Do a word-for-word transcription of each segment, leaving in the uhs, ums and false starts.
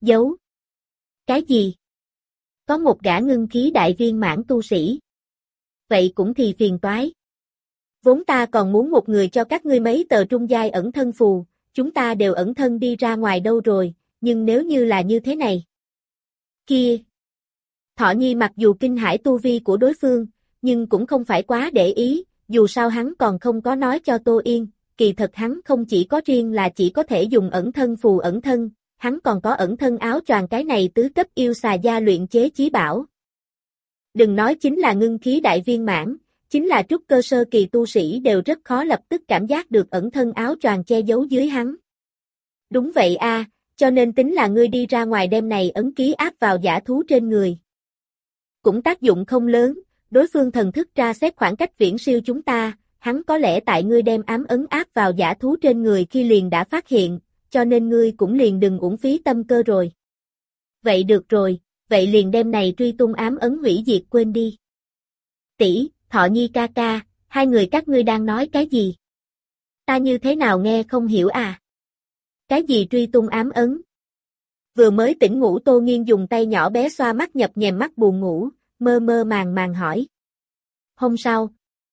Giấu. Cái gì? Có một gã ngưng khí đại viên mãn tu sĩ. Vậy cũng thì phiền toái. Vốn ta còn muốn một người cho các ngươi mấy tờ trung giai ẩn thân phù, chúng ta đều ẩn thân đi ra ngoài đâu rồi, nhưng nếu như là như thế này. Kia. Thọ Nhi mặc dù kinh hãi tu vi của đối phương, nhưng cũng không phải quá để ý, dù sao hắn còn không có nói cho Tô Yên, kỳ thật hắn không chỉ có riêng là chỉ có thể dùng ẩn thân phù ẩn thân, hắn còn có ẩn thân áo choàng cái này tứ cấp yêu xà gia luyện chế chí bảo. Đừng nói chính là ngưng khí đại viên mãn, chính là trúc cơ sơ kỳ tu sĩ đều rất khó lập tức cảm giác được ẩn thân áo choàng che giấu dưới hắn. Đúng vậy a, cho nên tính là ngươi đi ra ngoài đêm này ấn ký áp vào giả thú trên người. Cũng tác dụng không lớn, đối phương thần thức tra xét khoảng cách viễn siêu chúng ta, hắn có lẽ tại ngươi đem ám ấn áp vào giả thú trên người khi liền đã phát hiện, cho nên ngươi cũng liền đừng uổng phí tâm cơ rồi. Vậy được rồi, vậy liền đêm này truy tung ám ấn hủy diệt quên đi. Tỷ, Thọ Nhi ca ca, hai người các ngươi đang nói cái gì? Ta như thế nào nghe không hiểu à? Cái gì truy tung ám ấn? Vừa mới tỉnh ngủ Tô Nghiên dùng tay nhỏ bé xoa mắt nhập nhèm mắt buồn ngủ, mơ mơ màng màng hỏi. Hôm sau,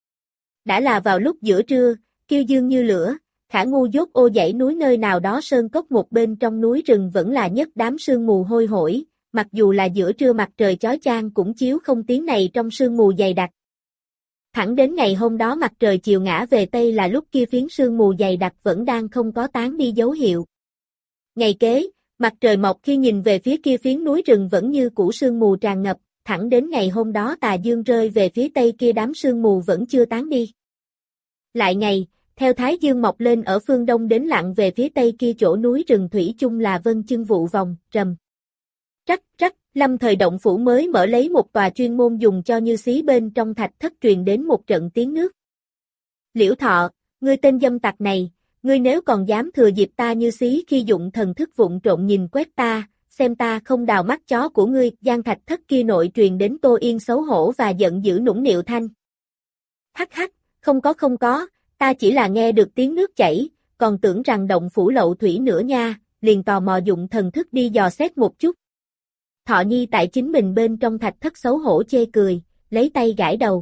đã là vào lúc giữa trưa, kiêu dương như lửa, Khả Ngu dốt ô dãy núi nơi nào đó sơn cốc một bên trong núi rừng vẫn là nhất đám sương mù hôi hổi, mặc dù là giữa trưa mặt trời chói chang cũng chiếu không tiếng này trong sương mù dày đặc. Thẳng đến ngày hôm đó mặt trời chiều ngã về Tây là lúc kia phiến sương mù dày đặc vẫn đang không có tán đi dấu hiệu. Ngày kế, mặt trời mọc khi nhìn về phía kia phiến núi rừng vẫn như cũ sương mù tràn ngập, thẳng đến ngày hôm đó tà dương rơi về phía Tây kia đám sương mù vẫn chưa tán đi. Lại ngày, theo thái dương mọc lên ở phương Đông đến lặn về phía Tây kia chỗ núi rừng thủy chung là vân chân vụ vòng, rầm. Rắc rắc, lâm thời động phủ mới mở lấy một tòa chuyên môn dùng cho như xí bên trong thạch thất truyền đến một trận tiếng nước. Liễu Thọ, ngươi tên dâm tặc này, ngươi nếu còn dám thừa dịp ta như xí khi dụng thần thức vụng trộn nhìn quét ta, xem ta không đào mắt chó của ngươi, gian thạch thất kia nội truyền đến Tô Yên xấu hổ và giận dữ nũng nịu thanh. Hắc hắc, không có không có, ta chỉ là nghe được tiếng nước chảy, còn tưởng rằng động phủ lậu thủy nữa nha, liền tò mò dụng thần thức đi dò xét một chút. Thọ Nhi tại chính mình bên trong thạch thất xấu hổ chê cười, lấy tay gãi đầu.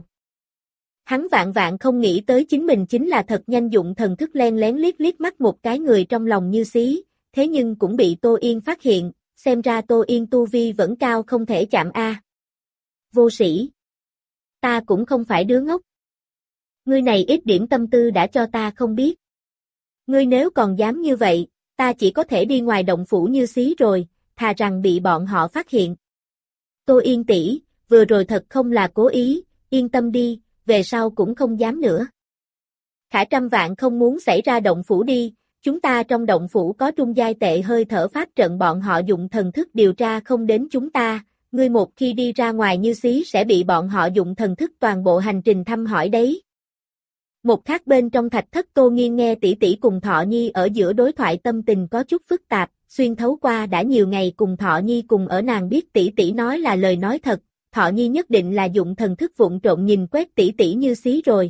Hắn vạn vạn không nghĩ tới chính mình chính là thật nhanh dụng thần thức len lén liếc liếc mắt một cái người trong lòng như xí, thế nhưng cũng bị Tô Yên phát hiện, xem ra Tô Yên tu vi vẫn cao không thể chạm a. Vô sĩ. Ta cũng không phải đứa ngốc. Ngươi này ít điểm tâm tư đã cho ta không biết. Ngươi nếu còn dám như vậy, ta chỉ có thể đi ngoài động phủ như xí rồi, thà rằng bị bọn họ phát hiện. Tô Yên tỷ, vừa rồi thật không là cố ý, yên tâm đi, về sau cũng không dám nữa. Khả trăm vạn không muốn xảy ra động phủ đi, chúng ta trong động phủ có trung giai tệ hơi thở pháp trận bọn họ dụng thần thức điều tra không đến chúng ta, ngươi một khi đi ra ngoài như xí sẽ bị bọn họ dụng thần thức toàn bộ hành trình thăm hỏi đấy. Một khác bên trong thạch thất Tô Nghiên nghe tỷ tỷ cùng Thọ Nhi ở giữa đối thoại tâm tình có chút phức tạp, xuyên thấu qua đã nhiều ngày cùng Thọ Nhi cùng ở nàng biết tỷ tỷ nói là lời nói thật, Thọ Nhi nhất định là dụng thần thức vụng trộn nhìn quét tỷ tỷ như xí rồi.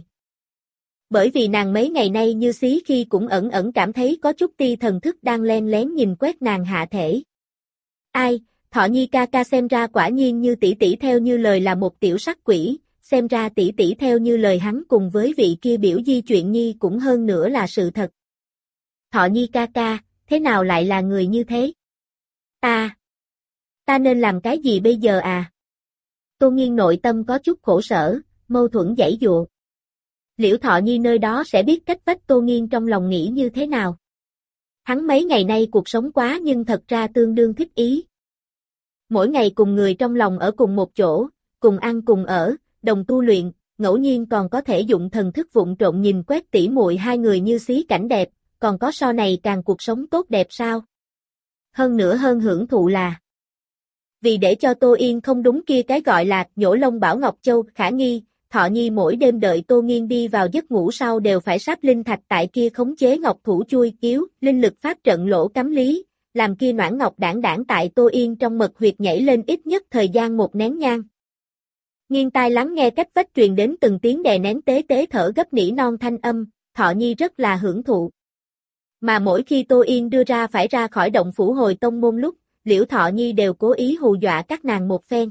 Bởi vì nàng mấy ngày nay như xí khi cũng ẩn ẩn cảm thấy có chút ti thần thức đang len lén nhìn quét nàng hạ thể. Ai, Thọ Nhi ca ca xem ra quả nhiên như tỷ tỷ theo như lời là một tiểu sắc quỷ, xem ra tỷ tỷ theo như lời hắn cùng với vị kia biểu di chuyện Nhi cũng hơn nữa là sự thật. Thọ Nhi ca ca, thế nào lại là người như thế? Ta, ta nên làm cái gì bây giờ à? Tô Nghiên nội tâm có chút khổ sở, mâu thuẫn giãy giụa. Liễu Thọ Nhi nơi đó sẽ biết cách vách Tô Nghiên trong lòng nghĩ như thế nào. Hắn mấy ngày nay cuộc sống quá nhưng thật ra tương đương thích ý. Mỗi ngày cùng người trong lòng ở cùng một chỗ, cùng ăn cùng ở, đồng tu luyện, ngẫu nhiên còn có thể dụng thần thức vụng trộn nhìn quét tỉ muội hai người như xí cảnh đẹp, còn có so này càng cuộc sống tốt đẹp sao? Hơn nữa hơn hưởng thụ là vì để cho Tô Yên không đúng kia cái gọi là nhổ lông bảo Ngọc Châu khả nghi, Thọ Nhi mỗi đêm đợi Tô Nghiên đi vào giấc ngủ sau đều phải sáp linh thạch tại kia khống chế ngọc thủ chui cứu, linh lực pháp trận lỗ cấm lý, làm kia noãn ngọc đảng đảng tại Tô Yên trong mật huyệt nhảy lên ít nhất thời gian một nén nhang. Nghiêng tai lắng nghe cách vách truyền đến từng tiếng đè nén tế tế thở gấp nỉ non thanh âm, Thọ Nhi rất là hưởng thụ. Mà mỗi khi Tô Yên đưa ra phải ra khỏi động phủ hồi tông môn lúc, Liễu Thọ Nhi đều cố ý hù dọa các nàng một phen.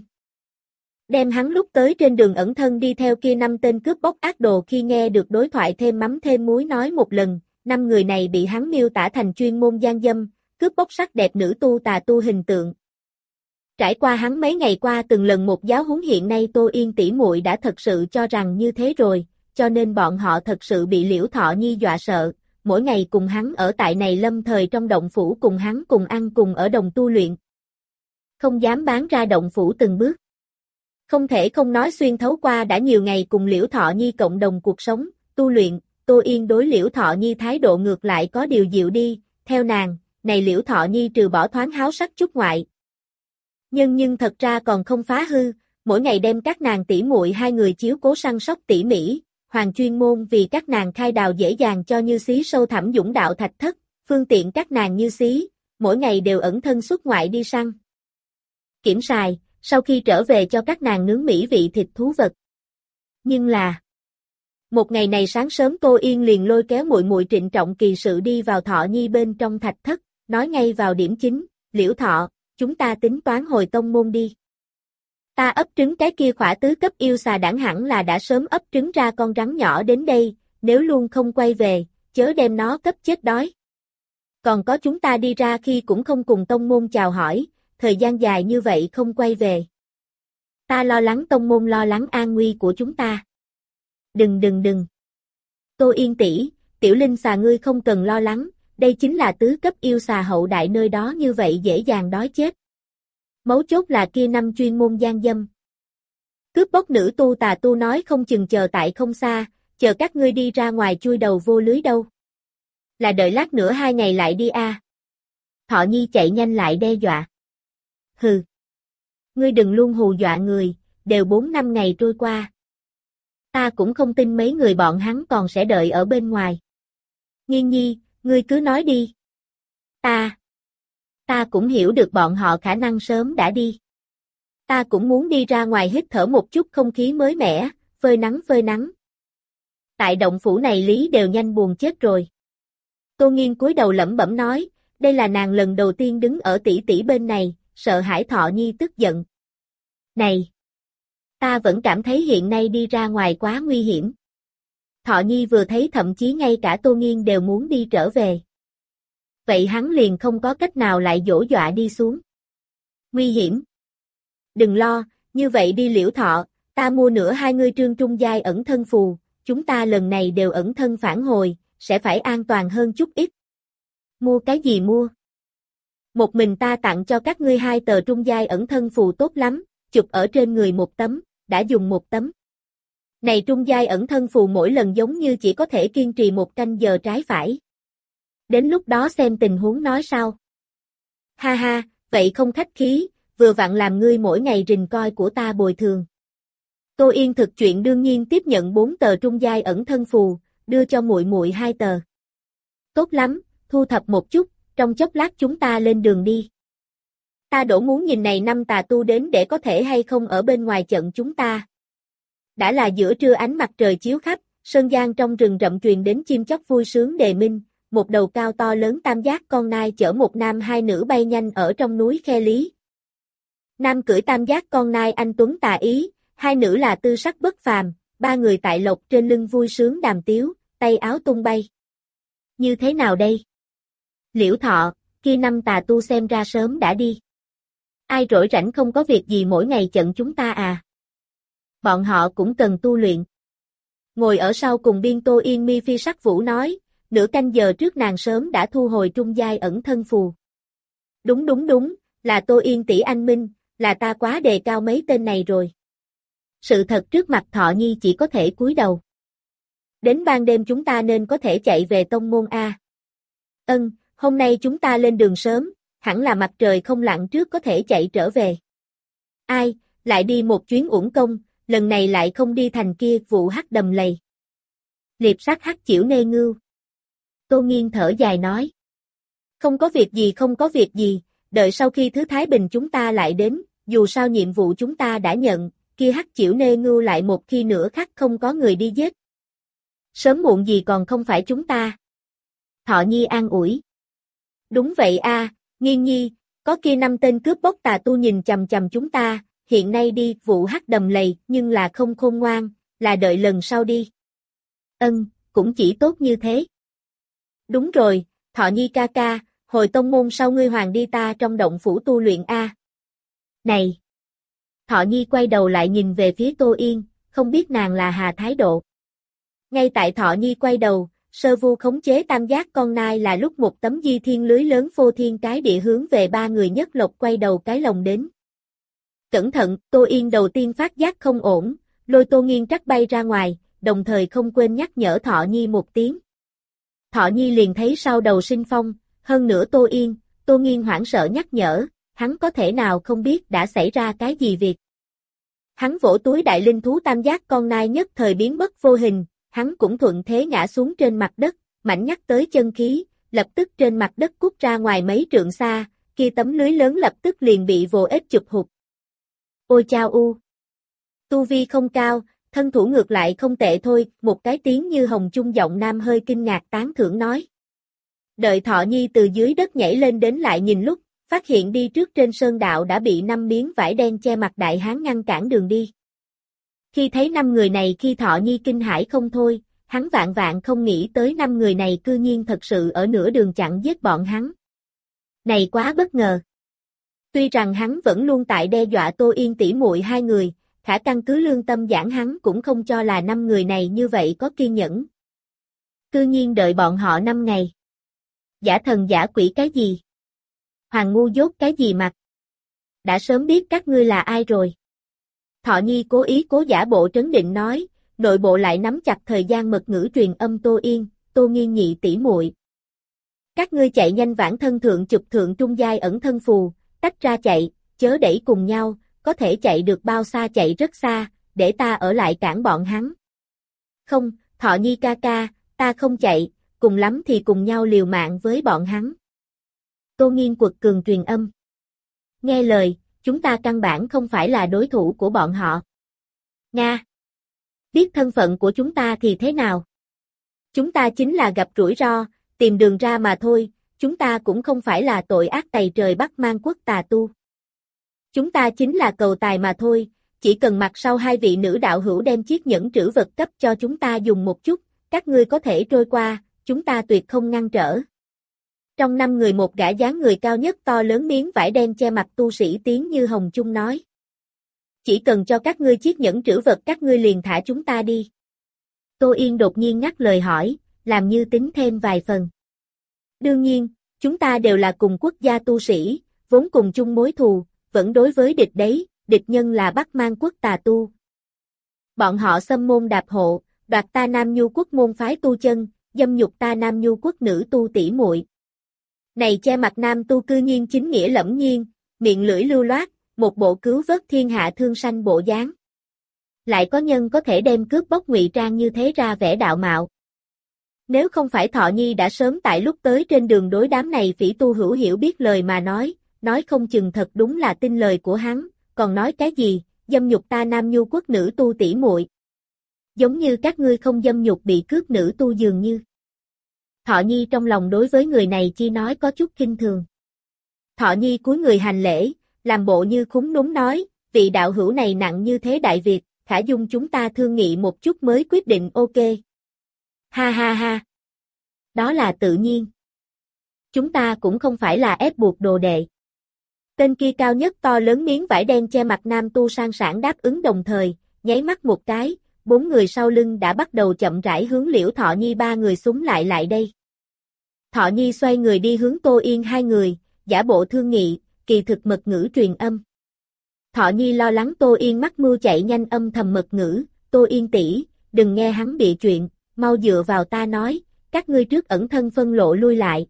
Đem hắn lúc tới trên đường ẩn thân đi theo kia năm tên cướp bóc ác đồ khi nghe được đối thoại thêm mắm thêm muối nói một lần, năm người này bị hắn miêu tả thành chuyên môn gian dâm, cướp bóc sắc đẹp nữ tu tà tu hình tượng. Trải qua hắn mấy ngày qua từng lần một giáo huấn hiện nay Tô Yên tỷ muội đã thật sự cho rằng như thế rồi, cho nên bọn họ thật sự bị Liễu Thọ Nhi dọa sợ, mỗi ngày cùng hắn ở tại này lâm thời trong động phủ cùng hắn cùng ăn cùng ở đồng tu luyện. Không dám bán ra động phủ từng bước. Không thể không nói xuyên thấu qua đã nhiều ngày cùng Liễu Thọ Nhi cộng đồng cuộc sống, tu luyện, Tô Yên đối Liễu Thọ Nhi thái độ ngược lại có điều dịu đi, theo nàng, này Liễu Thọ Nhi trừ bỏ thoáng háo sắc chút ngoại. Nhưng nhưng thật ra còn không phá hư, mỗi ngày đem các nàng tỷ muội hai người chiếu cố săn sóc tỉ mỉ, hoàng chuyên môn vì các nàng khai đào dễ dàng cho Như Xí sâu thẳm dũng đạo thạch thất, phương tiện các nàng Như Xí, mỗi ngày đều ẩn thân xuất ngoại đi săn. Kiểm xài, sau khi trở về cho các nàng nướng mỹ vị thịt thú vật. Nhưng là, một ngày này sáng sớm Tô Yên liền lôi kéo muội muội trịnh trọng kỳ sự đi vào Thọ Nhi bên trong thạch thất, nói ngay vào điểm chính, Liễu Thọ, chúng ta tính toán hồi tông môn đi. Ta ấp trứng cái kia khỏa tứ cấp yêu xà đản hẳn là đã sớm ấp trứng ra con rắn nhỏ đến đây, nếu luôn không quay về, chớ đem nó cấp chết đói. Còn có chúng ta đi ra khi cũng không cùng tông môn chào hỏi, thời gian dài như vậy không quay về. Ta lo lắng tông môn lo lắng an nguy của chúng ta. Đừng đừng đừng. Tô Yên tỷ, tiểu linh xà ngươi không cần lo lắng, đây chính là tứ cấp yêu xà hậu đại nơi đó như vậy dễ dàng đói chết. Mấu chốt là kia năm chuyên môn gian dâm. Cướp bóc nữ tu tà tu nói không chừng chờ tại không xa, chờ các ngươi đi ra ngoài chui đầu vô lưới đâu. Là đợi lát nữa hai ngày lại đi a. À. Thọ Nhi chạy nhanh lại đe dọa. Hừ. Ngươi đừng luôn hù dọa người, đều bốn năm ngày trôi qua. Ta cũng không tin mấy người bọn hắn còn sẽ đợi ở bên ngoài. Nghiên Nhi, ngươi cứ nói đi. Ta. Ta cũng hiểu được bọn họ khả năng sớm đã đi. Ta cũng muốn đi ra ngoài hít thở một chút không khí mới mẻ, phơi nắng phơi nắng. Tại động phủ này Lý đều nhanh buồn chết rồi. Tô Nghiên cúi đầu lẩm bẩm nói, đây là nàng lần đầu tiên đứng ở tỷ tỷ bên này, sợ hãi Thọ Nhi tức giận. Này! Ta vẫn cảm thấy hiện nay đi ra ngoài quá nguy hiểm. Thọ Nhi vừa thấy thậm chí ngay cả Tô Nghiên đều muốn đi trở về. Vậy hắn liền không có cách nào lại dỗ dọa đi xuống. Nguy hiểm. Đừng lo, như vậy đi Liễu Thọ, ta mua nửa hai ngươi trương trung giai ẩn thân phù, chúng ta lần này đều ẩn thân phản hồi, sẽ phải an toàn hơn chút ít. Mua cái gì mua? Một mình ta tặng cho các ngươi hai tờ trung giai ẩn thân phù tốt lắm, chụp ở trên người một tấm, đã dùng một tấm. Này trung giai ẩn thân phù mỗi lần giống như chỉ có thể kiên trì một canh giờ trái phải. Đến lúc đó xem tình huống nói sao. Ha ha, vậy không khách khí, vừa vặn làm ngươi mỗi ngày rình coi của ta bồi thường. Tô Yên thực chuyện đương nhiên tiếp nhận bốn tờ trung giai ẩn thân phù, đưa cho muội muội hai tờ. Tốt lắm, thu thập một chút, trong chốc lát chúng ta lên đường đi. Ta đổ muốn nhìn này năm tà tu đến để có thể hay không ở bên ngoài trận chúng ta. Đã là giữa trưa ánh mặt trời chiếu khắp, sơn giang trong rừng rậm truyền đến chim chóc vui sướng đề minh, một đầu cao to lớn tam giác con nai chở một nam hai nữ bay nhanh ở trong núi khe lý. Nam cưỡi tam giác con nai anh tuấn tà ý, hai nữ là tư sắc bất phàm, ba người tại lộc trên lưng vui sướng đàm tiếu, tay áo tung bay. Như thế nào đây? Liễu Thọ, kia năm tà tu xem ra sớm đã đi. Ai rỗi rảnh không có việc gì mỗi ngày trận chúng ta à? Bọn họ cũng cần tu luyện. Ngồi ở sau cùng biên Tô Yên mi phi sắc vũ nói, nửa canh giờ trước nàng sớm đã thu hồi trung giai ẩn thân phù. Đúng đúng đúng, là Tô Yên tỷ anh minh, là ta quá đề cao mấy tên này rồi. Sự thật trước mặt Thọ Nhi chỉ có thể cúi đầu. Đến ban đêm chúng ta nên có thể chạy về tông môn A. Ân, hôm nay chúng ta lên đường sớm, hẳn là mặt trời không lặn trước có thể chạy trở về. Ai, lại đi một chuyến uổng công, lần này lại không đi thành kia vụ hắc đầm lầy. Liệp sát hắc chịu nê ngưu. Tô Nghiên thở dài nói. Không có việc gì không có việc gì, đợi sau khi thứ Thái Bình chúng ta lại đến, dù sao nhiệm vụ chúng ta đã nhận, kia hắc chịu nê ngưu lại một khi nữa khắc không có người đi giết. Sớm muộn gì còn không phải chúng ta. Thọ Nhi an ủi. Đúng vậy a, Nghiên Nhi, Có kia năm tên cướp bóc tà tu nhìn chằm chằm chúng ta, hiện nay đi vụ hắc đầm lầy nhưng là không khôn ngoan, là đợi lần sau đi. Ân, cũng chỉ tốt như thế. Đúng rồi, Thọ Nhi ca ca, hồi tông môn sau ngươi hoàng đi ta trong động phủ tu luyện a. Này! Thọ Nhi quay đầu lại nhìn về phía Tô Yên, không biết nàng là hà thái độ. Ngay tại Thọ Nhi quay đầu, Sơ Vu khống chế tam giác con nai là lúc một tấm di thiên lưới lớn phô thiên cái địa hướng về ba người nhất lộc quay đầu cái lồng đến. Cẩn thận, Tô Yên đầu tiên phát giác không ổn, lôi Tô Nghiên trắc bay ra ngoài, đồng thời không quên nhắc nhở Thọ Nhi một tiếng. Thọ Nhi liền thấy sau đầu sinh phong, hơn nữa Tô Yên, Tô Nghiên hoảng sợ nhắc nhở, hắn có thể nào không biết đã xảy ra cái gì việc. Hắn vỗ túi đại linh thú tam giác con nai nhất thời biến mất vô hình, hắn cũng thuận thế ngã xuống trên mặt đất, mảnh nhắc tới chân khí, lập tức trên mặt đất cút ra ngoài mấy trượng xa, kia tấm lưới lớn lập tức liền bị vồ ếch chụp hụt. Ôi chao u! Tu vi không cao, thân thủ ngược lại không tệ thôi, một cái tiếng như hồng chung giọng nam hơi kinh ngạc tán thưởng nói. Đợi Thọ Nhi từ dưới đất nhảy lên đến lại nhìn lúc, phát hiện đi trước trên sơn đạo đã bị năm miếng vải đen che mặt đại hán ngăn cản đường đi. Khi thấy năm người này khi Thọ Nhi kinh hãi không thôi, hắn vạn vạn không nghĩ tới năm người này cư nhiên thật sự ở nửa đường chặn giết bọn hắn. Này quá bất ngờ. Tuy rằng hắn vẫn luôn tại đe dọa Tô Yên tỷ muội hai người, khả căn cứ lương tâm giảng hắn cũng không cho là năm người này như vậy có kiên nhẫn. Cư nhiên đợi bọn họ năm ngày. Giả thần giả quỷ cái gì? Hoàng ngu dốt cái gì mặt? Đã sớm biết các ngươi là ai rồi. Thọ Nhi cố ý cố giả bộ trấn định nói, nội bộ lại nắm chặt thời gian mật ngữ truyền âm Tô Yên, Tô Nghiên nhị tỷ muội. Các ngươi chạy nhanh vãn thân thượng chụp thượng trung giai ẩn thân phù, tách ra chạy, chớ đẩy cùng nhau, có thể chạy được bao xa chạy rất xa, để ta ở lại cản bọn hắn. Không, Thọ Nhi ca ca, ta không chạy, cùng lắm thì cùng nhau liều mạng với bọn hắn. Tô Nghiên quật cường truyền âm. Nghe lời, chúng ta căn bản không phải là đối thủ của bọn họ. Nga! Biết thân phận của chúng ta thì thế nào? Chúng ta chính là gặp rủi ro, tìm đường ra mà thôi, chúng ta cũng không phải là tội ác tày trời bắt mang quốc tà tu. Chúng ta chính là cầu tài mà thôi, chỉ cần mặt sau hai vị nữ đạo hữu đem chiếc nhẫn trữ vật cấp cho chúng ta dùng một chút, các ngươi có thể trôi qua, chúng ta tuyệt không ngăn trở. Trong năm người một gã dáng người cao nhất to lớn miếng vải đen che mặt tu sĩ tiếng như hồng chung nói. Chỉ cần cho các ngươi chiếc nhẫn trữ vật các ngươi liền thả chúng ta đi. Tô Yên đột nhiên ngắt lời hỏi, làm như tính thêm vài phần. Đương nhiên, chúng ta đều là cùng quốc gia tu sĩ, vốn cùng chung mối thù, vẫn đối với địch đấy, địch nhân là Bắc Man quốc tà tu. Bọn họ xâm môn đạp hộ, đoạt ta Nam Nhu quốc môn phái tu chân, dâm nhục ta Nam Nhu quốc nữ tu tỷ muội. Này che mặt nam tu cư nhiên chính nghĩa lẫm nhiên, miệng lưỡi lưu loát, một bộ cứu vớt thiên hạ thương sanh bộ dáng. Lại có nhân có thể đem cướp bóc ngụy trang như thế ra vẻ đạo mạo. Nếu không phải Thọ Nhi đã sớm tại lúc tới trên đường đối đám này phỉ tu hữu hiểu biết lời mà nói, nói không chừng thật đúng là tin lời của hắn, còn nói cái gì, dâm nhục ta Nam Nhu quốc nữ tu tỷ muội. Giống như các ngươi không dâm nhục bị cướp nữ tu dường như. Thọ Nhi trong lòng đối với người này chi nói có chút kinh thường. Thọ Nhi cúi người hành lễ, làm bộ như khúng núm nói, vị đạo hữu này nặng như thế đại việc, khả dung chúng ta thương nghị một chút mới quyết định ok. Ha ha ha. Đó là tự nhiên. Chúng ta cũng không phải là ép buộc đồ đệ. Tên kia cao nhất to lớn miếng vải đen che mặt nam tu sang sảng đáp ứng đồng thời, nháy mắt một cái, bốn người sau lưng đã bắt đầu chậm rãi hướng Liễu Thọ Nhi ba người súng lại lại đây. Thọ Nhi xoay người đi hướng Tô Yên hai người, giả bộ thương nghị, kỳ thực mật ngữ truyền âm. Thọ Nhi lo lắng Tô Yên mắc mưu chạy nhanh âm thầm mật ngữ, Tô Yên tỷ, đừng nghe hắn bịa chuyện, mau dựa vào ta nói, các ngươi trước ẩn thân phân lộ lui lại.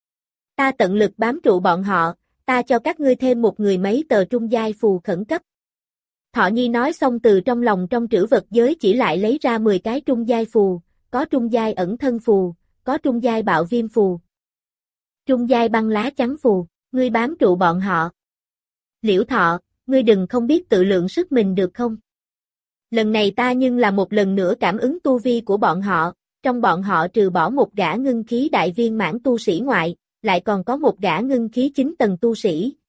Ta tận lực bám trụ bọn họ, ta cho các ngươi thêm một người mấy tờ trung giai phù khẩn cấp. Thọ Nhi nói xong từ trong lòng trong trữ vật giới chỉ lại lấy ra mười cái trung giai phù, có trung giai ẩn thân phù, có trung giai bạo viêm phù, trung giai băng lá chắn phù, ngươi bám trụ bọn họ. Liễu Thọ, ngươi đừng không biết tự lượng sức mình được không? Lần này ta nhưng là một lần nữa cảm ứng tu vi của bọn họ, trong bọn họ trừ bỏ một gã ngưng khí đại viên mãn tu sĩ ngoại, lại còn có một gã ngưng khí chín tầng tu sĩ,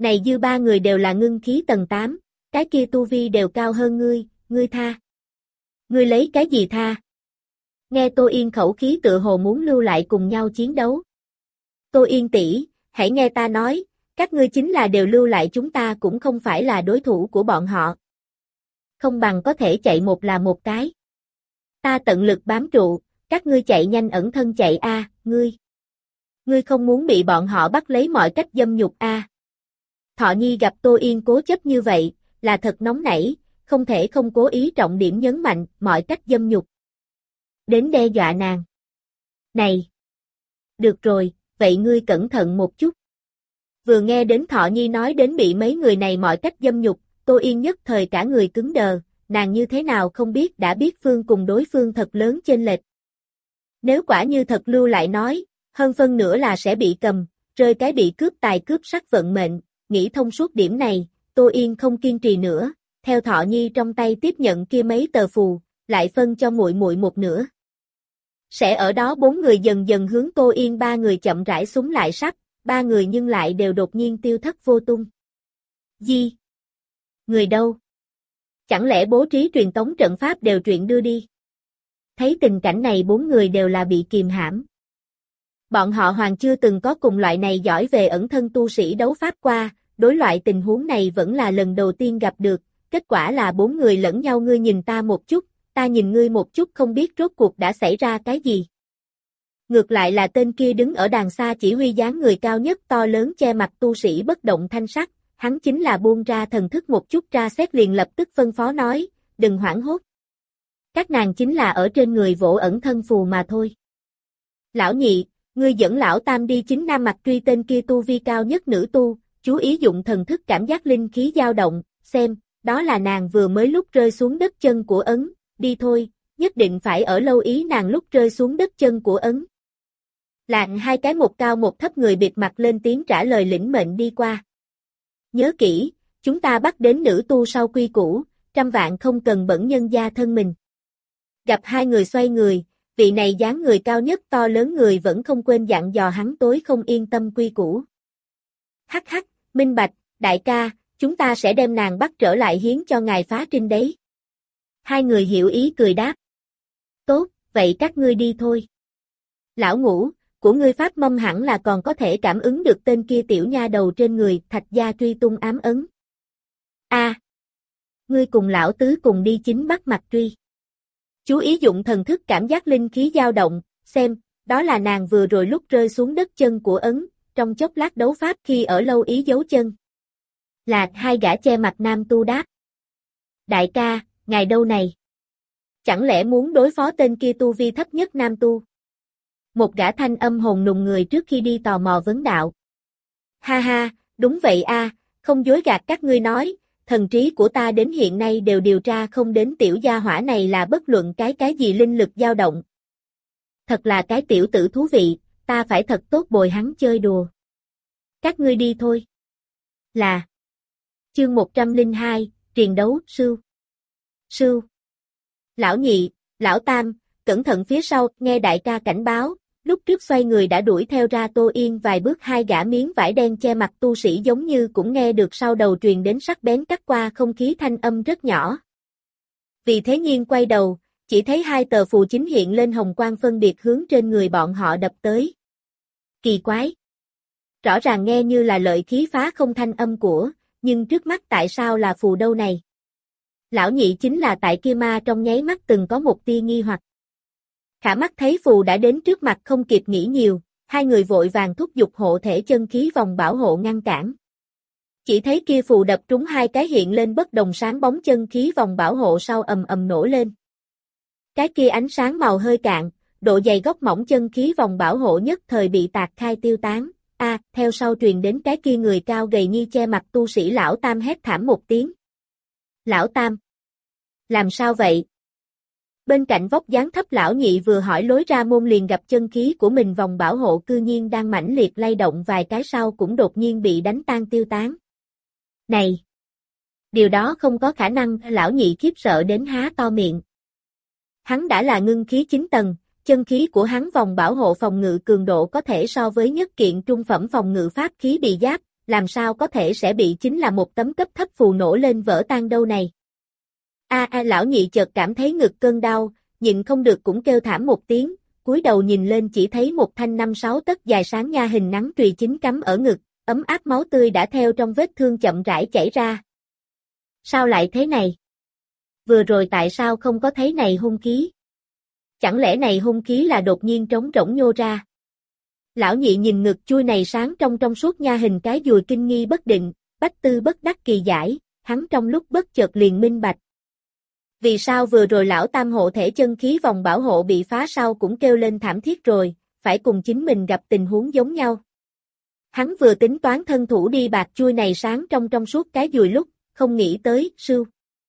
Này dư ba người đều là ngưng khí tầng tám, cái kia tu vi đều cao hơn ngươi, ngươi tha. Ngươi lấy cái gì tha? Nghe Tô Yên khẩu khí tựa hồ muốn lưu lại cùng nhau chiến đấu. Tô Yên tỷ, hãy nghe ta nói, các ngươi chính là đều lưu lại chúng ta cũng không phải là đối thủ của bọn họ. Không bằng có thể chạy một là một cái. Ta tận lực bám trụ, các ngươi chạy nhanh ẩn thân chạy a, ngươi. Ngươi không muốn bị bọn họ bắt lấy mọi cách dâm nhục a. Thọ Nhi gặp Tô Yên cố chấp như vậy, là thật nóng nảy, không thể không cố ý trọng điểm nhấn mạnh mọi cách dâm nhục. Đến đe dọa nàng. Này! Được rồi, vậy ngươi cẩn thận một chút. Vừa nghe đến Thọ Nhi nói đến bị mấy người này mọi cách dâm nhục, Tô Yên nhất thời cả người cứng đờ, nàng như thế nào không biết đã biết phương cùng đối phương thật lớn chênh lệch. Nếu quả như thật lưu lại nói, hơn phân nửa là sẽ bị cầm, rơi cái bị cướp tài cướp sắc vận mệnh, nghĩ thông suốt điểm này, Tô Yên không kiên trì nữa, theo Thọ Nhi trong tay tiếp nhận kia mấy tờ phù, lại phân cho muội muội một nửa. Sẽ ở đó bốn người dần dần hướng Tô Yên ba người chậm rãi súng lại sắp, ba người nhưng lại đều đột nhiên tiêu thất vô tung. Di? Người đâu? Chẳng lẽ bố trí truyền tống trận pháp đều truyện đưa đi? Thấy tình cảnh này bốn người đều là bị kìm hãm. Bọn họ hoàn chưa từng có cùng loại này giỏi về ẩn thân tu sĩ đấu pháp qua, đối loại tình huống này vẫn là lần đầu tiên gặp được, kết quả là bốn người lẫn nhau ngươi nhìn ta một chút, ta nhìn ngươi một chút không biết rốt cuộc đã xảy ra cái gì. Ngược lại là tên kia đứng ở đàng xa chỉ huy dáng người cao nhất to lớn che mặt tu sĩ bất động thanh sắc, hắn chính là buông ra thần thức một chút ra xét liền lập tức phân phó nói, đừng hoảng hốt. Các nàng chính là ở trên người vỗ ẩn thân phù mà thôi. Lão nhị, ngươi dẫn lão tam đi chính nam mặt truy tên kia tu vi cao nhất nữ tu, chú ý dụng thần thức cảm giác linh khí dao động, xem, đó là nàng vừa mới lúc rơi xuống đất chân của ấn, đi thôi, nhất định phải ở lâu ý nàng lúc rơi xuống đất chân của ấn. Lạng hai cái một cao một thấp người bịt mặt lên tiếng trả lời lĩnh mệnh đi qua. Nhớ kỹ, chúng ta bắt đến nữ tu sau quy củ, trăm vạn không cần bẩn nhân gia thân mình. Gặp hai người xoay người, vị này dáng người cao nhất to lớn người vẫn không quên dặn dò hắn tối không yên tâm quy củ. Hắc hắc, minh bạch, đại ca, chúng ta sẽ đem nàng bắt trở lại hiến cho ngài phá trinh đấy. Hai người hiểu ý cười đáp. Tốt, vậy các ngươi đi thôi. Lão Ngũ, của ngươi pháp mâm hẳn là còn có thể cảm ứng được tên kia tiểu nha đầu trên người Thạch gia truy tung ám ấn. A, à, ngươi cùng lão tứ cùng đi chính bắt mặt truy. Chú ý dụng thần thức cảm giác linh khí dao động, xem, đó là nàng vừa rồi lúc rơi xuống đất chân của ấn, trong chốc lát đấu pháp khi ở lâu ý dấu chân. Là hai gã che mặt nam tu đáp. Đại ca, ngài đâu này? Chẳng lẽ muốn đối phó tên kia tu vi thấp nhất nam tu? Một gã thanh âm hồn nùng người trước khi đi tò mò vấn đạo. Ha ha, đúng vậy a, không dối gạt các ngươi nói, thần trí của ta đến hiện nay đều điều tra không đến tiểu gia hỏa này là bất luận cái cái gì linh lực dao động. Thật là cái tiểu tử thú vị, ta phải thật tốt bồi hắn chơi đùa. Các ngươi đi thôi. Là. Chương một trăm lẻ hai, triền đấu, sưu. Sưu. Lão nhị, lão tam, cẩn thận phía sau, nghe đại ca cảnh báo, lúc trước xoay người đã đuổi theo ra Tô Yên vài bước hai gã miếng vải đen che mặt tu sĩ giống như cũng nghe được sau đầu truyền đến sắc bén cắt qua không khí thanh âm rất nhỏ. Vì thế nhiên quay đầu, chỉ thấy hai tờ phù chính hiện lên hồng quang phân biệt hướng trên người bọn họ đập tới. Kỳ quái! Rõ ràng nghe như là lợi khí phá không thanh âm của, nhưng trước mắt tại sao là phù đâu này? Lão nhị chính là tại kia ma trong nháy mắt từng có một tia nghi hoặc. Khả mắt thấy phù đã đến trước mặt không kịp nghĩ nhiều, hai người vội vàng thúc giục hộ thể chân khí vòng bảo hộ ngăn cản. Chỉ thấy kia phù đập trúng hai cái hiện lên bất đồng sáng bóng chân khí vòng bảo hộ sau ầm ầm nổ lên. Cái kia ánh sáng màu hơi cạn, độ dày góc mỏng chân khí vòng bảo hộ nhất thời bị tạc khai tiêu tán. A, à, theo sau truyền đến cái kia người cao gầy như che mặt tu sĩ lão tam hét thảm một tiếng. Lão tam! Làm sao vậy? Bên cạnh vóc dáng thấp lão nhị vừa hỏi lối ra môn liền gặp chân khí của mình vòng bảo hộ cư nhiên đang mãnh liệt lay động vài cái sau cũng đột nhiên bị đánh tan tiêu tán. Này! Điều đó không có khả năng, lão nhị khiếp sợ đến há to miệng. Hắn đã là ngưng khí chín tầng, chân khí của hắn vòng bảo hộ phòng ngự cường độ có thể so với nhất kiện trung phẩm phòng ngự pháp khí bị giáp, làm sao có thể sẽ bị chính là một tấm cấp thấp phù nổ lên vỡ tan đâu này. A a lão nhị chợt cảm thấy ngực cơn đau, nhịn không được cũng kêu thảm một tiếng, cúi đầu nhìn lên chỉ thấy một thanh năm sáu tấc dài sáng nha hình nắng chùy chính cắm ở ngực, ấm áp máu tươi đã theo trong vết thương chậm rãi chảy ra. Sao lại thế này? Vừa rồi tại sao không có thấy này hung khí? Chẳng lẽ này hung khí là đột nhiên trống rỗng nhô ra? Lão nhị nhìn ngực chui này sáng trong trong suốt nha hình cái dùi kinh nghi bất định, bách tư bất đắc kỳ giải, hắn trong lúc bất chợt liền minh bạch. Vì sao vừa rồi lão tam hộ thể chân khí vòng bảo hộ bị phá sau cũng kêu lên thảm thiết rồi, phải cùng chính mình gặp tình huống giống nhau. Hắn vừa tính toán thân thủ đi bạc chui này sáng trong trong suốt cái dùi lúc, không nghĩ tới, sưu.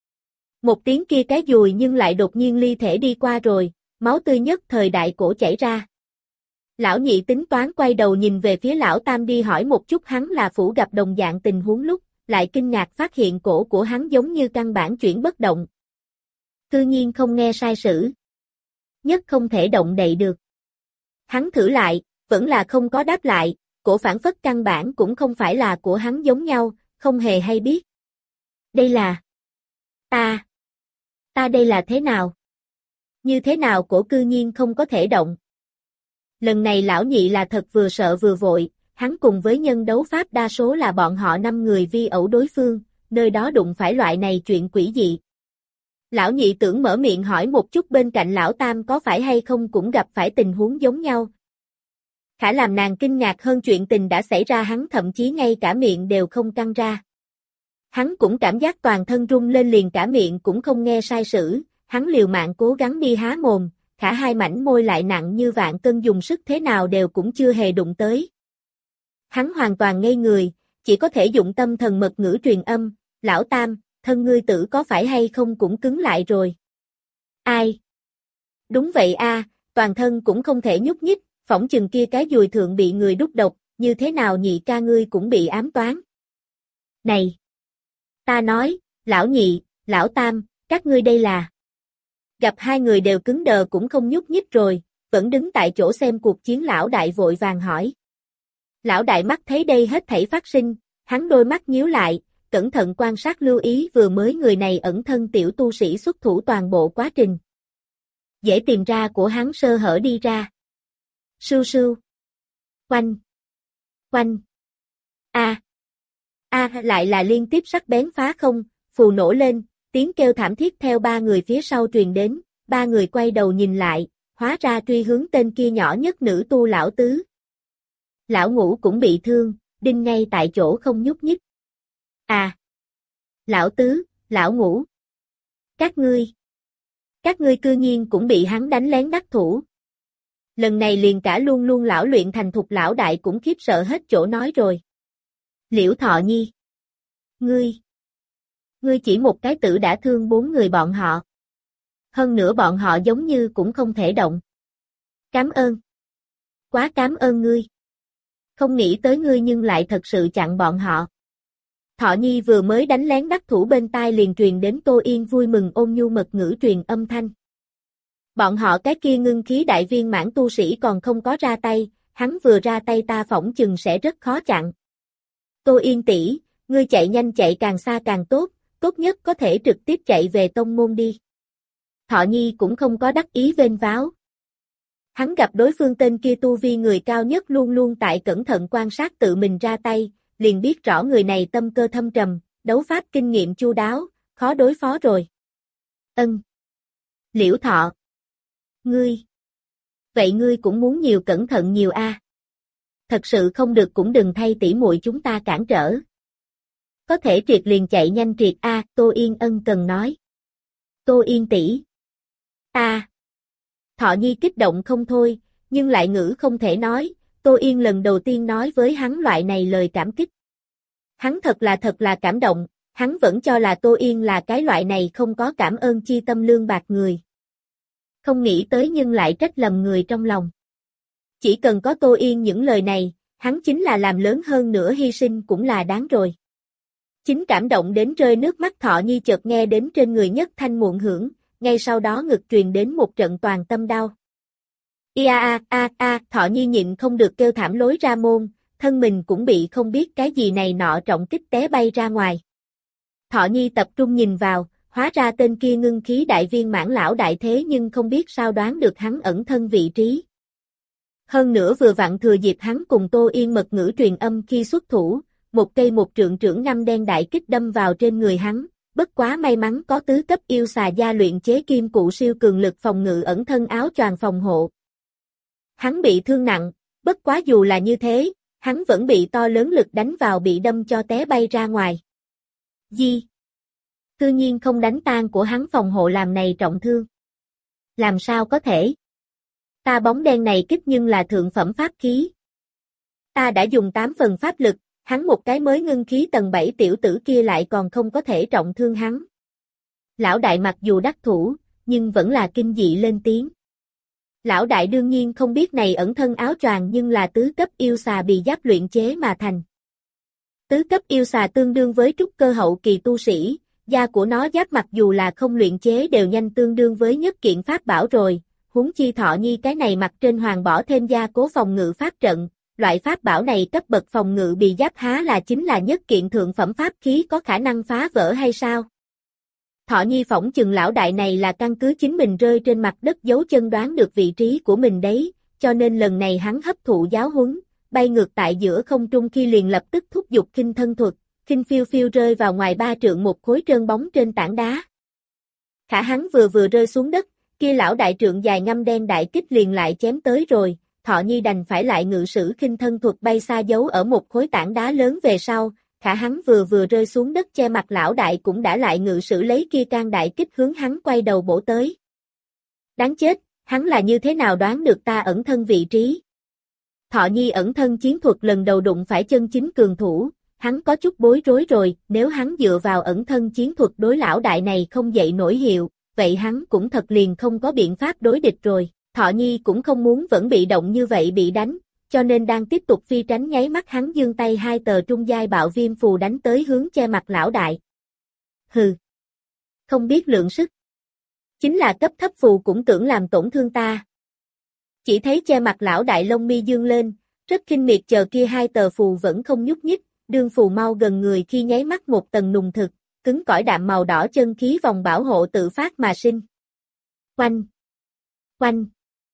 Một tiếng kia cái dùi nhưng lại đột nhiên ly thể đi qua rồi, máu tươi nhất thời đại cổ chảy ra. Lão nhị tính toán quay đầu nhìn về phía lão tam đi hỏi một chút hắn là phủ gặp đồng dạng tình huống lúc, lại kinh ngạc phát hiện cổ của hắn giống như căn bản chuyển bất động. Cư nhiên không nghe sai sử. Nhất không thể động đậy được. Hắn thử lại, vẫn là không có đáp lại, cổ phản phất căn bản cũng không phải là của hắn giống nhau, không hề hay biết. Đây là... Ta... Ta đây là thế nào? Như thế nào cổ cư nhiên không có thể động? Lần này lão nhị là thật vừa sợ vừa vội, hắn cùng với nhân đấu pháp đa số là bọn họ năm người vi ẩu đối phương, nơi đó đụng phải loại này chuyện quỷ dị. Lão nhị tưởng mở miệng hỏi một chút bên cạnh lão tam có phải hay không cũng gặp phải tình huống giống nhau. Khả làm nàng kinh ngạc hơn chuyện tình đã xảy ra hắn thậm chí ngay cả miệng đều không căng ra. Hắn cũng cảm giác toàn thân rung lên liền cả miệng cũng không nghe sai sử, hắn liều mạng cố gắng đi há mồm, khả hai mảnh môi lại nặng như vạn cân dùng sức thế nào đều cũng chưa hề đụng tới. Hắn hoàn toàn ngây người, chỉ có thể dụng tâm thần mật ngữ truyền âm, lão tam, thân ngươi tử có phải hay không cũng cứng lại rồi. Ai? Đúng vậy a, toàn thân cũng không thể nhúc nhích, phỏng chừng kia cái dùi thượng bị người đúc độc, như thế nào nhị ca ngươi cũng bị ám toán. Này! Ta nói, lão nhị, lão tam, các ngươi đây là... Gặp hai người đều cứng đờ cũng không nhúc nhích rồi, vẫn đứng tại chỗ xem cuộc chiến lão đại vội vàng hỏi. Lão đại mắt thấy đây hết thảy phát sinh, hắn đôi mắt nhíu lại, cẩn thận quan sát lưu ý vừa mới người này ẩn thân tiểu tu sĩ xuất thủ toàn bộ quá trình. Dễ tìm ra của hắn sơ hở đi ra. Sưu sưu. Quanh. Quanh. A. A lại là liên tiếp sắc bén phá không, phù nổ lên, tiếng kêu thảm thiết theo ba người phía sau truyền đến, ba người quay đầu nhìn lại, hóa ra truy hướng tên kia nhỏ nhất nữ tu lão tứ. Lão ngũ cũng bị thương, đinh ngay tại chỗ không nhúc nhích. À! Lão tứ, lão ngũ. Các ngươi. Các ngươi cư nhiên cũng bị hắn đánh lén đắc thủ. Lần này liền cả luôn luôn lão luyện thành thục lão đại cũng khiếp sợ hết chỗ nói rồi. Liễu Thọ Nhi. Ngươi. Ngươi chỉ một cái tử đã thương bốn người bọn họ. Hơn nữa bọn họ giống như cũng không thể động. Cám ơn. Quá cám ơn ngươi. Không nghĩ tới ngươi nhưng lại thật sự chặn bọn họ. Thọ Nhi vừa mới đánh lén đắc thủ bên tai liền truyền đến Tô Yên vui mừng ôn nhu mật ngữ truyền âm thanh. Bọn họ cái kia ngưng khí đại viên mãn tu sĩ còn không có ra tay, hắn vừa ra tay ta phỏng chừng sẽ rất khó chặn. Tô Yên tỷ, ngươi chạy nhanh chạy càng xa càng tốt, tốt nhất có thể trực tiếp chạy về tông môn đi. Thọ Nhi cũng không có đắc ý vênh váo. Hắn gặp đối phương tên kia tu vi người cao nhất luôn luôn tại cẩn thận quan sát tự mình ra tay, liền biết rõ người này tâm cơ thâm trầm, đấu pháp kinh nghiệm chu đáo, khó đối phó rồi. Ân. Liễu Thọ. Ngươi. Vậy ngươi cũng muốn nhiều cẩn thận nhiều a. Thật sự không được cũng đừng thay tỷ muội chúng ta cản trở. Có thể triệt liền chạy nhanh triệt a, Tô Yên ân cần nói. Tô Yên tỷ. A. Thọ Nhi kích động không thôi, nhưng lại ngữ không thể nói, Tô Yên lần đầu tiên nói với hắn loại này lời cảm kích. Hắn thật là thật là cảm động, hắn vẫn cho là Tô Yên là cái loại này không có cảm ơn chi tâm lương bạc người. Không nghĩ tới nhưng lại trách lầm người trong lòng. Chỉ cần có Tô Yên những lời này, hắn chính là làm lớn hơn nữa hy sinh cũng là đáng rồi. Chính cảm động đến rơi nước mắt Thọ Nhi chợt nghe đến trên người nhất thanh muộn hưởng, ngay sau đó ngực truyền đến một trận toàn tâm đau. Ia a a a, Thọ Nhi nhịn không được kêu thảm lối ra môn, thân mình cũng bị không biết cái gì này nọ trọng kích té bay ra ngoài. Thọ Nhi tập trung nhìn vào, hóa ra tên kia ngưng khí đại viên mãn lão đại thế nhưng không biết sao đoán được hắn ẩn thân vị trí. Hơn nữa vừa vặn thừa dịp hắn cùng Tô Yên mật ngữ truyền âm khi xuất thủ, một cây một trượng trưởng ngăm đen đại kích đâm vào trên người hắn, bất quá may mắn có tứ cấp yêu xà gia luyện chế kim cụ siêu cường lực phòng ngự ẩn thân áo choàng phòng hộ. Hắn bị thương nặng, bất quá dù là như thế, hắn vẫn bị to lớn lực đánh vào bị đâm cho té bay ra ngoài. Di. Tự nhiên không đánh tan của hắn phòng hộ làm này trọng thương. Làm sao có thể? Ta bóng đen này kích nhưng là thượng phẩm pháp khí. Ta đã dùng tám phần pháp lực, hắn một cái mới ngưng khí tầng bảy tiểu tử kia lại còn không có thể trọng thương hắn. Lão đại mặc dù đắc thủ, nhưng vẫn là kinh dị lên tiếng. Lão đại đương nhiên không biết này ẩn thân áo choàng nhưng là tứ cấp yêu xà bị giáp luyện chế mà thành. Tứ cấp yêu xà tương đương với trúc cơ hậu kỳ tu sĩ, da của nó giáp mặc dù là không luyện chế đều nhanh tương đương với nhất kiện pháp bảo rồi, huống chi Thọ Nhi cái này mặt trên hoàng bỏ thêm gia cố phòng ngự pháp trận, loại pháp bảo này cấp bậc phòng ngự bị giáp há là chính là nhất kiện thượng phẩm pháp khí có khả năng phá vỡ hay sao? Thọ Nhi phỏng chừng lão đại này là căn cứ chính mình rơi trên mặt đất giấu chân đoán được vị trí của mình đấy, cho nên lần này hắn hấp thụ giáo huấn, bay ngược tại giữa không trung khi liền lập tức thúc giục khinh thân thuật, khinh phiêu phiêu rơi vào ngoài ba trượng một khối trơn bóng trên tảng đá. Khả hắn vừa vừa rơi xuống đất, kia lão đại trượng dài ngăm đen đại kích liền lại chém tới rồi, Thọ Nhi đành phải lại ngự sử khinh thân thuật bay xa giấu ở một khối tảng đá lớn về sau, khả hắn vừa vừa rơi xuống đất che mặt lão đại cũng đã lại ngự sử lấy kia can đại kích hướng hắn quay đầu bổ tới. Đáng chết, hắn là như thế nào đoán được ta ẩn thân vị trí? Thọ Nhi ẩn thân chiến thuật lần đầu đụng phải chân chính cường thủ, hắn có chút bối rối rồi, nếu hắn dựa vào ẩn thân chiến thuật đối lão đại này không dậy nổi hiệu, vậy hắn cũng thật liền không có biện pháp đối địch rồi. Thọ Nhi cũng không muốn vẫn bị động như vậy bị đánh, cho nên đang tiếp tục phi tránh nháy mắt hắn giương tay hai tờ trung giai bạo viêm phù đánh tới hướng che mặt lão đại. Hừ. Không biết lượng sức. Chính là cấp thấp phù cũng tưởng làm tổn thương ta. Chỉ thấy che mặt lão đại lông mi dương lên, rất khinh miệt chờ kia hai tờ phù vẫn không nhúc nhích, đương phù mau gần người khi nháy mắt một tầng nùng thực, cứng cỏi đạm màu đỏ chân khí vòng bảo hộ tự phát mà sinh. Oanh! Oanh!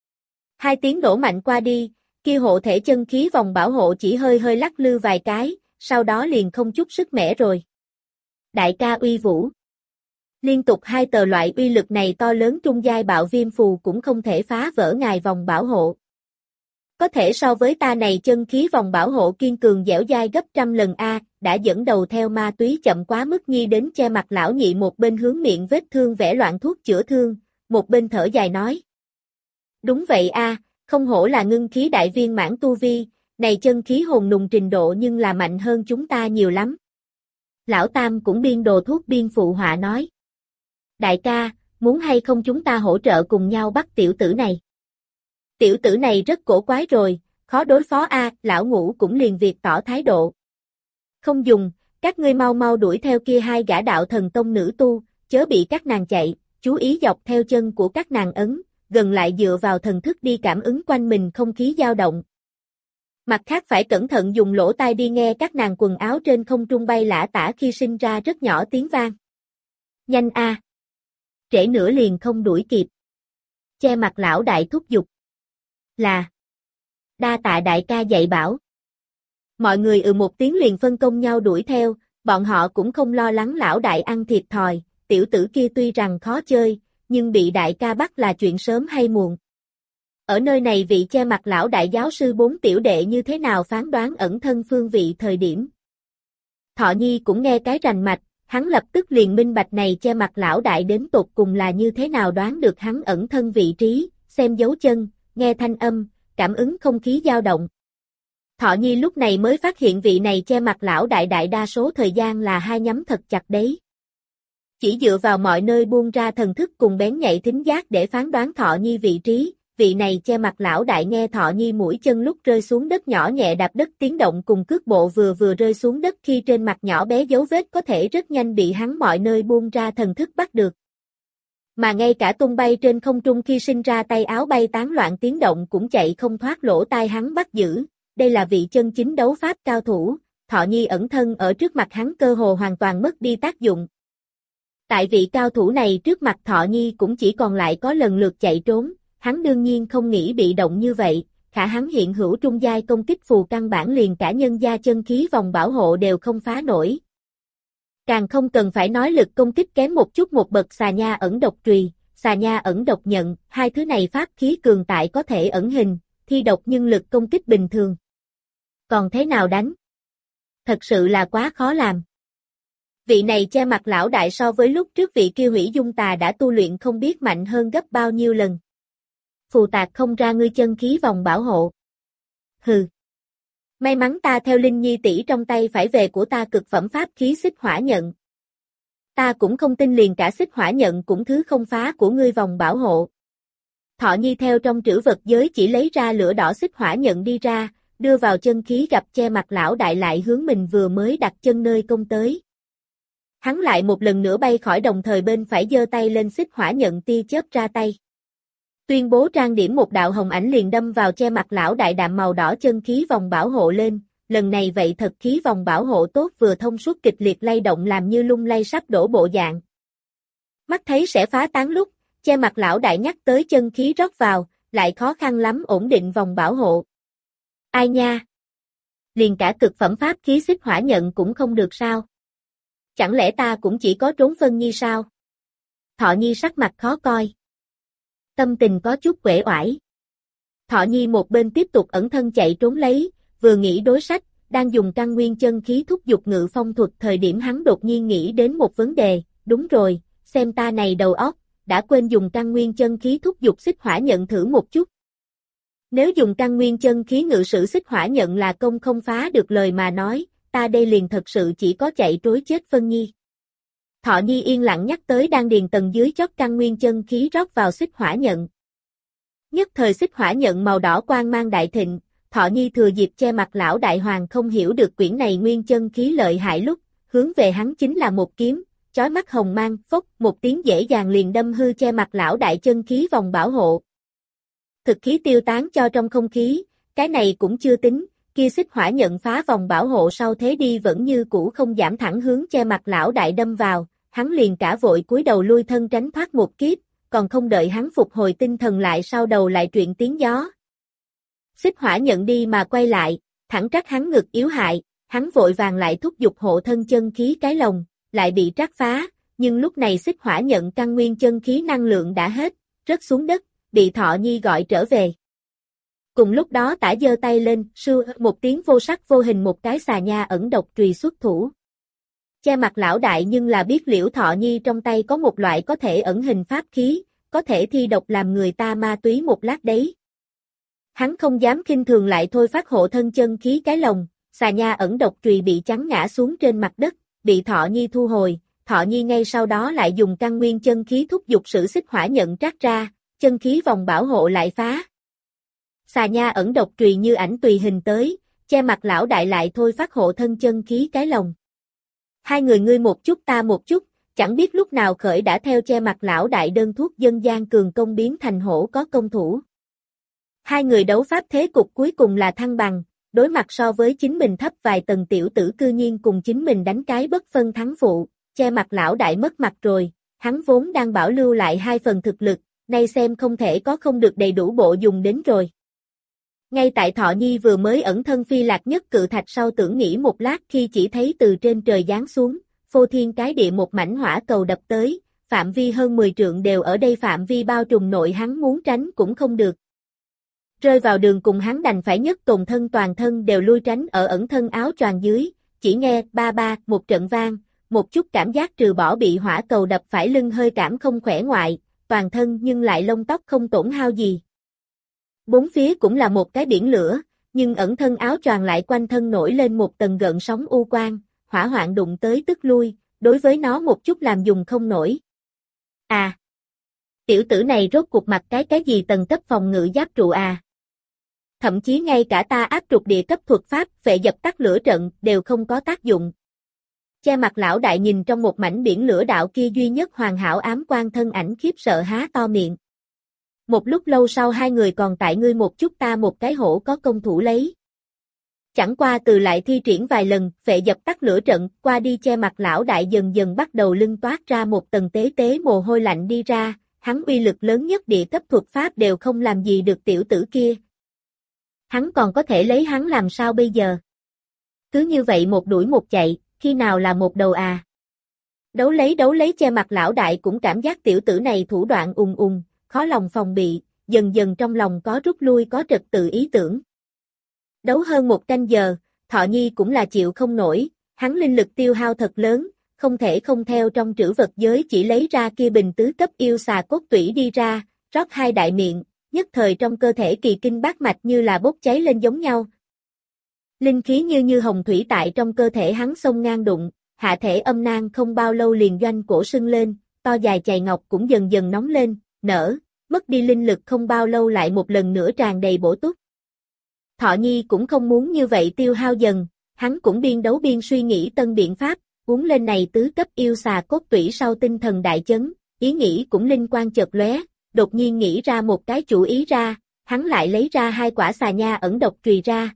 Hai tiếng nổ mạnh qua đi, kia hộ thể chân khí vòng bảo hộ chỉ hơi hơi lắc lư vài cái, sau đó liền không chút sức mẻ rồi. Đại ca uy vũ. Liên tục hai tờ loại uy lực này to lớn trung giai bạo viêm phù cũng không thể phá vỡ ngài vòng bảo hộ. Có thể so với ta này chân khí vòng bảo hộ kiên cường dẻo dai gấp trăm lần A, đã dẫn đầu theo ma túy chậm quá mức Nhi đến che mặt lão nhị một bên hướng miệng vết thương vẽ loạn thuốc chữa thương, một bên thở dài nói. Đúng vậy A, không hổ là ngưng khí đại viên mãn tu vi, này chân khí hồn nùng trình độ nhưng là mạnh hơn chúng ta nhiều lắm. Lão Tam cũng biên đồ thuốc biên phụ họa nói. Đại ca, muốn hay không chúng ta hỗ trợ cùng nhau bắt tiểu tử này? Tiểu tử này rất cổ quái rồi, khó đối phó a, lão Ngũ cũng liền việc tỏ thái độ. Không dùng, các ngươi mau mau đuổi theo kia hai gã đạo thần tông nữ tu, chớ bị các nàng chạy, chú ý dọc theo chân của các nàng ấn, gần lại dựa vào thần thức đi cảm ứng quanh mình không khí dao động. Mặt khác phải cẩn thận dùng lỗ tai đi nghe các nàng quần áo trên không trung bay lả tả khi sinh ra rất nhỏ tiếng vang. Nhanh a, trễ nữa liền không đuổi kịp. Che mặt lão đại thúc giục. Là. Đa tạ đại ca dạy bảo. Mọi người ừ một tiếng liền phân công nhau đuổi theo, bọn họ cũng không lo lắng lão đại ăn thiệt thòi, tiểu tử kia tuy rằng khó chơi, nhưng bị đại ca bắt là chuyện sớm hay muộn. Ở nơi này vị che mặt lão đại giáo sư bốn tiểu đệ như thế nào phán đoán ẩn thân phương vị thời điểm. Thọ Nhi cũng nghe cái rành mạch, hắn lập tức liền minh bạch này che mặt lão đại đến tột cùng là như thế nào đoán được hắn ẩn thân vị trí, xem dấu chân, nghe thanh âm, cảm ứng không khí dao động. Thọ Nhi lúc này mới phát hiện vị này che mặt lão đại đại đa số thời gian là hai nhắm thật chặt đấy. Chỉ dựa vào mọi nơi buông ra thần thức cùng bén nhạy thính giác để phán đoán Thọ Nhi vị trí, vị này che mặt lão đại nghe Thọ Nhi mũi chân lúc rơi xuống đất nhỏ nhẹ đạp đất tiếng động cùng cước bộ vừa vừa rơi xuống đất khi trên mặt nhỏ bé dấu vết có thể rất nhanh bị hắn mọi nơi buông ra thần thức bắt được. Mà ngay cả tung bay trên không trung khi sinh ra tay áo bay tán loạn tiếng động cũng chạy không thoát lỗ tai hắn bắt giữ, đây là vị chân chính đấu pháp cao thủ, Thọ Nhi ẩn thân ở trước mặt hắn cơ hồ hoàn toàn mất đi tác dụng. Tại vị cao thủ này trước mặt Thọ Nhi cũng chỉ còn lại có lần lượt chạy trốn, hắn đương nhiên không nghĩ bị động như vậy, khả hắn hiện hữu trung giai công kích phù căn bản liền cả nhân gia chân khí vòng bảo hộ đều không phá nổi. Càng không cần phải nói lực công kích kém một chút một bậc xà nha ẩn độc trùy, xà nha ẩn độc nhận, hai thứ này pháp khí cường tại có thể ẩn hình, thi độc nhưng lực công kích bình thường. Còn thế nào đánh? Thật sự là quá khó làm. Vị này che mặt lão đại so với lúc trước vị kia hủy dung tà đã tu luyện không biết mạnh hơn gấp bao nhiêu lần. Phù tạc không ra ngươi chân khí vòng bảo hộ. Hừ. May mắn ta theo Linh Nhi tỷ trong tay phải về của ta cực phẩm pháp khí xích hỏa nhận. Ta cũng không tin liền cả xích hỏa nhận cũng thứ không phá của ngươi vòng bảo hộ. Thọ Nhi theo trong trữ vật giới chỉ lấy ra lửa đỏ xích hỏa nhận đi ra, đưa vào chân khí gặp che mặt lão đại lại hướng mình vừa mới đặt chân nơi công tới. Hắn lại một lần nữa bay khỏi đồng thời bên phải giơ tay lên xích hỏa nhận tia chớp ra tay. Tuyên bố trang điểm một đạo hồng ảnh liền đâm vào che mặt lão đại đạm màu đỏ chân khí vòng bảo hộ lên, lần này vậy thật khí vòng bảo hộ tốt vừa thông suốt kịch liệt lay động làm như lung lay sắp đổ bộ dạng. Mắt thấy sẽ phá tán lúc, che mặt lão đại nhắc tới chân khí rót vào, lại khó khăn lắm ổn định vòng bảo hộ. Ai nha? Liền cả cực phẩm pháp khí xích hỏa nhận cũng không được sao? Chẳng lẽ ta cũng chỉ có trốn phân nhi sao? Thọ Nhi sắc mặt khó coi. Tâm tình có chút uể oải. Thọ Nhi một bên tiếp tục ẩn thân chạy trốn lấy, vừa nghĩ đối sách, đang dùng căn nguyên chân khí thúc giục ngự phong thuật thời điểm hắn đột nhiên nghĩ đến một vấn đề, đúng rồi, xem ta này đầu óc, đã quên dùng căn nguyên chân khí thúc giục xích hỏa nhận thử một chút. Nếu dùng căn nguyên chân khí ngự sử xích hỏa nhận là công không phá được lời mà nói, ta đây liền thật sự chỉ có chạy trối chết phân nhi. Thọ Nhi yên lặng nhắc tới đang điền tầng dưới chót căn nguyên chân khí rót vào xích hỏa nhận. Nhất thời xích hỏa nhận màu đỏ quang mang đại thịnh, Thọ Nhi thừa dịp che mặt lão đại hoàng không hiểu được quyển này nguyên chân khí lợi hại lúc, hướng về hắn chính là một kiếm, chói mắt hồng mang, phốc, một tiếng dễ dàng liền đâm hư che mặt lão đại chân khí vòng bảo hộ. Thực khí tiêu tán cho trong không khí, cái này cũng chưa tính, kia xích hỏa nhận phá vòng bảo hộ sau thế đi vẫn như cũ không giảm thẳng hướng che mặt lão đại đâm vào, hắn liền cả vội cúi đầu lui thân tránh thoát một kiếp, còn không đợi hắn phục hồi tinh thần lại sau đầu lại truyện tiếng gió. Xích hỏa nhận đi mà quay lại, thẳng trắc hắn ngực yếu hại, hắn vội vàng lại thúc giục hộ thân chân khí cái lồng, lại bị trắc phá, nhưng lúc này xích hỏa nhận căn nguyên chân khí năng lượng đã hết, rớt xuống đất, bị Thọ Nhi gọi trở về. Cùng lúc đó tả giơ tay lên, sưu một tiếng vô sắc vô hình một cái xà nha ẩn độc trùy xuất thủ. Che mặt lão đại nhưng là biết Liễu Thọ Nhi trong tay có một loại có thể ẩn hình pháp khí, có thể thi độc làm người ta ma túy một lát đấy. Hắn không dám khinh thường lại thôi phát hộ thân chân khí cái lồng, xà nha ẩn độc trùy bị chắn ngã xuống trên mặt đất, bị Thọ Nhi thu hồi, Thọ Nhi ngay sau đó lại dùng căn nguyên chân khí thúc giục sử xích hỏa nhận trát ra, chân khí vòng bảo hộ lại phá. Xà nha ẩn độc trùy như ảnh tùy hình tới, che mặt lão đại lại thôi phát hộ thân chân khí cái lồng. Hai người ngươi một chút ta một chút, chẳng biết lúc nào khởi đã theo che mặt lão đại đơn thuốc dân gian cường công biến thành hổ có công thủ. Hai người đấu pháp thế cục cuối cùng là thăng bằng, đối mặt so với chính mình thấp vài tầng tiểu tử cư nhiên cùng chính mình đánh cái bất phân thắng phụ, che mặt lão đại mất mặt rồi, hắn vốn đang bảo lưu lại hai phần thực lực, nay xem không thể có không được đầy đủ bộ dùng đến rồi. Ngay tại Thọ Nhi vừa mới ẩn thân phi lạc nhất cự thạch sau tưởng nghỉ một lát khi chỉ thấy từ trên trời giáng xuống, phô thiên cái địa một mảnh hỏa cầu đập tới, phạm vi hơn mười trượng đều ở đây phạm vi bao trùm nội hắn muốn tránh cũng không được. Rơi vào đường cùng hắn đành phải nhất tồn thân toàn thân đều lui tránh ở ẩn thân áo choàng dưới, chỉ nghe ba ba một trận vang, một chút cảm giác trừ bỏ bị hỏa cầu đập phải lưng hơi cảm không khỏe ngoại, toàn thân nhưng lại lông tóc không tổn hao gì. Bốn phía cũng là một cái biển lửa, nhưng ẩn thân áo choàng lại quanh thân nổi lên một tầng gợn sóng u quang, hỏa hoạn đụng tới tức lui, đối với nó một chút làm dùng không nổi. À! Tiểu tử này rốt cuộc mặc cái cái gì tầng cấp phòng ngự giáp trụ à? Thậm chí ngay cả ta áp trục địa cấp thuật pháp phệ dập tắt lửa trận đều không có tác dụng. Che mặt lão đại nhìn trong một mảnh biển lửa đạo kia duy nhất hoàn hảo ám quang thân ảnh khiếp sợ há to miệng. Một lúc lâu sau hai người còn tại ngươi một chút ta một cái hổ có công thủ lấy. Chẳng qua từ lại thi triển vài lần, phệ dập tắt lửa trận, qua đi che mặt lão đại dần dần bắt đầu lưng toát ra một tầng tế tế mồ hôi lạnh đi ra, hắn uy lực lớn nhất địa cấp thuật pháp đều không làm gì được tiểu tử kia. Hắn còn có thể lấy hắn làm sao bây giờ? Cứ như vậy một đuổi một chạy, khi nào là một đầu à? Đấu lấy đấu lấy che mặt lão đại cũng cảm giác tiểu tử này thủ đoạn ùng ùng, khó lòng phòng bị, dần dần trong lòng có rút lui có trật tự ý tưởng. Đấu hơn một canh giờ, Thọ Nhi cũng là chịu không nổi, hắn linh lực tiêu hao thật lớn, không thể không theo trong trữ vật giới chỉ lấy ra kia bình tứ cấp yêu xà cốt tủy đi ra, rót hai đại miệng, nhất thời trong cơ thể kỳ kinh bát mạch như là bốc cháy lên giống nhau. Linh khí như như hồng thủy tại trong cơ thể hắn xông ngang đụng, hạ thể âm nang không bao lâu liền doanh cổ sưng lên, to dài chày ngọc cũng dần dần nóng lên, nở, mất đi linh lực không bao lâu lại một lần nữa tràn đầy bổ túc. Thọ Nhi cũng không muốn như vậy tiêu hao dần, hắn cũng biên đấu biên suy nghĩ tân biện pháp, uống lên này tứ cấp yêu xà cốt tủy sau tinh thần đại chấn, ý nghĩ cũng linh quang chợt lóe, đột nhiên nghĩ ra một cái chủ ý ra, hắn lại lấy ra hai quả xà nha ẩn độc chùy ra.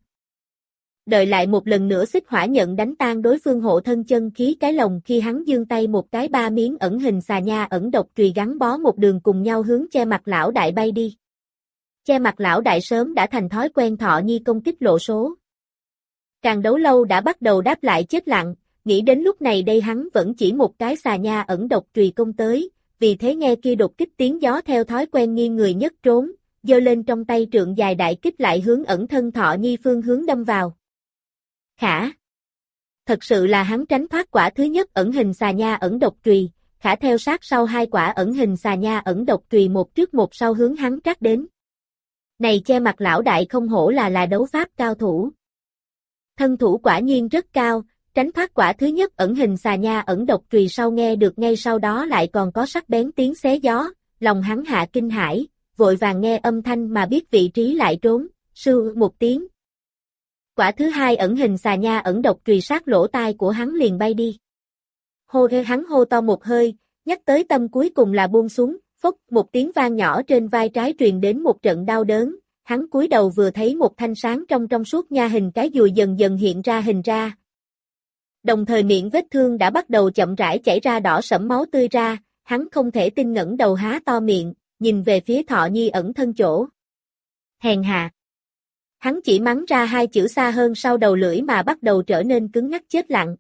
Đợi lại một lần nữa xích hỏa nhận đánh tan đối phương hộ thân chân khí cái lồng khi hắn giương tay một cái ba miếng ẩn hình xà nha ẩn độc chùy gắn bó một đường cùng nhau hướng che mặt lão đại bay đi. Che mặt lão đại sớm đã thành thói quen Thọ Nhi công kích lộ số. Càng đấu lâu đã bắt đầu đáp lại chết lặng, nghĩ đến lúc này đây hắn vẫn chỉ một cái xà nha ẩn độc chùy công tới, vì thế nghe kia đột kích tiếng gió theo thói quen nghiêng người nhất trốn, giơ lên trong tay trượng dài đại kích lại hướng ẩn thân Thọ Nhi phương hướng đâm vào. Khả! Thật sự là hắn tránh thoát quả thứ nhất ẩn hình xà nha ẩn độc chùy, khả theo sát sau hai quả ẩn hình xà nha ẩn độc chùy một trước một sau hướng hắn trát đến. Này che mặt lão đại không hổ là là đấu pháp cao thủ. Thân thủ quả nhiên rất cao, tránh thoát quả thứ nhất ẩn hình xà nha ẩn độc chùy sau nghe được ngay sau đó lại còn có sắc bén tiếng xé gió, lòng hắn hạ kinh hãi, vội vàng nghe âm thanh mà biết vị trí lại trốn, sưu một tiếng. Quả thứ hai ẩn hình xà nha ẩn độc chùy sát lỗ tai của hắn liền bay đi. Hô hê hắn hô to một hơi, nhắc tới tâm cuối cùng là buông xuống, phốc một tiếng vang nhỏ trên vai trái truyền đến một trận đau đớn, hắn cúi đầu vừa thấy một thanh sáng trong trong suốt nha hình cái dùi dần dần hiện ra hình ra. Đồng thời miệng vết thương đã bắt đầu chậm rãi chảy ra đỏ sẫm máu tươi ra, hắn không thể tin ngẩng đầu há to miệng, nhìn về phía Thọ Nhi ẩn thân chỗ. Hèn hạ. Hắn chỉ mắng ra hai chữ xa hơn sau đầu lưỡi mà bắt đầu trở nên cứng ngắc chết lặng.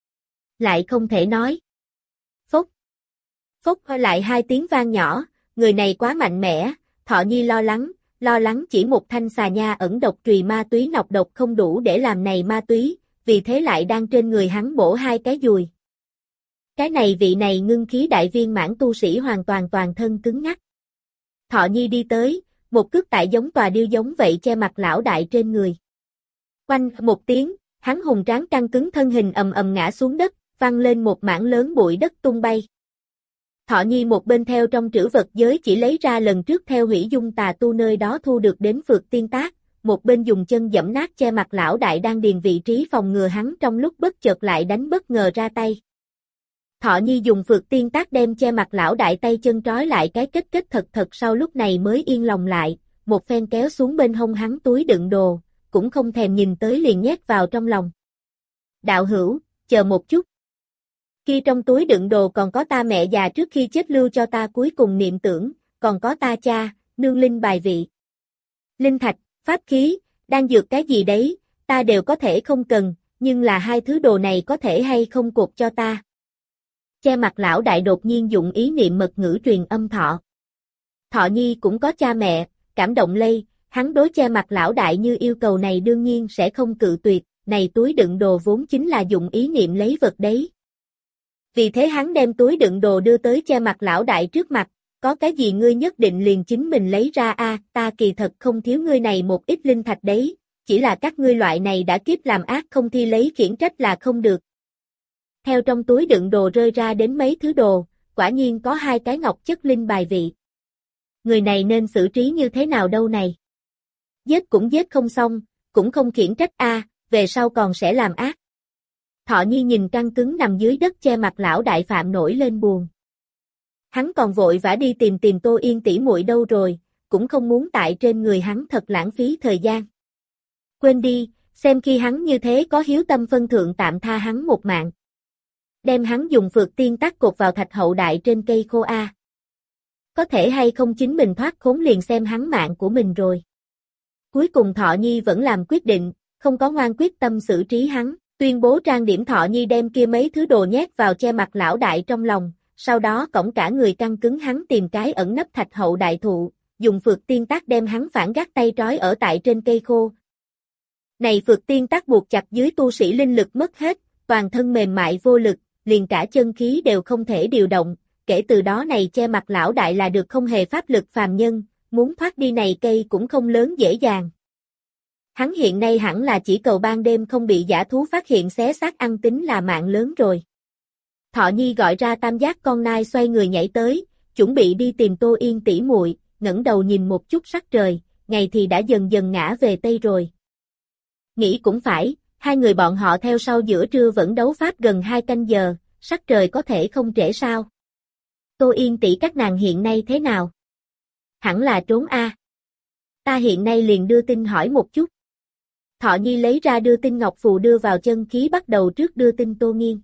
Lại không thể nói. Phốc. Phốc lại hai tiếng vang nhỏ, người này quá mạnh mẽ, Thọ Nhi lo lắng, lo lắng chỉ một thanh xà nha ẩn độc chùy ma túy nọc độc không đủ để làm này ma túy, vì thế lại đang trên người hắn bổ hai cái dùi. Cái này vị này ngưng khí đại viên mãn tu sĩ hoàn toàn toàn thân cứng ngắc. Thọ Nhi đi tới, một cước tại giống tòa điêu giống vậy che mặt lão đại trên người. Quanh một tiếng, hắn hùng tráng căng cứng thân hình ầm ầm ngã xuống đất, văng lên một mảng lớn bụi đất tung bay. Thọ Nhi một bên theo trong trữ vật giới chỉ lấy ra lần trước theo hủy dung tà tu nơi đó thu được đến phược tiên tác, một bên dùng chân giẫm nát che mặt lão đại đang điền vị trí phòng ngừa hắn trong lúc bất chợt lại đánh bất ngờ ra tay. Thọ Nhi dùng phược tiên tác đem che mặt lão đại tay chân trói lại cái kết kết thật thật sau lúc này mới yên lòng lại, một phen kéo xuống bên hông hắn túi đựng đồ, cũng không thèm nhìn tới liền nhét vào trong lòng. Đạo hữu, chờ một chút. Kia trong túi đựng đồ còn có ta mẹ già trước khi chết lưu cho ta cuối cùng niệm tưởng, còn có ta cha, nương linh bài vị. Linh thạch, pháp khí, đang dược cái gì đấy, ta đều có thể không cần, nhưng là hai thứ đồ này có thể hay không cột cho ta. Che mặt lão đại đột nhiên dụng ý niệm mật ngữ truyền âm Thọ. Thọ Nhi cũng có cha mẹ, cảm động lây, hắn đối che mặt lão đại như yêu cầu này đương nhiên sẽ không cự tuyệt, này túi đựng đồ vốn chính là dụng ý niệm lấy vật đấy. Vì thế hắn đem túi đựng đồ đưa tới che mặt lão đại trước mặt, có cái gì ngươi nhất định liền chính mình lấy ra a, ta kỳ thật không thiếu ngươi này một ít linh thạch đấy, chỉ là các ngươi loại này đã kiếp làm ác không thi lấy khiển trách là không được. Theo trong túi đựng đồ rơi ra đến mấy thứ đồ, quả nhiên có hai cái ngọc chất linh bài vị. Người này nên xử trí như thế nào đâu này? Giết cũng giết không xong, cũng không khiển trách a, về sau còn sẽ làm ác. Thọ Nhi nhìn căng cứng nằm dưới đất che mặt lão đại phạm nổi lên buồn. Hắn còn vội vã đi tìm tìm Tô Yên tỷ muội đâu rồi, cũng không muốn tại trên người hắn thật lãng phí thời gian. Quên đi, xem khi hắn như thế có hiếu tâm phân thượng tạm tha hắn một mạng. Đem hắn dùng phược tiên tắc cột vào thạch hậu đại trên cây khô a. Có thể hay không chính mình thoát khốn liền xem hắn mạng của mình rồi. Cuối cùng Thọ Nhi vẫn làm quyết định, không có ngoan quyết tâm xử trí hắn, tuyên bố trang điểm Thọ Nhi đem kia mấy thứ đồ nhét vào che mặt lão đại trong lòng, sau đó cõng cả người căng cứng hắn tìm cái ẩn nấp thạch hậu đại thụ, dùng phược tiên tắc đem hắn phản gác tay trói ở tại trên cây khô. Này phược tiên tắc buộc chặt dưới tu sĩ linh lực mất hết, toàn thân mềm mại vô lực, liền cả chân khí đều không thể điều động, kể từ đó này che mặt lão đại là được không hề pháp lực phàm nhân, muốn thoát đi này cây cũng không lớn dễ dàng. Hắn hiện nay hẳn là chỉ cầu ban đêm không bị dã thú phát hiện xé xác ăn tính là mạng lớn rồi. Thọ Nhi gọi ra tam giác con nai xoay người nhảy tới, chuẩn bị đi tìm Tô Yên tỷ muội, ngẩng đầu nhìn một chút sắc trời, ngày thì đã dần dần ngã về tây rồi. Nghĩ cũng phải, hai người bọn họ theo sau giữa trưa vẫn đấu pháp gần hai canh giờ, sắc trời có thể không trễ sao. Tô Yên tỷ các nàng hiện nay thế nào? Hẳn là trốn a. Ta hiện nay liền đưa tin hỏi một chút. Thọ Nhi lấy ra đưa tin ngọc phù đưa vào chân khí bắt đầu trước đưa tin Tô Nghiên.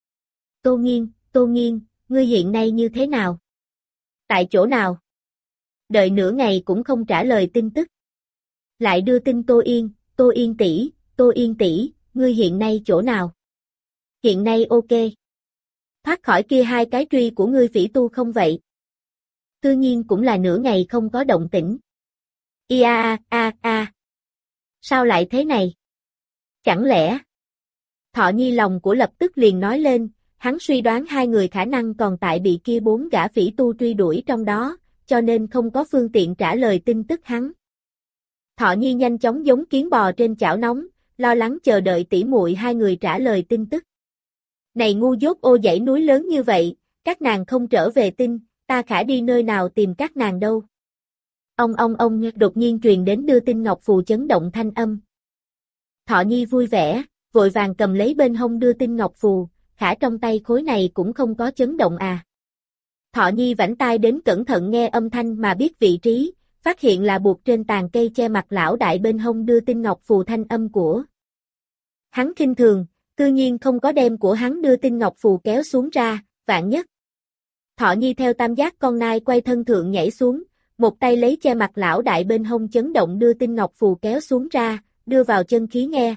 Tô Nghiên, Tô Nghiên, ngươi hiện nay như thế nào? Tại chỗ nào? Đợi nửa ngày cũng không trả lời tin tức. Lại đưa tin Tô Yên, Tô Yên tỷ, Tô Yên tỷ, ngươi hiện nay chỗ nào? Hiện nay ok. Thoát khỏi kia hai cái truy của ngươi phỉ tu không vậy? Tự nhiên cũng là nửa ngày không có động tĩnh. Ia a a a. Sao lại thế này? Chẳng lẽ? Thọ Nhi lòng của lập tức liền nói lên, hắn suy đoán hai người khả năng còn tại bị kia bốn gã phỉ tu truy đuổi trong đó, cho nên không có phương tiện trả lời tin tức hắn. Thọ Nhi nhanh chóng giống kiến bò trên chảo nóng, lo lắng chờ đợi tỷ muội hai người trả lời tin tức. Này ngu dốt ô dãy núi lớn như vậy, các nàng không trở về tin, ta khả đi nơi nào tìm các nàng đâu. Ông ông ông đột nhiên truyền đến đưa tin ngọc phù chấn động thanh âm. Thọ Nhi vui vẻ, vội vàng cầm lấy bên hông đưa tin ngọc phù, khả trong tay khối này cũng không có chấn động à. Thọ Nhi vảnh tai đến cẩn thận nghe âm thanh mà biết vị trí, phát hiện là buộc trên tàn cây che mặt lão đại bên hông đưa tin ngọc phù thanh âm của. Hắn khinh thường, cư nhiên không có đem của hắn đưa tin ngọc phù kéo xuống ra, vạn nhất. Thọ Nhi theo tam giác con nai quay thân thượng nhảy xuống, một tay lấy che mặt lão đại bên hông chấn động đưa tin ngọc phù kéo xuống ra, đưa vào chân khí nghe.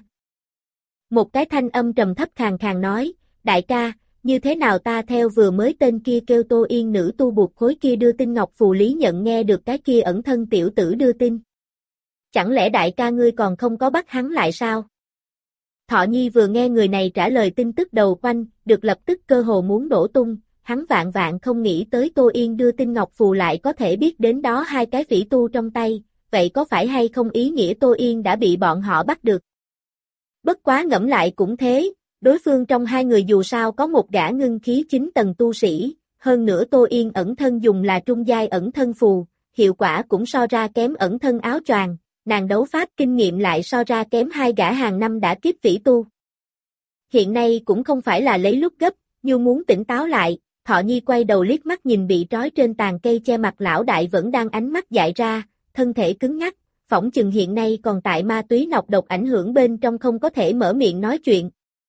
Một cái thanh âm trầm thấp khàn khàn nói, đại ca, như thế nào ta theo vừa mới tên kia kêu Tô Yên nữ tu buộc khối kia đưa tin ngọc phù lý nhận nghe được cái kia ẩn thân tiểu tử đưa tin. Chẳng lẽ đại ca ngươi còn không có bắt hắn lại sao? Thọ Nhi vừa nghe người này trả lời tin tức đầu quanh, được lập tức cơ hồ muốn đổ tung, hắn vạn vạn không nghĩ tới Tô Yên đưa tin ngọc phù lại có thể biết đến đó hai cái phỉ tu trong tay, vậy có phải hay không ý nghĩa Tô Yên đã bị bọn họ bắt được? Bất quá ngẫm lại cũng thế, đối phương trong hai người dù sao có một gã ngưng khí chín tầng tu sĩ, hơn nữa Tô Yên ẩn thân dùng là trung giai ẩn thân phù, hiệu quả cũng so ra kém ẩn thân áo choàng, nàng đấu pháp kinh nghiệm lại so ra kém hai gã hàng năm đã kiếp phỉ tu. Hiện nay cũng không phải là lấy lúc gấp, như muốn tỉnh táo lại, Thọ Nhi quay đầu liếc mắt nhìn bị trói trên tàn cây che mặt lão đại vẫn đang ánh mắt dại ra, thân thể cứng ngắc, phỏng chừng hiện nay còn tại ma túy nọc độc ảnh hưởng bên trong không có thể mở miệng nói chuyện.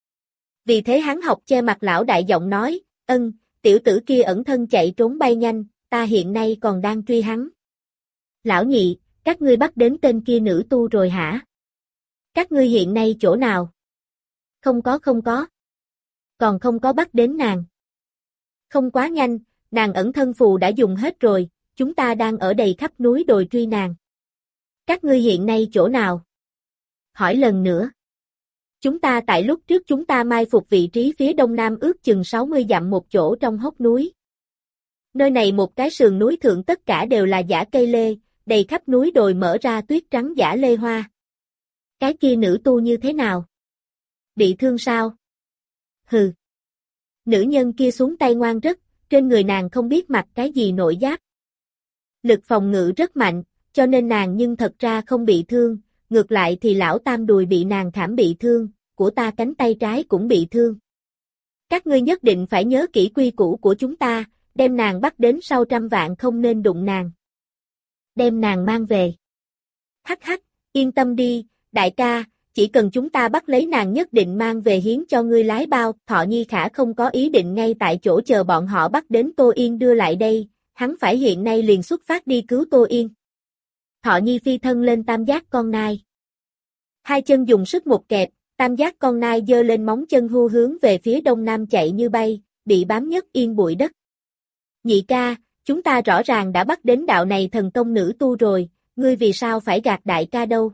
Vì thế hắn học che mặt lão đại giọng nói, ân, tiểu tử kia ẩn thân chạy trốn bay nhanh, ta hiện nay còn đang truy hắn. Lão nhị, các ngươi bắt đến tên kia nữ tu rồi hả? Các ngươi hiện nay chỗ nào? Không có không có. Còn không có bắt đến nàng. Không quá nhanh, nàng ẩn thân phù đã dùng hết rồi, chúng ta đang ở đầy khắp núi đồi truy nàng. Các ngươi hiện nay chỗ nào? Hỏi lần nữa. Chúng ta tại lúc trước chúng ta mai phục vị trí phía đông nam ước chừng sáu mươi dặm một chỗ trong hốc núi. Nơi này một cái sườn núi thượng tất cả đều là giả cây lê, đầy khắp núi đồi mở ra tuyết trắng giả lê hoa. Cái kia nữ tu như thế nào? Bị thương sao? Hừ. Nữ nhân kia xuống tay ngoan rất, trên người nàng không biết mặc cái gì nội giáp. Lực phòng ngự rất mạnh, cho nên nàng nhưng thật ra không bị thương, ngược lại thì lão tam đùi bị nàng khảm bị thương, của ta cánh tay trái cũng bị thương. Các ngươi nhất định phải nhớ kỹ quy củ của chúng ta, đem nàng bắt đến sau trăm vạn không nên đụng nàng. Đem nàng mang về. Hắc hắc, yên tâm đi, đại ca, chỉ cần chúng ta bắt lấy nàng nhất định mang về hiến cho ngươi lái bao. Thọ Nhi Khả không có ý định ngay tại chỗ chờ bọn họ bắt đến Tô Yên đưa lại đây, hắn phải hiện nay liền xuất phát đi cứu Tô Yên. Thọ Nhi phi thân lên tam giác con nai. Hai chân dùng sức một kẹp, tam giác con nai giơ lên móng chân hưu hướng về phía đông nam chạy như bay, bị bám nhất yên bụi đất. Nhị ca, chúng ta rõ ràng đã bắt đến đạo này thần tông nữ tu rồi, ngươi vì sao phải gạt đại ca đâu?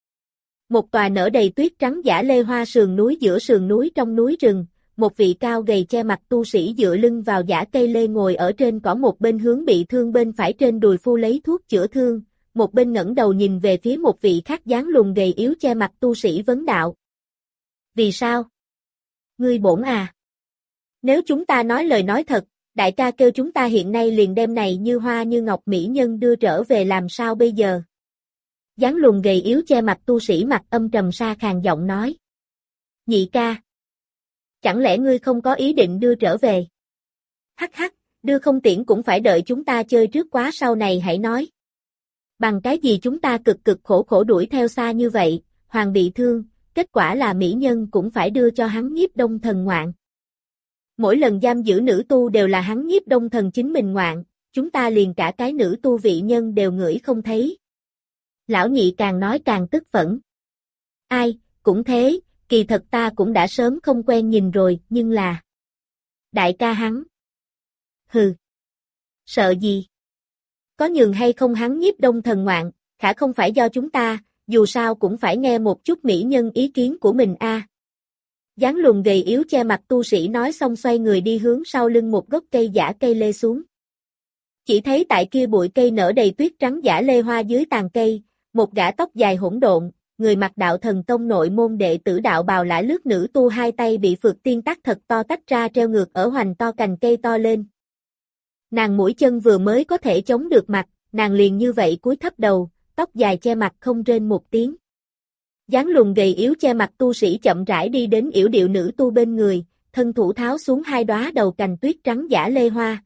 Một tòa nở đầy tuyết trắng giả lê hoa sườn núi giữa sườn núi trong núi rừng, một vị cao gầy che mặt tu sĩ dựa lưng vào giả cây lê ngồi ở trên cỏ, một bên hướng bị thương bên phải trên đùi phu lấy thuốc chữa thương, một bên ngẩng đầu nhìn về phía một vị khác dáng lùn gầy yếu che mặt tu sĩ vấn đạo. Vì sao? Ngươi bổn à? Nếu chúng ta nói lời nói thật, đại ca kêu chúng ta hiện nay liền đem này như hoa như ngọc mỹ nhân đưa trở về làm sao bây giờ? Dáng lùn gầy yếu che mặt tu sĩ mặt âm trầm sa khàn giọng nói. Nhị ca. Chẳng lẽ ngươi không có ý định đưa trở về? Hắc hắc, đưa không tiễn cũng phải đợi chúng ta chơi trước quá, sau này hãy nói. Bằng cái gì chúng ta cực cực khổ khổ đuổi theo xa như vậy, hoàng bị thương, kết quả là mỹ nhân cũng phải đưa cho hắn Nhiếp Đông Thần ngoạn. Mỗi lần giam giữ nữ tu đều là hắn Nhiếp Đông Thần chính mình ngoạn, chúng ta liền cả cái nữ tu vị nhân đều ngửi không thấy. Lão nhị càng nói càng tức phẫn. Ai, cũng thế, kỳ thật ta cũng đã sớm không quen nhìn rồi, nhưng là... Đại ca hắn. Hừ. Sợ gì? Có nhường hay không hắn Nhiếp Đông Thần ngoạn, khả không phải do chúng ta, dù sao cũng phải nghe một chút mỹ nhân ý kiến của mình a. À. Dáng lùn gầy yếu che mặt tu sĩ nói xong xoay người đi hướng sau lưng một gốc cây giả cây lê xuống. Chỉ thấy tại kia bụi cây nở đầy tuyết trắng giả lê hoa dưới tàn cây, một gã tóc dài hỗn độn, người mặc đạo thần tông nội môn đệ tử đạo bào lã lướt nữ tu hai tay bị phược tiên tắc thật to tách ra treo ngược ở hoành to cành cây to lên. Nàng mũi chân vừa mới có thể chống được mặt, nàng liền như vậy cúi thấp đầu, tóc dài che mặt không rên một tiếng. Dáng lùn gầy yếu che mặt tu sĩ chậm rãi đi đến yểu điệu nữ tu bên người, thân thủ tháo xuống hai đóa đầu cành tuyết trắng giả lê hoa.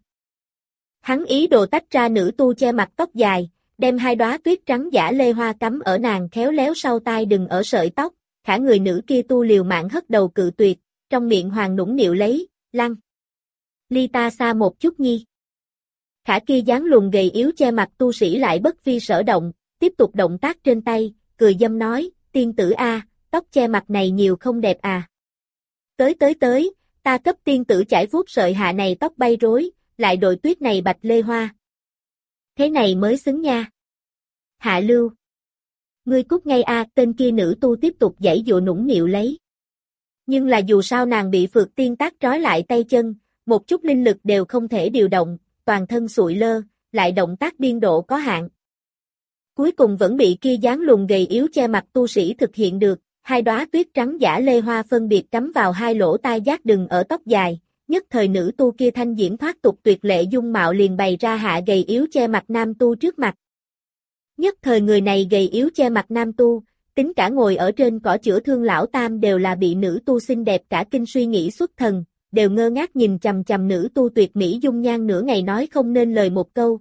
Hắn ý đồ tách ra nữ tu che mặt tóc dài, đem hai đóa tuyết trắng giả lê hoa cắm ở nàng khéo léo sau tai đừng ở sợi tóc, khả người nữ kia tu liều mạng hất đầu cự tuyệt, trong miệng hoàng nũng nịu lấy, lăn. Ly ta xa một chút nhi. Khả kia dáng lùn gầy yếu che mặt tu sĩ lại bất vi sở động, tiếp tục động tác trên tay, cười dâm nói, tiên tử a, tóc che mặt này nhiều không đẹp à. Tới tới tới, ta cấp tiên tử chải vuốt sợi hạ này tóc bay rối, lại đội tuyết này bạch lê hoa. Thế này mới xứng nha. Hạ lưu. Ngươi cút ngay a, tên kia nữ tu tiếp tục giãy dụa nũng nịu lấy. Nhưng là dù sao nàng bị phược tiên tác trói lại tay chân, một chút linh lực đều không thể điều động, toàn thân sụi lơ, lại động tác biên độ có hạn. Cuối cùng vẫn bị kia dáng lùn gầy yếu che mặt tu sĩ thực hiện được, hai đóa tuyết trắng giả lê hoa phân biệt cắm vào hai lỗ tai giác đừng ở tóc dài, nhất thời nữ tu kia thanh diễm thoát tục tuyệt lệ dung mạo liền bày ra hạ gầy yếu che mặt nam tu trước mặt. Nhất thời người này gầy yếu che mặt nam tu, tính cả ngồi ở trên cỏ chữa thương lão tam đều là bị nữ tu xinh đẹp cả kinh suy nghĩ xuất thần, đều ngơ ngác nhìn chằm chằm nữ tu tuyệt mỹ dung nhan nửa ngày nói không nên lời một câu.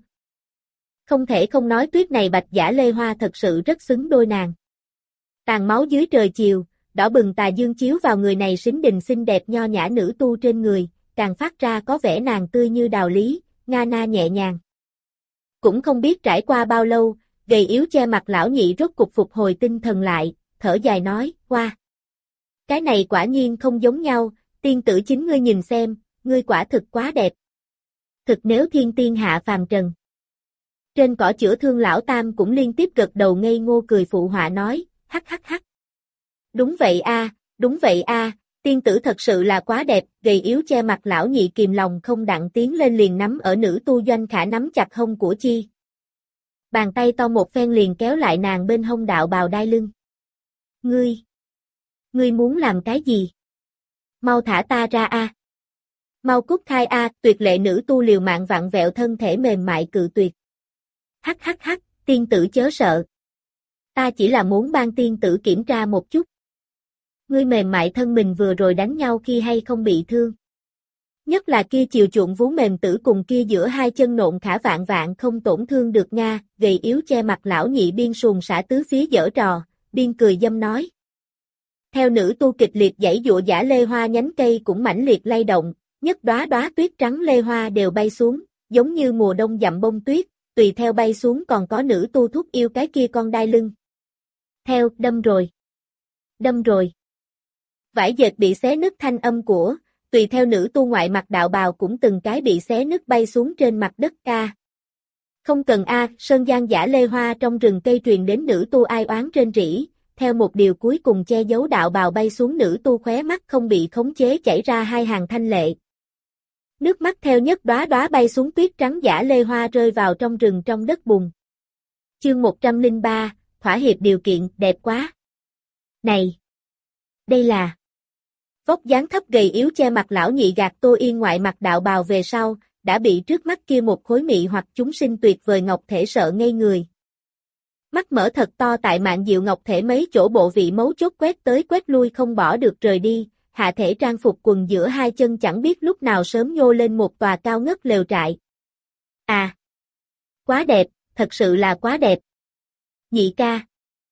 Không thể không nói tuyết này bạch giả lê hoa thật sự rất xứng đôi nàng. Tàn máu dưới trời chiều, đỏ bừng tà dương chiếu vào người này xính đình xinh đẹp nho nhã nữ tu trên người, càng phát ra có vẻ nàng tươi như đào lý, nga na nhẹ nhàng. Cũng không biết trải qua bao lâu, gầy yếu che mặt lão nhị rốt cục phục hồi tinh thần lại, thở dài nói, qua. Cái này quả nhiên không giống nhau, tiên tử chính ngươi nhìn xem, ngươi quả thực quá đẹp. Thực nếu thiên tiên hạ phàm trần. Trên cỏ chữa thương lão tam cũng liên tiếp gật đầu ngây ngô cười phụ họa nói, hắc hắc hắc. Đúng vậy a, đúng vậy a, tiên tử thật sự là quá đẹp, gầy yếu che mặt lão nhị kìm lòng không đặng tiến lên liền nắm ở nữ tu Doanh Khả nắm chặt hông của chi. Bàn tay to một phen liền kéo lại nàng bên hông đạo bào đai lưng. Ngươi, ngươi muốn làm cái gì? Mau thả ta ra a. Mau cút khai a, tuyệt lệ nữ tu liều mạng vặn vẹo thân thể mềm mại cự tuyệt. Hắc hắc hắc, tiên tử chớ sợ. Ta chỉ là muốn ban tiên tử kiểm tra một chút. Ngươi mềm mại thân mình vừa rồi đánh nhau khi hay không bị thương. Nhất là kia chiều chuộng vú mềm tử cùng kia giữa hai chân nộn khả vạn vạn không tổn thương được Nga, gầy yếu che mặt lão nhị biên sùn xả tứ phía giở trò, biên cười dâm nói. Theo nữ tu kịch liệt giãy giụa giả lê hoa nhánh cây cũng mãnh liệt lay động, nhất đóa đóa tuyết trắng lê hoa đều bay xuống, giống như mùa đông dặm bông tuyết, tùy theo bay xuống còn có nữ tu thúc yêu cái kia con đai lưng. Theo, đâm rồi. Đâm rồi. Vải dệt bị xé nứt thanh âm của, tùy theo nữ tu ngoại mặc đạo bào cũng từng cái bị xé nứt bay xuống trên mặt đất a. Không cần a, sơn giang giả lê hoa trong rừng cây truyền đến nữ tu ai oán trên rỉ, theo một điều cuối cùng che giấu đạo bào bay xuống nữ tu khóe mắt không bị khống chế chảy ra hai hàng thanh lệ. Nước mắt theo nhất đóa đóa bay xuống tuyết trắng giả lê hoa rơi vào trong rừng trong đất bùn. Chương một trăm lẻ ba, thỏa hiệp điều kiện, đẹp quá. Này! Đây là... Vóc dáng thấp gầy yếu che mặt lão nhị gạt Tô Yên ngoại mặt đạo bào về sau, đã bị trước mắt kia một khối mị hoặc chúng sinh tuyệt vời ngọc thể sợ ngây người. Mắt mở thật to tại mạng diệu ngọc thể mấy chỗ bộ vị mấu chốt quét tới quét lui không bỏ được rời đi, hạ thể trang phục quần giữa hai chân chẳng biết lúc nào sớm nhô lên một tòa cao ngất lều trại. À! Quá đẹp, thật sự là quá đẹp. Nhị ca!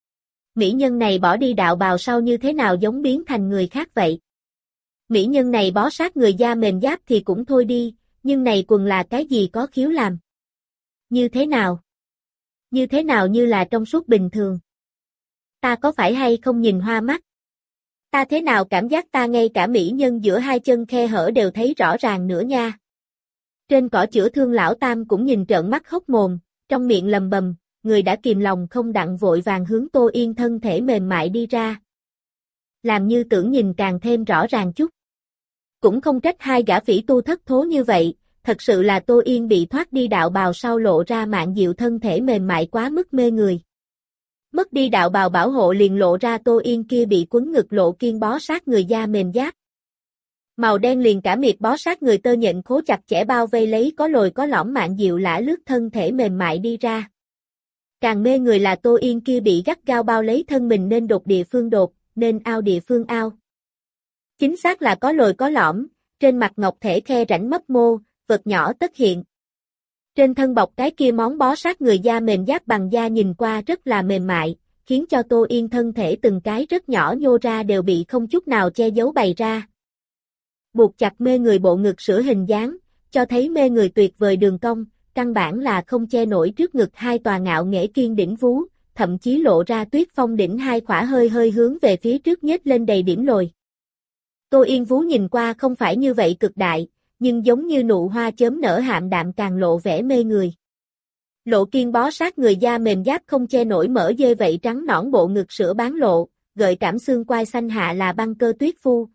Mỹ nhân này bỏ đi đạo bào sau như thế nào giống biến thành người khác vậy? Mỹ nhân này bó sát người da mềm giáp thì cũng thôi đi, nhưng này quần là cái gì có khiếu làm? Như thế nào? Như thế nào như là trong suốt bình thường? Ta có phải hay không nhìn hoa mắt? Ta thế nào cảm giác ta ngay cả mỹ nhân giữa hai chân khe hở đều thấy rõ ràng nữa nha. Trên cỏ chữa thương lão tam cũng nhìn trợn mắt hốc mồm, trong miệng lầm bầm, người đã kìm lòng không đặng vội vàng hướng Tô Yên thân thể mềm mại đi ra. Làm như tưởng nhìn càng thêm rõ ràng chút. Cũng không trách hai gã phỉ tu thất thố như vậy, thật sự là Tô Yên bị thoát đi đạo bào sau lộ ra mạng diệu thân thể mềm mại quá mức mê người. Mất đi đạo bào bảo hộ liền lộ ra Tô Yên kia bị quấn ngực lộ kiên bó sát người da mềm giáp. Màu đen liền cả miệt bó sát người tơ nhện khố chặt chẽ bao vây lấy có lồi có lõm mạng diệu lả lướt thân thể mềm mại đi ra. Càng mê người là Tô Yên kia bị gắt gao bao lấy thân mình nên đột địa phương đột, nên ao địa phương ao. Chính xác là có lồi có lõm, trên mặt ngọc thể khe rãnh mấp mô, vật nhỏ tất hiện. Trên thân bọc cái kia món bó sát người da mềm giáp bằng da nhìn qua rất là mềm mại, khiến cho Tô Yên thân thể từng cái rất nhỏ nhô ra đều bị không chút nào che giấu bày ra. Buộc chặt mê người bộ ngực sữa hình dáng, cho thấy mê người tuyệt vời đường cong, căn bản là không che nổi trước ngực hai tòa ngạo nghễ kiên đỉnh vú, thậm chí lộ ra tuyết phong đỉnh hai khỏa hơi hơi hướng về phía trước nhếch lên đầy điểm lồi. Tô Yên vú nhìn qua không phải như vậy cực đại, nhưng giống như nụ hoa chớm nở hạm đạm càng lộ vẻ mê người. Lộ kiên bó sát người da mềm giáp không che nổi mỡ dê vậy trắng nõn bộ ngực sữa bán lộ, gợi cảm xương quai xanh hạ là băng cơ tuyết phu.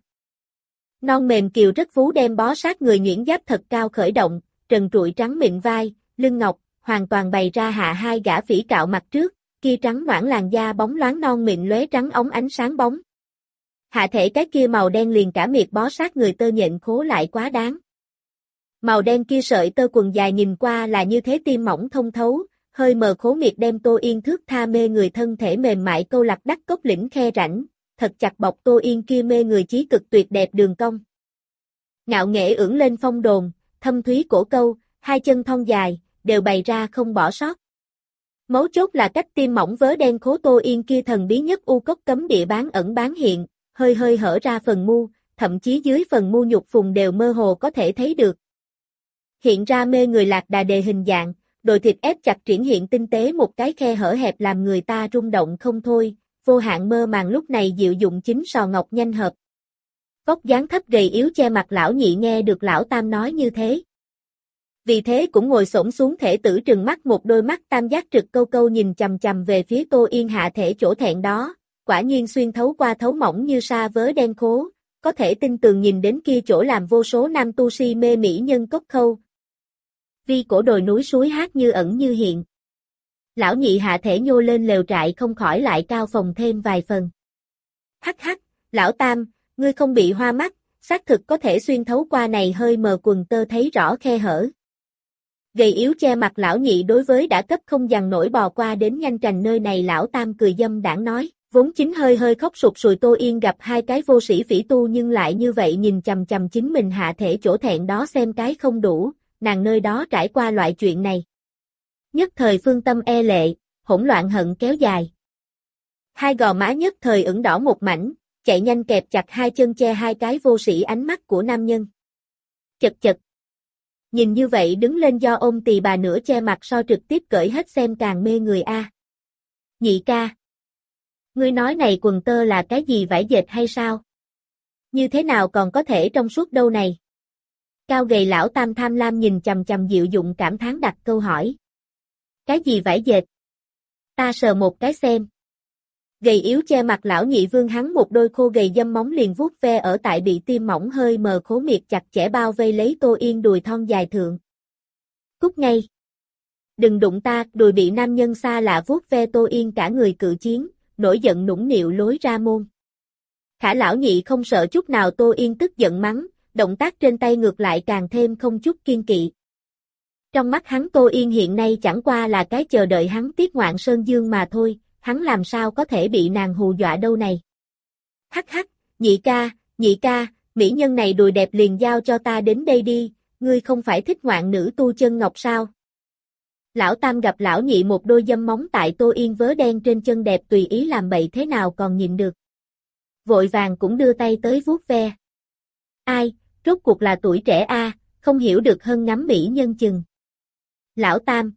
Non mềm kiều rất vú đem bó sát người nhuyễn giáp thật cao khởi động, trần trụi trắng mịn vai, lưng ngọc, hoàn toàn bày ra hạ hai gã phỉ cạo mặt trước, kia trắng noãn làn da bóng loáng non mịn lóe trắng óng ánh sáng bóng. Hạ thể cái kia màu đen liền cả miệt bó sát người tơ nhện khố lại quá đáng. Màu đen kia sợi tơ quần dài nhìn qua là như thế tim mỏng thông thấu, hơi mờ khố miệt đem Tô Yên thước tha mê người thân thể mềm mại câu lạc đắc cốc lĩnh khe rãnh, thật chặt bọc Tô Yên kia mê người chí cực tuyệt đẹp đường cong. Ngạo nghễ ưỡn lên phong đồn, thâm thúy cổ câu, hai chân thon dài, đều bày ra không bỏ sót. Mấu chốt là cách tim mỏng vớ đen khố Tô Yên kia thần bí nhất u cốc cấm địa bán ẩn bán hiện, hơi hơi hở ra phần mu, thậm chí dưới phần mu nhục phùng đều mơ hồ có thể thấy được. Hiện ra mê người lạc đà đề hình dạng, đồi thịt ép chặt triển hiện tinh tế một cái khe hở hẹp làm người ta rung động không thôi, vô hạn mơ màng lúc này diệu dụng chính sò ngọc nhanh hợp. Vóc dáng thấp gầy yếu che mặt lão nhị nghe được lão tam nói như thế. Vì thế cũng ngồi xổm xuống thể tử trừng mắt một đôi mắt tam giác trực câu câu nhìn chằm chằm về phía Tô Yên hạ thể chỗ thẹn đó, quả nhiên xuyên thấu qua thấu mỏng như sa vớ đen khố, có thể tin tường nhìn đến kia chỗ làm vô số nam tu si mê mỹ nhân cốc khâu. Vi cổ đồi núi suối hát như ẩn như hiện. Lão nhị hạ thể nhô lên lều trại không khỏi lại cao phòng thêm vài phần. Hắc hắc, lão tam, ngươi không bị hoa mắt, xác thực có thể xuyên thấu qua này hơi mờ quần tơ thấy rõ khe hở. Gầy yếu che mặt lão nhị đối với đã cấp không dằn nổi bò qua đến nhanh trành nơi này lão tam cười dâm đảng nói, vốn chính hơi hơi khóc sụt sùi Tô Yên gặp hai cái vô sĩ phỉ tu nhưng lại như vậy nhìn chằm chằm chính mình hạ thể chỗ thẹn đó xem cái không đủ, nàng nơi đó trải qua loại chuyện này. Nhất thời phương tâm e lệ, hỗn loạn hận kéo dài. Hai gò má nhất thời ửng đỏ một mảnh, chạy nhanh kẹp chặt hai chân che hai cái vô sĩ ánh mắt của nam nhân. Chật chật. Nhìn như vậy đứng lên do ôm tỳ bà nửa che mặt so trực tiếp cởi hết xem càng mê người a. Nhị ca. Ngươi nói này quần tơ là cái gì vải dệt hay sao? Như thế nào còn có thể trong suốt đâu này? Cao gầy lão tam tham lam nhìn chằm chằm Diệu Dụng cảm thán đặt câu hỏi. Cái gì vải dệt? Ta sờ một cái xem. Gầy yếu che mặt lão nhị vương hắn một đôi khô gầy dâm móng liền vuốt ve ở tại bị tim mỏng hơi mờ khố miệt chặt chẽ bao vây lấy Tô Yên đùi thon dài thượng. Cút ngay. Đừng đụng ta, đùi bị nam nhân xa lạ vuốt ve Tô Yên cả người cự chiến, nổi giận nũng nịu lối ra môn. Khả lão nhị không sợ chút nào Tô Yên tức giận mắng, động tác trên tay ngược lại càng thêm không chút kiên kỵ. Trong mắt hắn Tô Yên hiện nay chẳng qua là cái chờ đợi hắn tiết ngoạn sơn dương mà thôi, hắn làm sao có thể bị nàng hù dọa đâu này. Hắc hắc, nhị ca, nhị ca, mỹ nhân này đùi đẹp liền giao cho ta đến đây đi, ngươi không phải thích ngoạn nữ tu chân ngọc sao? Lão tam gặp lão nhị một đôi dâm móng tại Tô Yên vớ đen trên chân đẹp tùy ý làm bậy thế nào còn nhịn được. Vội vàng cũng đưa tay tới vuốt ve. Ai, rốt cuộc là tuổi trẻ a, không hiểu được hơn ngắm mỹ nhân chừng. Lão tam.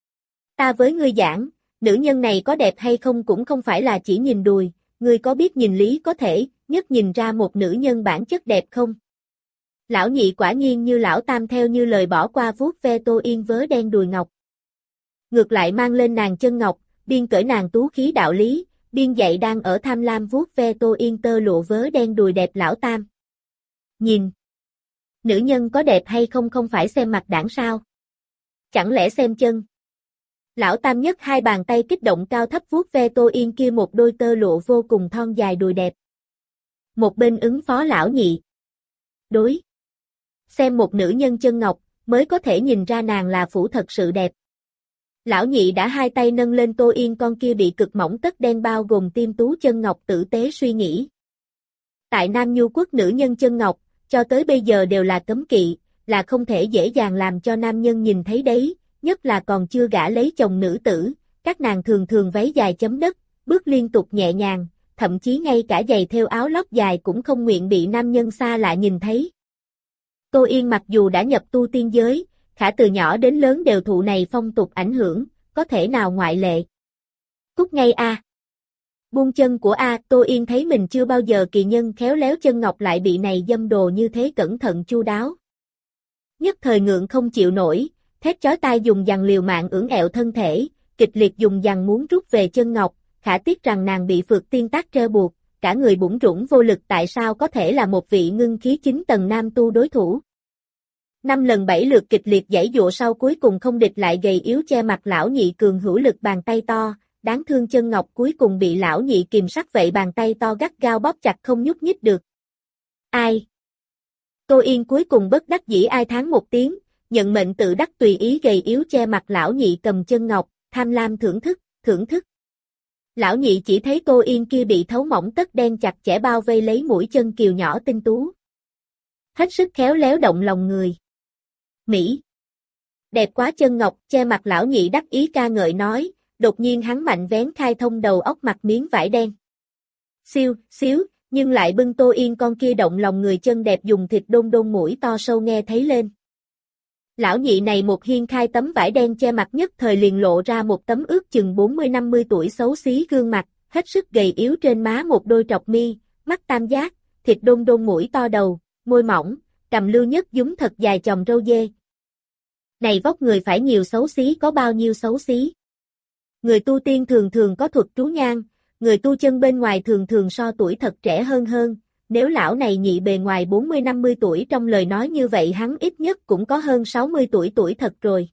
Ta với ngươi giảng, nữ nhân này có đẹp hay không cũng không phải là chỉ nhìn đùi, ngươi có biết nhìn lý có thể, nhất nhìn ra một nữ nhân bản chất đẹp không? Lão nhị quả nhiên như lão tam theo như lời bỏ qua vuốt ve Tô Yên vớ đen đùi ngọc. Ngược lại mang lên nàng chân ngọc, biên cởi nàng tú khí đạo lý, biên dạy đang ở tham lam vuốt ve Tô Yên tơ lụa vớ đen đùi đẹp lão tam. Nhìn. Nữ nhân có đẹp hay không không phải xem mặt đảng sao? Chẳng lẽ xem chân? Lão tam nhất hai bàn tay kích động cao thấp vuốt ve Tô Yên kia một đôi tơ lụa vô cùng thon dài đùi đẹp. Một bên ứng phó lão nhị. Đối. Xem một nữ nhân chân ngọc, mới có thể nhìn ra nàng là phủ thật sự đẹp. Lão nhị đã hai tay nâng lên Tô Yên con kia bị cực mỏng tất đen bao gồm tim tú chân ngọc tử tế suy nghĩ. Tại Nam Nhu quốc nữ nhân chân ngọc, cho tới bây giờ đều là cấm kỵ, là không thể dễ dàng làm cho nam nhân nhìn thấy đấy, nhất là còn chưa gả lấy chồng nữ tử, các nàng thường thường váy dài chấm đất, bước liên tục nhẹ nhàng, thậm chí ngay cả giày thêu áo lót dài cũng không nguyện bị nam nhân xa lạ nhìn thấy. Tô Yên mặc dù đã nhập tu tiên giới, khả từ nhỏ đến lớn đều thụ này phong tục ảnh hưởng, có thể nào ngoại lệ. Cút ngay a. Buông chân của A, Tô Yên thấy mình chưa bao giờ kỳ nhân khéo léo chân ngọc lại bị này dâm đồ như thế cẩn thận chu đáo. Nhất thời ngượng không chịu nổi, thét chói tai dùng dằn liều mạng ưỡn ẹo thân thể, kịch liệt dùng dằn muốn rút về chân ngọc, khả tiếc rằng nàng bị phược tiên tác treo buộc, cả người bủn rủn vô lực tại sao có thể là một vị ngưng khí chín tầng nam tu đối thủ. Năm lần bảy lượt kịch liệt giãy dụa sau cuối cùng không địch lại gầy yếu che mặt lão nhị cường hữu lực bàn tay to, đáng thương chân ngọc cuối cùng bị lão nhị kìm sắc vậy bàn tay to gắt gao bóp chặt không nhúc nhích được. Ai? Tô Yên cuối cùng bất đắc dĩ ai thán một tiếng, nhận mệnh tự đắc tùy ý gầy yếu che mặt lão nhị cầm chân ngọc, tham lam thưởng thức, thưởng thức. Lão nhị chỉ thấy Tô Yên kia bị thấu mỏng tất đen chặt chẽ bao vây lấy mũi chân kiều nhỏ tinh tú. Hết sức khéo léo động lòng người. Mỹ. Đẹp quá chân ngọc, che mặt lão nhị đắc ý ca ngợi nói, đột nhiên hắn mạnh vén khai thông đầu óc mặt miếng vải đen. Siêu, xíu, nhưng lại bưng Tô Yên con kia động lòng người chân đẹp dùng thịt đôn đôn mũi to sâu nghe thấy lên. Lão nhị này một hiên khai tấm vải đen che mặt nhất thời liền lộ ra một tấm ước chừng bốn mươi năm mươi tuổi xấu xí gương mặt, hết sức gầy yếu trên má một đôi trọc mi, mắt tam giác, thịt đôn đôn mũi to đầu, môi mỏng, cằm lưu nhất dúng thật dài chòm râu dê. Này vóc người phải nhiều xấu xí có bao nhiêu xấu xí. Người tu tiên thường thường có thuật trú nhan, người tu chân bên ngoài thường thường so tuổi thật trẻ hơn hơn, nếu lão này nhị bề ngoài bốn mươi năm mươi tuổi trong lời nói như vậy hắn ít nhất cũng có hơn sáu mươi tuổi tuổi thật rồi.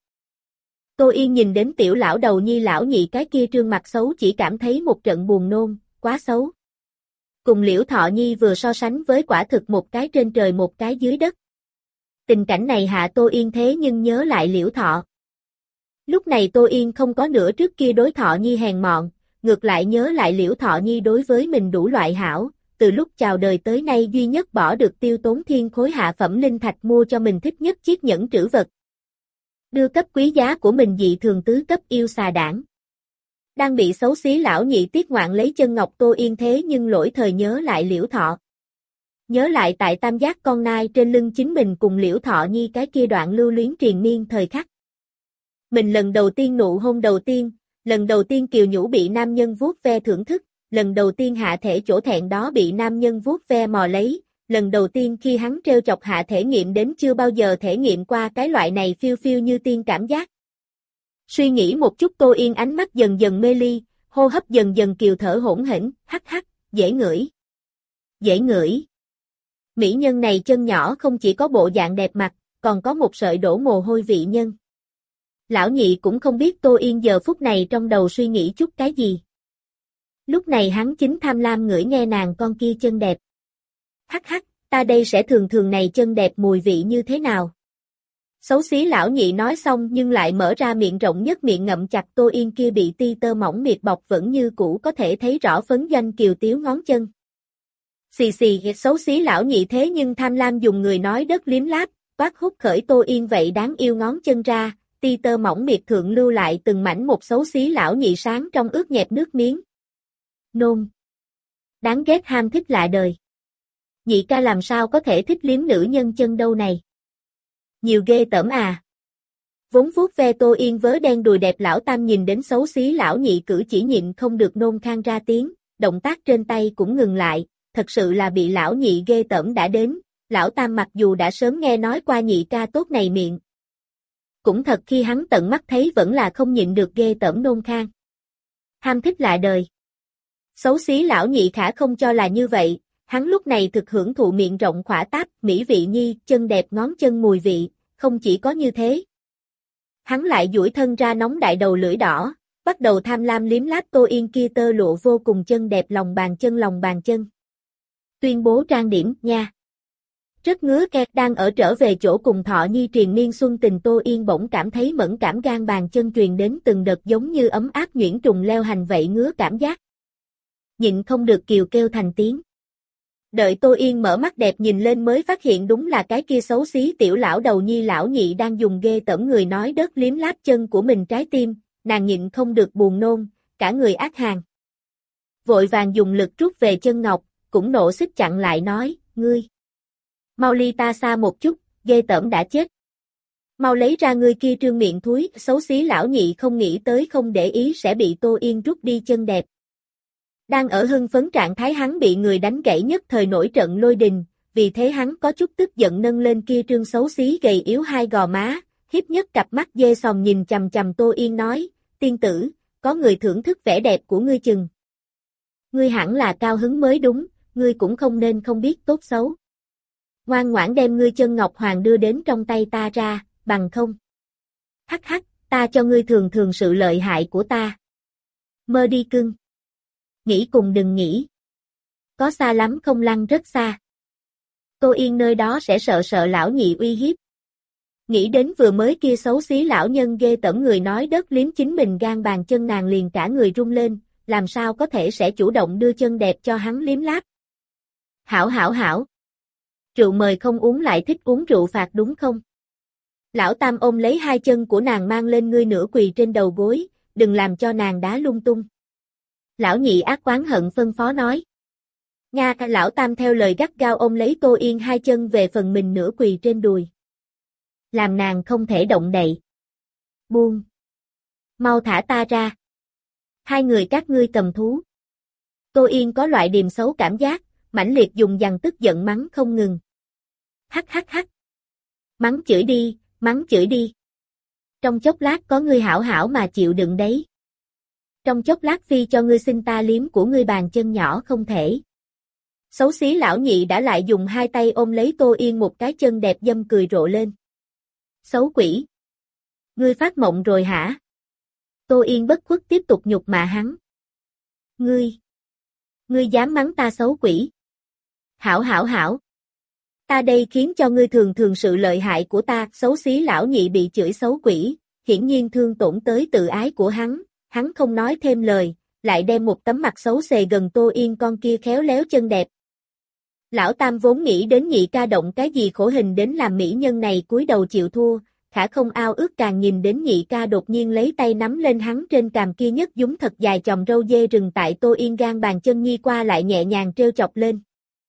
Tô Yên nhìn đến tiểu lão đầu nhi lão nhị cái kia trương mặt xấu chỉ cảm thấy một trận buồn nôn, quá xấu. Cùng Liễu Thọ Nhi vừa so sánh với quả thực một cái trên trời một cái dưới đất. Tình cảnh này hạ Tô Yên thế nhưng nhớ lại Liễu Thọ. Lúc này Tô Yên không có nữa trước kia đối Thọ Nhi hèn mọn, ngược lại nhớ lại Liễu Thọ Nhi đối với mình đủ loại hảo, từ lúc chào đời tới nay duy nhất bỏ được tiêu tốn thiên khối hạ phẩm linh thạch mua cho mình thích nhất chiếc nhẫn trữ vật. Đưa cấp quý giá của mình dị thường tứ cấp yêu xà đảng. Đang bị xấu xí lão nhị tiết ngoạn lấy chân ngọc Tô Yên thế nhưng lỗi thời nhớ lại Liễu Thọ. Nhớ lại tại tam giác con nai trên lưng chính mình cùng Liễu Thọ Nhi cái kia đoạn lưu luyến triền miên thời khắc. Mình lần đầu tiên nụ hôn đầu tiên, lần đầu tiên kiều nhũ bị nam nhân vuốt ve thưởng thức, lần đầu tiên hạ thể chỗ thẹn đó bị nam nhân vuốt ve mò lấy, lần đầu tiên khi hắn trêu chọc hạ thể nghiệm đến chưa bao giờ thể nghiệm qua cái loại này phiêu phiêu như tiên cảm giác. Suy nghĩ một chút Tô Yên ánh mắt dần dần mê ly, hô hấp dần dần kiều thở hỗn hển, hắc hắc, dễ ngửi. Dễ ngửi. Mỹ nhân này chân nhỏ không chỉ có bộ dạng đẹp mặt, còn có một sợi đổ mồ hôi vị nhân. Lão nhị cũng không biết Tô Yên giờ phút này trong đầu suy nghĩ chút cái gì. Lúc này hắn chính tham lam ngửi nghe nàng con kia chân đẹp. Hắc hắc, ta đây sẽ thường thường này chân đẹp mùi vị như thế nào? Xấu xí lão nhị nói xong nhưng lại mở ra miệng rộng nhất miệng ngậm chặt Tô Yên kia bị ti tơ mỏng miệt bọc vẫn như cũ có thể thấy rõ phấn doanh kiều tiếu ngón chân. Xì xì xấu xí lão nhị thế nhưng tham lam dùng người nói đất liếm láp, toát hút khởi Tô Yên vậy đáng yêu ngón chân ra, ti tơ mỏng miệt thượng lưu lại từng mảnh một xấu xí lão nhị sáng trong ướt nhẹp nước miếng. Nôn. Đáng ghét ham thích lạ đời. Nhị ca làm sao có thể thích liếm nữ nhân chân đâu này. Nhiều ghê tởm à. Vốn vuốt ve Tô Yên vớ đen đùi đẹp lão tam nhìn đến xấu xí lão nhị cử chỉ nhịn không được nôn khan ra tiếng, động tác trên tay cũng ngừng lại, thật sự là bị lão nhị ghê tởm đã đến, lão tam mặc dù đã sớm nghe nói qua nhị ca tốt này miệng. Cũng thật khi hắn tận mắt thấy vẫn là không nhịn được ghê tởm nôn khan. Ham thích lạ đời. Xấu xí lão nhị khả không cho là như vậy, hắn lúc này thực hưởng thụ miệng rộng khỏa táp, mỹ vị nhi, chân đẹp ngón chân mùi vị, không chỉ có như thế. Hắn lại duỗi thân ra nóng đại đầu lưỡi đỏ, bắt đầu tham lam liếm láp Tô Yên kia tơ lụa vô cùng chân đẹp lòng bàn chân lòng bàn chân. Tuyên bố trang điểm, nha. Rất ngứa kẹt đang ở trở về chỗ cùng Thọ Nhi triền miên xuân tình Tô Yên bỗng cảm thấy mẫn cảm gan bàn chân truyền đến từng đợt giống như ấm áp nhuyễn trùng leo hành vậy ngứa cảm giác. Nhịn không được kiều kêu thành tiếng. Đợi Tô Yên mở mắt đẹp nhìn lên mới phát hiện đúng là cái kia xấu xí tiểu lão đầu nhi lão nhị đang dùng ghê tởm người nói đất liếm láp chân của mình trái tim, nàng nhịn không được buồn nôn, cả người ác hàn. Vội vàng dùng lực rút về chân ngọc, cũng nộ xích chặn lại nói, ngươi. Mau ly ta xa một chút, ghê tởm đã chết. Mau lấy ra ngươi kia trương miệng thúi, xấu xí lão nhị không nghĩ tới không để ý sẽ bị Tô Yên rút đi chân đẹp. Đang ở hưng phấn trạng thái hắn bị người đánh gãy nhất thời nổi trận lôi đình, vì thế hắn có chút tức giận nâng lên kia trương xấu xí gầy yếu hai gò má, hiếp nhất cặp mắt dê sòm nhìn chằm chằm Tô Yên nói, tiên tử, có người thưởng thức vẻ đẹp của ngươi chừng. Ngươi hẳn là cao hứng mới đúng, ngươi cũng không nên không biết tốt xấu. Ngoan ngoãn đem ngươi chân ngọc hoàng đưa đến trong tay ta ra, bằng không. Hắc hắc, ta cho ngươi thường thường sự lợi hại của ta. Mơ đi cưng. Nghĩ cùng đừng nghĩ. Có xa lắm không lăn rất xa. Tô Yên nơi đó sẽ sợ sợ lão nhị uy hiếp. Nghĩ đến vừa mới kia xấu xí lão nhân ghê tởm người nói đất liếm chính mình gan bàn chân nàng liền cả người rung lên, làm sao có thể sẽ chủ động đưa chân đẹp cho hắn liếm láp. Hảo hảo hảo. Rượu mời không uống lại thích uống rượu phạt đúng không? Lão Tam ôm lấy hai chân của nàng mang lên ngươi nửa quỳ trên đầu gối, đừng làm cho nàng đá lung tung. Lão nhị ác oán hận phân phó nói. Nga, lão Tam theo lời gắt gao ôm lấy Tô Yên hai chân về phần mình nửa quỳ trên đùi. Làm nàng không thể động đậy. Buông. Mau thả ta ra. Hai người các ngươi cầm thú. Tô Yên có loại điềm xấu cảm giác, mãnh liệt dùng dằng tức giận mắng không ngừng. Hắc hắc hắc. Mắng chửi đi, mắng chửi đi. Trong chốc lát có ngươi hảo hảo mà chịu đựng đấy. Trong chốc lát phi cho ngươi xin ta liếm của ngươi bàn chân nhỏ không thể. Xấu xí lão nhị đã lại dùng hai tay ôm lấy Tô Yên một cái chân đẹp dâm cười rộ lên. Xấu quỷ. Ngươi phát mộng rồi hả? Tô Yên bất khuất tiếp tục nhục mạ hắn. Ngươi. Ngươi dám mắng ta xấu quỷ. Hảo hảo hảo. Ta đây khiến cho ngươi thường thường sự lợi hại của ta, xấu xí lão nhị bị chửi xấu quỷ, hiển nhiên thương tổn tới tự ái của hắn, hắn không nói thêm lời, lại đem một tấm mặt xấu xề gần Tô Yên con kia khéo léo chân đẹp. Lão Tam vốn nghĩ đến nhị ca động cái gì khổ hình đến làm mỹ nhân này cúi đầu chịu thua, khả không ao ước càng nhìn đến nhị ca đột nhiên lấy tay nắm lên hắn trên cằm kia nhất dúng thật dài chòm râu dê rừng tại Tô Yên gan bàn chân nhi qua lại nhẹ nhàng trêu chọc lên.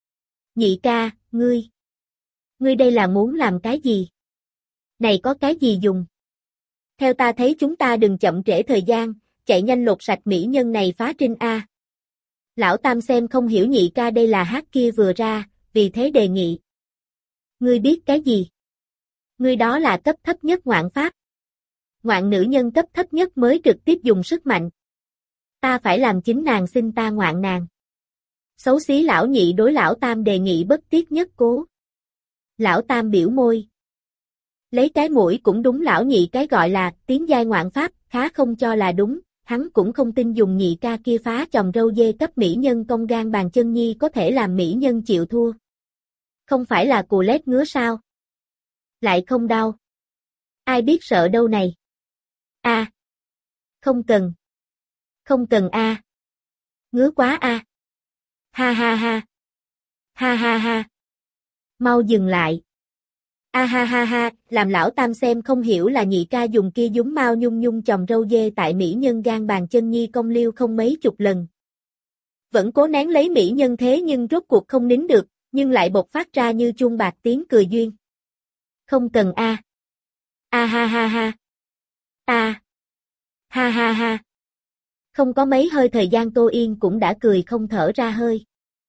Nhị ca, ngươi, ngươi đây là muốn làm cái gì? Này có cái gì dùng? Theo ta thấy chúng ta đừng chậm trễ thời gian, chạy nhanh lột sạch mỹ nhân này phá trinh a. Lão Tam xem không hiểu nhị ca đây là hát kia vừa ra, vì thế đề nghị. Ngươi biết cái gì? Ngươi đó là cấp thấp nhất ngoạn pháp. Ngoạn nữ nhân cấp thấp nhất mới trực tiếp dùng sức mạnh. Ta phải làm chính nàng xin ta ngoạn nàng. Xấu xí lão nhị đối lão Tam đề nghị bất tiết nhất cố. Lão Tam biểu môi. Lấy cái mũi cũng đúng lão nhị cái gọi là tiến giai ngoạn pháp, khá không cho là đúng, hắn cũng không tin dùng nhị ca kia phá chòm râu dê cấp mỹ nhân công gan bàn chân nhi có thể làm mỹ nhân chịu thua. Không phải là cù lét ngứa sao? Lại không đau. Ai biết sợ đâu này? A. À. Không cần. Không cần a. À. Ngứa quá a. À. Ha ha ha. Ha ha ha. Mau dừng lại. A ha ha ha, làm lão Tam xem không hiểu là nhị ca dùng kia dúng mau nhung nhung chòm râu dê tại mỹ nhân gan bàn chân nhi công liêu không mấy chục lần. Vẫn cố nén lấy mỹ nhân thế nhưng rốt cuộc không nín được, nhưng lại bộc phát ra như chuông bạc tiếng cười duyên. Không cần a. A ha ha ha. A. Ha ha ha. Không có mấy hơi thời gian Tô Yên cũng đã cười không thở ra hơi.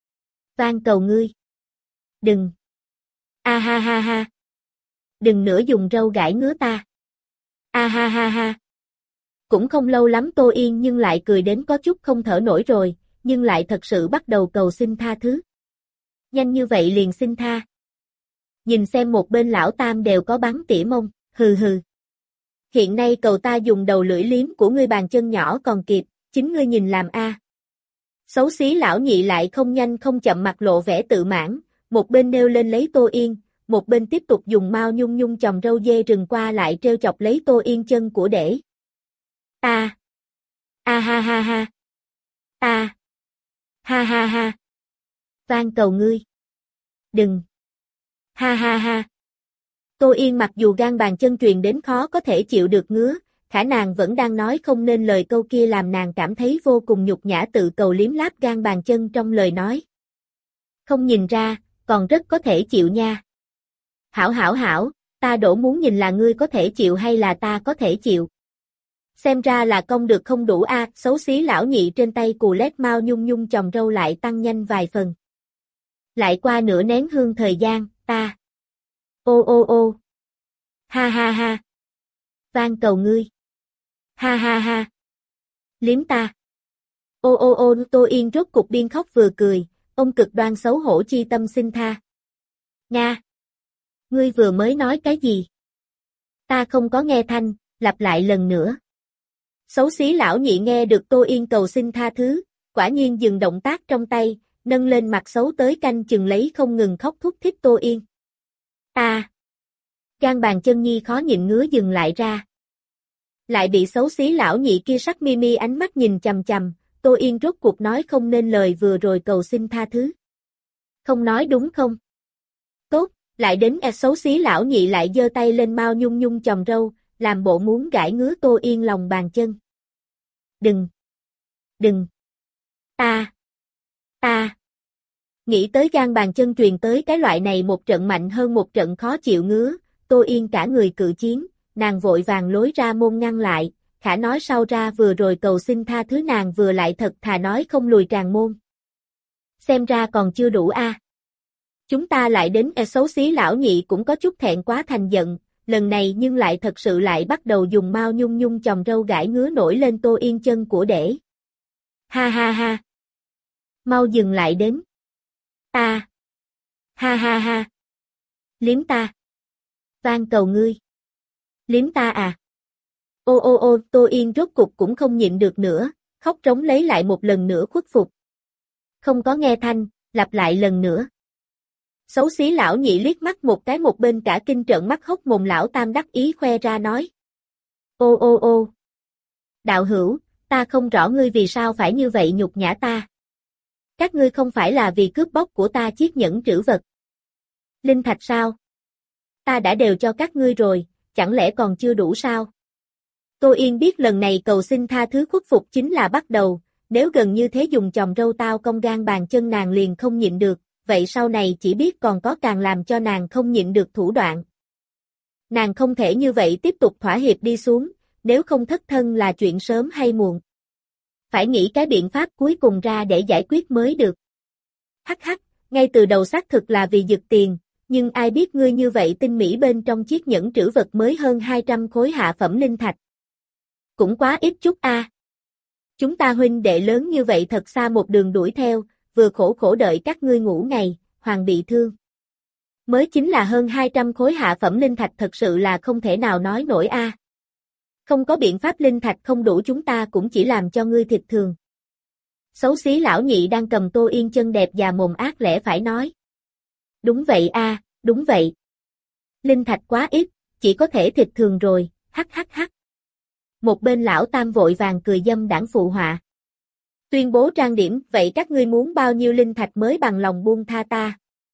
Van cầu ngươi. Đừng. A ha ha ha. Đừng nữa dùng râu gãi ngứa ta. A ha ha ha. Cũng không lâu lắm Tô Yên nhưng lại cười đến có chút không thở nổi rồi, nhưng lại thật sự bắt đầu cầu xin tha thứ. Nhanh như vậy liền xin tha. Nhìn xem một bên lão Tam đều có bắn tỉa mông, hừ hừ. Hiện nay cầu ta dùng đầu lưỡi liếm của ngươi bàn chân nhỏ còn kịp, chính ngươi nhìn làm a. Xấu xí lão nhị lại không nhanh không chậm mặt lộ vẻ tự mãn, một bên nêu lên lấy Tô Yên, một bên tiếp tục dùng mau nhung nhung chòm râu dê rừng qua lại trêu chọc lấy Tô Yên chân của để. A. A ha ha ha. A. Ha ha ha. Van cầu ngươi. Đừng. Ha ha ha. Tô Yên mặc dù gan bàn chân truyền đến khó có thể chịu được ngứa, khả nàng vẫn đang nói không nên lời câu kia làm nàng cảm thấy vô cùng nhục nhã tự cầu liếm láp gan bàn chân trong lời nói. Không nhìn ra, còn rất có thể chịu nha. Hảo hảo hảo, ta đổ muốn nhìn là ngươi có thể chịu hay là ta có thể chịu. Xem ra là công được không đủ a, à, xấu xí lão nhị trên tay cù lét mau nhung nhung chòm râu lại tăng nhanh vài phần. Lại qua nửa nén hương thời gian, ta. Ô ô ô. Ha ha ha. Van cầu ngươi. Ha ha ha. Liếm ta. Ô ô ô, Tô Yên rốt cục biên khóc vừa cười, ông cực đoan xấu hổ chi tâm xin tha. Nga. Ngươi vừa mới nói cái gì? Ta không có nghe thanh, lặp lại lần nữa. Xấu xí lão nhị nghe được Tô Yên cầu xin tha thứ, quả nhiên dừng động tác trong tay, nâng lên mặt xấu tới canh chừng lấy không ngừng khóc thúc thích Tô Yên. Ta. Gan bàn chân nhi khó nhịn ngứa dừng lại ra. Lại bị xấu xí lão nhị kia sắc mi mi ánh mắt nhìn chằm chằm, Tô Yên rốt cuộc nói không nên lời vừa rồi cầu xin tha thứ. Không nói đúng không? Tốt, lại đến e xấu xí lão nhị lại giơ tay lên mau nhung nhung chòm râu, làm bộ muốn gãi ngứa Tô Yên lòng bàn chân. Đừng! Đừng! Ta! Ta! Nghĩ tới gan bàn chân truyền tới cái loại này một trận mạnh hơn một trận khó chịu ngứa, Tô Yên cả người cự chiến, nàng vội vàng lối ra môn ngăn lại, khả nói sau ra vừa rồi cầu xin tha thứ nàng vừa lại thật thà nói không lùi tràn môn. Xem ra còn chưa đủ a. À. Chúng ta lại đến e xấu xí lão nhị cũng có chút thẹn quá thành giận, lần này nhưng lại thật sự lại bắt đầu dùng mau nhung nhung chòm râu gãi ngứa nổi lên Tô Yên chân của để. Ha ha ha. Mau dừng lại đến. Ta. Ha ha ha. Liếm ta. Van cầu ngươi. Liếm ta à. Ô ô ô, Tô Yên rốt cục cũng không nhịn được nữa, khóc trống lấy lại một lần nữa khuất phục. Không có nghe thanh, lặp lại lần nữa. Xấu xí lão nhị liếc mắt một cái một bên cả kinh trợn mắt hốc mồm lão Tam đắc ý khoe ra nói. Ô ô ô. Đạo hữu, ta không rõ ngươi vì sao phải như vậy nhục nhã ta. Các ngươi không phải là vì cướp bóc của ta chiếc nhẫn trữ vật. Linh thạch sao? Ta đã đều cho các ngươi rồi, chẳng lẽ còn chưa đủ sao? Tô Yên biết lần này cầu xin tha thứ khuất phục chính là bắt đầu, nếu gần như thế dùng chòm râu tao cong gan bàn chân nàng liền không nhịn được, vậy sau này chỉ biết còn có càng làm cho nàng không nhịn được thủ đoạn. Nàng không thể như vậy tiếp tục thỏa hiệp đi xuống, nếu không thất thân là chuyện sớm hay muộn. Phải nghĩ cái biện pháp cuối cùng ra để giải quyết mới được. Hắc hắc, ngay từ đầu xác thực là vì giật tiền, nhưng ai biết ngươi như vậy tinh mỹ bên trong chiếc nhẫn trữ vật mới hơn hai trăm khối hạ phẩm linh thạch. Cũng quá ít chút a. À. Chúng ta huynh đệ lớn như vậy thật xa một đường đuổi theo, vừa khổ khổ đợi các ngươi ngủ ngày, hoàng bị thương. Mới chính là hơn hai trăm khối hạ phẩm linh thạch thật sự là không thể nào nói nổi a. À. Không có biện pháp linh thạch không đủ chúng ta cũng chỉ làm cho ngươi thịt thường. Xấu xí lão nhị đang cầm Tô Yên chân đẹp và mồm ác lẽ phải nói. Đúng vậy a, à, đúng vậy. Linh thạch quá ít, chỉ có thể thịt thường rồi, hắc hắc hắc. Một bên lão tam vội vàng cười dâm đảng phụ họa. Tuyên bố trang điểm, vậy các ngươi muốn bao nhiêu linh thạch mới bằng lòng buông tha ta?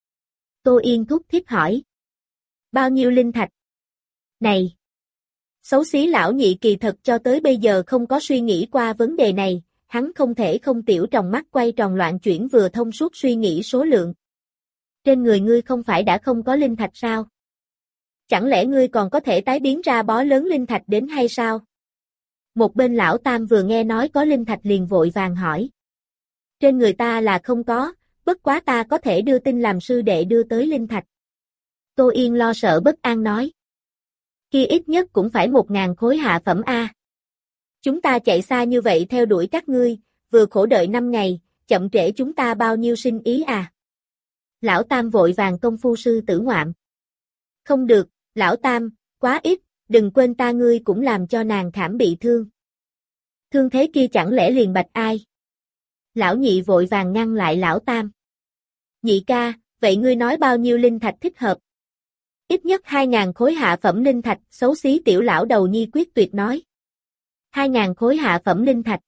Tô Yên thúc thiết hỏi. Bao nhiêu linh thạch? Này! Xấu xí lão nhị kỳ thật cho tới bây giờ không có suy nghĩ qua vấn đề này, hắn không thể không tiểu trong mắt quay tròn loạn chuyển vừa thông suốt suy nghĩ số lượng. Trên người ngươi không phải đã không có linh thạch sao? Chẳng lẽ ngươi còn có thể tái biến ra bó lớn linh thạch đến hay sao? Một bên lão tam vừa nghe nói có linh thạch liền vội vàng hỏi. Trên người ta là không có, bất quá ta có thể đưa tin làm sư đệ đưa tới linh thạch. Tô Yên lo sợ bất an nói. Kia ít nhất cũng phải một ngàn khối hạ phẩm A. Chúng ta chạy xa như vậy theo đuổi các ngươi, vừa khổ đợi năm ngày, chậm trễ chúng ta bao nhiêu sinh ý à? Lão Tam vội vàng công phu sư tử ngoạm. Không được, Lão Tam, quá ít, đừng quên ta ngươi cũng làm cho nàng khảm bị thương. Thương thế kia chẳng lẽ liền bạch ai? Lão nhị vội vàng ngăn lại Lão Tam. Nhị ca, vậy ngươi nói bao nhiêu linh thạch thích hợp? Ít nhất hai ngàn khối hạ phẩm linh thạch, xấu xí tiểu lão đầu nhi quyết tuyệt nói. Hai ngàn khối hạ phẩm linh thạch.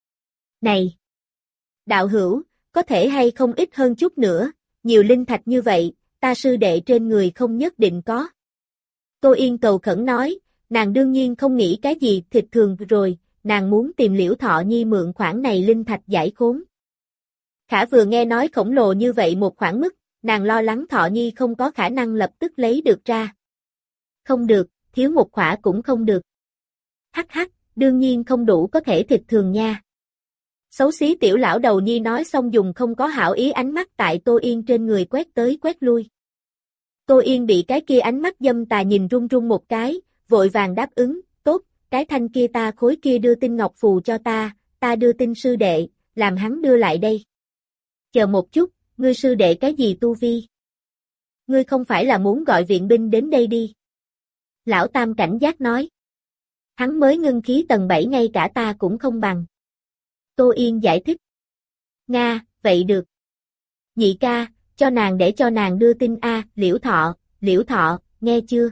Này! Đạo hữu, có thể hay không ít hơn chút nữa, nhiều linh thạch như vậy, ta sư đệ trên người không nhất định có. Tô Yên cầu khẩn nói, nàng đương nhiên không nghĩ cái gì thịt thường rồi, nàng muốn tìm Liễu Thọ Nhi mượn khoản này linh thạch giải khốn. Khả vừa nghe nói khổng lồ như vậy một khoản mức, nàng lo lắng Thọ Nhi không có khả năng lập tức lấy được ra. Không được, thiếu một khỏa cũng không được. Hắc hắc, đương nhiên không đủ có thể thịt thường nha. Xấu xí tiểu lão đầu nhi nói xong dùng không có hảo ý ánh mắt tại Tô Yên trên người quét tới quét lui. Tô Yên bị cái kia ánh mắt dâm tà nhìn run run một cái, vội vàng đáp ứng, tốt, cái thanh kia ta khối kia đưa tin ngọc phù cho ta, ta đưa tin sư đệ, làm hắn đưa lại đây. Chờ một chút, ngươi sư đệ cái gì tu vi? Ngươi không phải là muốn gọi viện binh đến đây đi. Lão Tam cảnh giác nói. Hắn mới ngưng khí tầng bảy ngay cả ta cũng không bằng. Tô Yên giải thích. Nga, vậy được. Nhị ca, cho nàng để cho nàng đưa tin A, Liễu Thọ, Liễu Thọ, nghe chưa?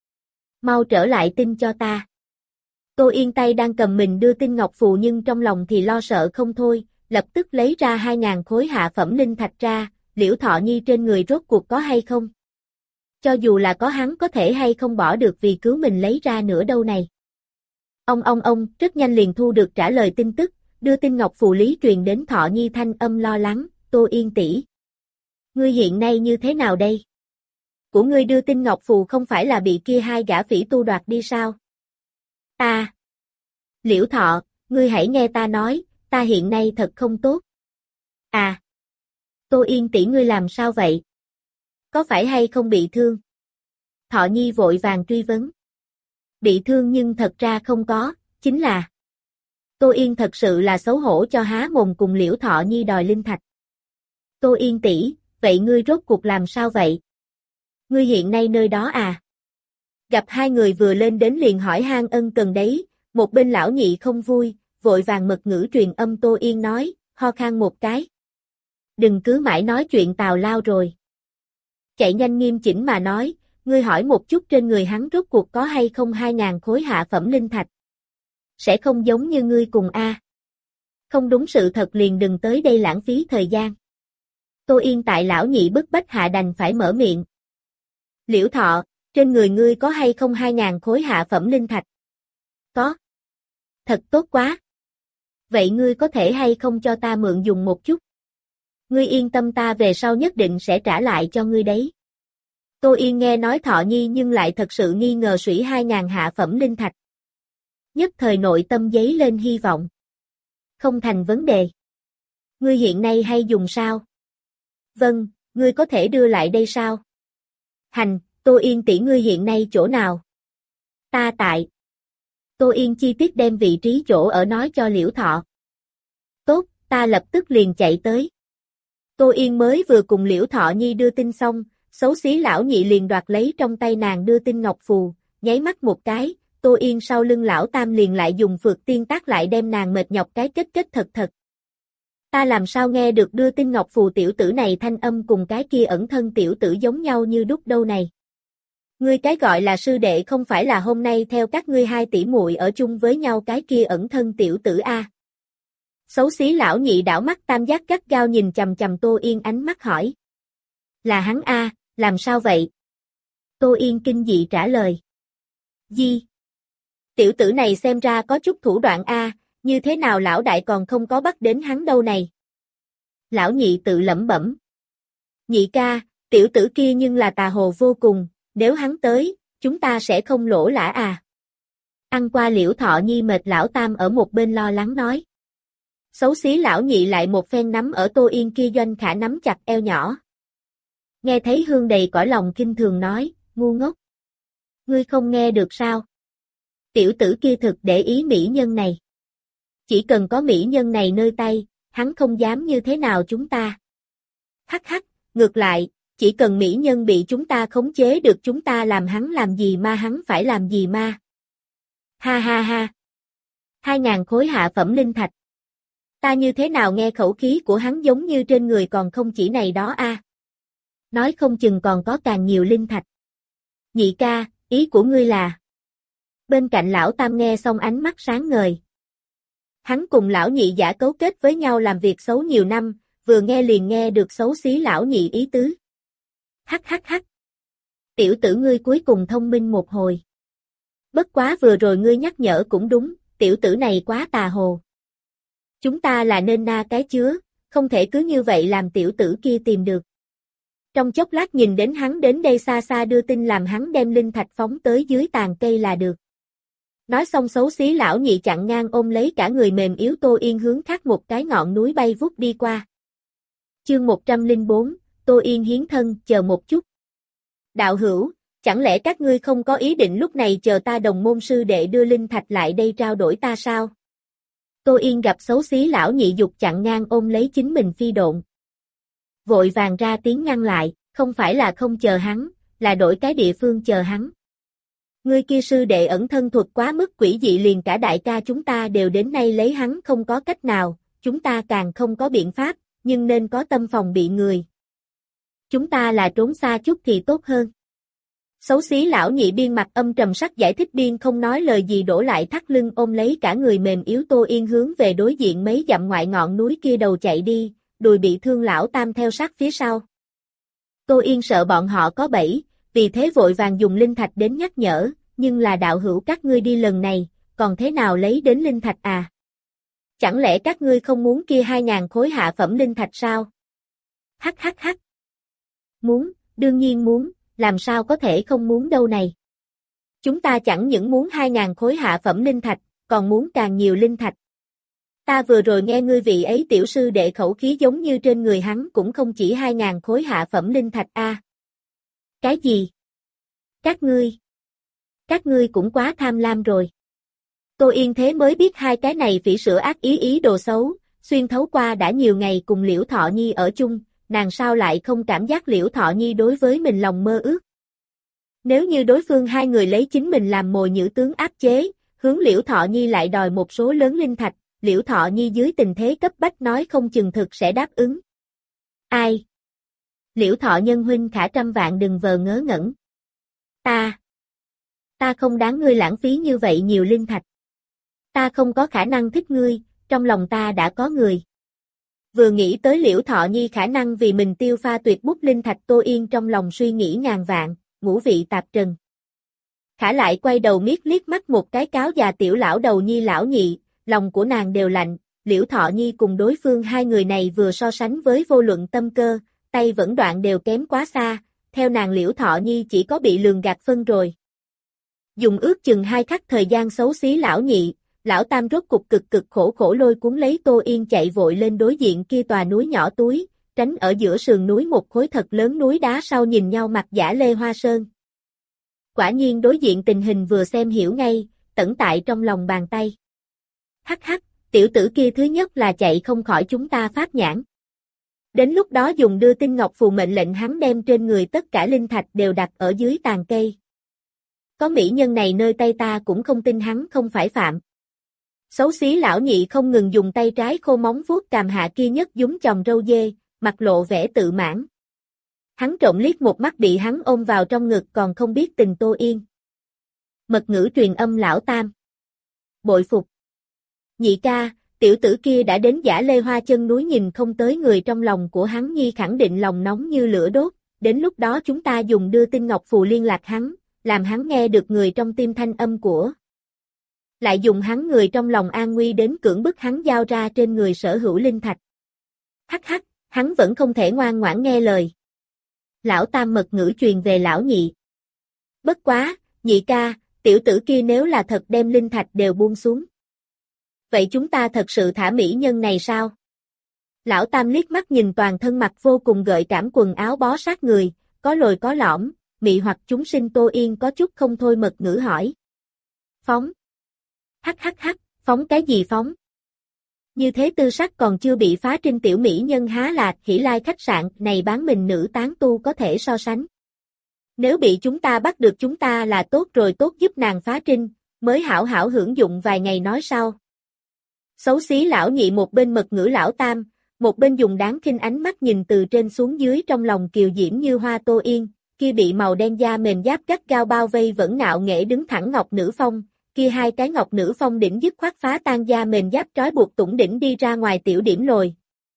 Mau trở lại tin cho ta. Tô Yên tay đang cầm mình đưa tin ngọc phù nhưng trong lòng thì lo sợ không thôi, lập tức lấy ra hai ngàn khối hạ phẩm linh thạch ra, Liễu Thọ Nhi trên người rốt cuộc có hay không? Cho dù là có hắn có thể hay không bỏ được vì cứu mình lấy ra nữa đâu này. Ông ông ông, rất nhanh liền thu được trả lời tin tức, đưa tin ngọc phù lý truyền đến Thọ Nhi thanh âm lo lắng, Tô Yên tỷ, ngươi hiện nay như thế nào đây? Của ngươi đưa tin ngọc phù không phải là bị kia hai gã phỉ tu đoạt đi sao? Ta! Liễu Thọ, ngươi hãy nghe ta nói, ta hiện nay thật không tốt. À! Tô Yên tỷ ngươi làm sao vậy? Có phải hay không bị thương? Thọ Nhi vội vàng truy vấn. Bị thương nhưng thật ra không có, chính là Tô Yên thật sự là xấu hổ cho há mồm cùng Liễu Thọ Nhi đòi linh thạch. Tô Yên tỷ, vậy ngươi rốt cuộc làm sao vậy? Ngươi hiện nay nơi đó à? Gặp hai người vừa lên đến liền hỏi han ân cần đấy, một bên lão nhị không vui, vội vàng mật ngữ truyền âm Tô Yên nói, ho khan một cái. Đừng cứ mãi nói chuyện tào lao rồi. Chạy nhanh nghiêm chỉnh mà nói, ngươi hỏi một chút trên người hắn rốt cuộc có hay không hai ngàn khối hạ phẩm linh thạch. Sẽ không giống như ngươi cùng A. Không đúng sự thật liền đừng tới đây lãng phí thời gian. Tô Yên tại lão nhị bức bách hạ đành phải mở miệng. Liễu Thọ, Trên người ngươi có hay không hai ngàn khối hạ phẩm linh thạch? Có. Thật tốt quá. Vậy ngươi có thể hay không cho ta mượn dùng một chút? Ngươi yên tâm, ta về sau nhất định sẽ trả lại cho ngươi đấy. Tô Yên nghe nói Thọ Nhi nhưng lại thật sự nghi ngờ sủy hai ngàn hạ phẩm linh thạch. Nhất thời nội tâm dấy lên hy vọng. Không thành vấn đề. Ngươi hiện nay hay dùng sao? Vâng, ngươi có thể đưa lại đây sao? Hành, Tô Yên tỷ, ngươi hiện nay chỗ nào? Ta tại. Tô Yên chi tiết đem vị trí chỗ ở nói cho Liễu Thọ. Tốt, ta lập tức liền chạy tới. Tô Yên mới vừa cùng Liễu Thọ Nhi đưa tin xong, xấu xí lão nhị liền đoạt lấy trong tay nàng đưa tin ngọc phù, nháy mắt một cái, Tô Yên sau lưng lão tam liền lại dùng phược tiên tác lại đem nàng mệt nhọc cái kết kết thật thật. Ta làm sao nghe được đưa tin ngọc phù tiểu tử này thanh âm cùng cái kia ẩn thân tiểu tử giống nhau như đúc đâu này. Ngươi cái gọi là sư đệ không phải là hôm nay theo các ngươi hai tỷ muội ở chung với nhau cái kia ẩn thân tiểu tử a? Xấu xí lão nhị đảo mắt tam giác gắt gao nhìn chằm chằm Tô Yên ánh mắt hỏi. Là hắn a, làm sao vậy? Tô Yên kinh dị trả lời. Gì? Tiểu tử này xem ra có chút thủ đoạn a, như thế nào lão đại còn không có bắt đến hắn đâu này? Lão nhị tự lẩm bẩm. Nhị ca, tiểu tử kia nhưng là tà hồ vô cùng, nếu hắn tới, chúng ta sẽ không lỗ lã à? Ăn qua Liễu Thọ Nhi mệt lão tam ở một bên lo lắng nói. Xấu xí lão nhị lại một phen nắm ở Tô Yên kia Doanh Khả nắm chặt eo nhỏ. Nghe thấy hương đầy cõi lòng kinh thường nói, ngu ngốc. Ngươi không nghe được sao? Tiểu tử kia thực để ý mỹ nhân này. Chỉ cần có mỹ nhân này nơi tay, hắn không dám như thế nào chúng ta. Hắc hắc, ngược lại, chỉ cần mỹ nhân bị chúng ta khống chế được chúng ta làm hắn làm gì ma hắn phải làm gì ma. Ha ha ha. Hai ngàn khối hạ phẩm linh thạch. Ta như thế nào nghe khẩu khí của hắn giống như trên người còn không chỉ này đó a. Nói không chừng còn có càng nhiều linh thạch. Nhị ca, ý của ngươi là? Bên cạnh lão tam nghe xong ánh mắt sáng ngời. Hắn cùng lão nhị giả cấu kết với nhau làm việc xấu nhiều năm, vừa nghe liền nghe được xấu xí lão nhị ý tứ. Hắc hắc hắc. Tiểu tử ngươi cuối cùng thông minh một hồi. Bất quá vừa rồi ngươi nhắc nhở cũng đúng, tiểu tử này quá tà hồ. Chúng ta là nên na cái chứa, không thể cứ như vậy làm tiểu tử kia tìm được. Trong chốc lát nhìn đến hắn đến đây xa xa đưa tin làm hắn đem linh thạch phóng tới dưới tàn cây là được. Nói xong xấu xí lão nhị chặn ngang ôm lấy cả người mềm yếu Tô Yên hướng khác một cái ngọn núi bay vút đi qua. Chương một trăm lẻ bốn, Tô Yên hiến thân, chờ một chút. Đạo hữu, chẳng lẽ các ngươi không có ý định lúc này chờ ta đồng môn sư đệ đưa linh thạch lại đây trao đổi ta sao? Tô Yên gặp xấu xí lão nhị dục chặn ngang ôm lấy chính mình phi độn. Vội vàng ra tiếng ngăn lại, không phải là không chờ hắn, là đổi cái địa phương chờ hắn. Ngươi kia sư đệ ẩn thân thuật quá mức quỷ dị liền cả đại ca chúng ta đều đến nay lấy hắn không có cách nào, chúng ta càng không có biện pháp, nhưng nên có tâm phòng bị người. Chúng ta là trốn xa chút thì tốt hơn. Xấu xí lão nhị biên mặt âm trầm sắc giải thích biên không nói lời gì đổ lại thắt lưng ôm lấy cả người mềm yếu Tô Yên hướng về đối diện mấy dặm ngoại ngọn núi kia đầu chạy đi, đùi bị thương lão tam theo sát phía sau. Tô Yên sợ bọn họ có bẫy, vì thế vội vàng dùng linh thạch đến nhắc nhở, nhưng là đạo hữu các ngươi đi lần này, còn thế nào lấy đến linh thạch à? Chẳng lẽ các ngươi không muốn kia hai ngàn khối hạ phẩm linh thạch sao? Hắc hắc hắc. Muốn, đương nhiên muốn, làm sao có thể không muốn đâu này. Chúng ta chẳng những muốn hai ngàn khối hạ phẩm linh thạch, còn muốn càng nhiều linh thạch. Ta vừa rồi nghe ngươi vị ấy tiểu sư đệ khẩu khí giống như trên người hắn cũng không chỉ hai ngàn khối hạ phẩm linh thạch a. À. Cái gì? Các ngươi? Các ngươi cũng quá tham lam rồi. Tô Yên thế mới biết hai cái này phỉ sữa ác ý ý đồ xấu, xuyên thấu qua đã nhiều ngày cùng Liễu Thọ Nhi ở chung, nàng sao lại không cảm giác Liễu Thọ Nhi đối với mình lòng mơ ước. Nếu như đối phương hai người lấy chính mình làm mồi nhữ tướng áp chế, hướng Liễu Thọ Nhi lại đòi một số lớn linh thạch, Liễu Thọ Nhi dưới tình thế cấp bách nói không chừng thực sẽ đáp ứng. Ai? Liễu Thọ nhân huynh khả trăm vạn đừng vờ ngớ ngẩn. Ta. Ta không đáng ngươi lãng phí như vậy nhiều linh thạch. Ta không có khả năng thích ngươi, trong lòng ta đã có người. Vừa nghĩ tới Liễu Thọ Nhi khả năng vì mình tiêu pha tuyệt bút linh thạch Tô Yên trong lòng suy nghĩ ngàn vạn, ngũ vị tạp trần. Khả lại quay đầu miết liếc mắt một cái cáo già tiểu lão đầu Nhi lão nhị, lòng của nàng đều lạnh, Liễu Thọ Nhi cùng đối phương hai người này vừa so sánh với vô luận tâm cơ, tay vẫn đoạn đều kém quá xa, theo nàng Liễu Thọ Nhi chỉ có bị lường gạt phân rồi. Dùng ước chừng hai khắc thời gian xấu xí lão nhị, lão tam rốt cục cực cực khổ khổ lôi cuốn lấy Tô Yên chạy vội lên đối diện kia tòa núi nhỏ túi, tránh ở giữa sườn núi một khối thật lớn núi đá sau nhìn nhau mặt giả Lê Hoa Sơn. Quả nhiên đối diện tình hình vừa xem hiểu ngay, tẩn tại trong lòng bàn tay. Hắc hắc, tiểu tử kia thứ nhất là chạy không khỏi chúng ta pháp nhãn. Đến lúc đó dùng đưa tinh ngọc phù mệnh lệnh hắn đem trên người tất cả linh thạch đều đặt ở dưới tàn cây. Có mỹ nhân này nơi tay ta cũng không tin hắn không phải phạm. Xấu xí lão nhị không ngừng dùng tay trái khô móng vuốt càm hạ kia nhất dúng chòm râu dê, mặt lộ vẻ tự mãn. Hắn trộm liếc một mắt bị hắn ôm vào trong ngực còn không biết tình Tô Yên. Mật ngữ truyền âm lão tam. Bội phục. Nhị ca, tiểu tử kia đã đến giả Lê Hoa chân núi nhìn không tới người trong lòng của hắn Nhi khẳng định lòng nóng như lửa đốt, đến lúc đó chúng ta dùng đưa tinh ngọc phù liên lạc hắn, làm hắn nghe được người trong tim thanh âm của. Lại dùng hắn người trong lòng an nguy đến cưỡng bức hắn giao ra trên người sở hữu linh thạch. Hắc hắc, hắn vẫn không thể ngoan ngoãn nghe lời. Lão tam mật ngữ truyền về lão nhị. Bất quá, nhị ca, tiểu tử kia nếu là thật đem linh thạch đều buông xuống. Vậy chúng ta thật sự thả mỹ nhân này sao? Lão tam liếc mắt nhìn toàn thân mặt vô cùng gợi cảm quần áo bó sát người, có lồi có lõm, mị hoặc chúng sinh Tô Yên có chút không thôi mật ngữ hỏi. Phóng. Hắc hắc hắc, phóng cái gì phóng? Như thế tư sắc còn chưa bị phá trinh tiểu mỹ nhân há là Hỷ Lai khách sạn này bán mình nữ tán tu có thể so sánh. Nếu bị chúng ta bắt được chúng ta là tốt rồi tốt giúp nàng phá trinh, mới hảo hảo hưởng dụng vài ngày nói sau. Xấu xí lão nhị một bên mật ngữ lão tam, một bên dùng đáng khinh ánh mắt nhìn từ trên xuống dưới trong lòng kiều diễm như hoa Tô Yên, kia bị màu đen da mềm giáp gắt gao bao vây vẫn ngạo nghễ đứng thẳng ngọc nữ phong, kia hai cái ngọc nữ phong đỉnh dứt khoát phá tan da mềm giáp trói buộc tủng đỉnh đi ra ngoài tiểu điểm lồi.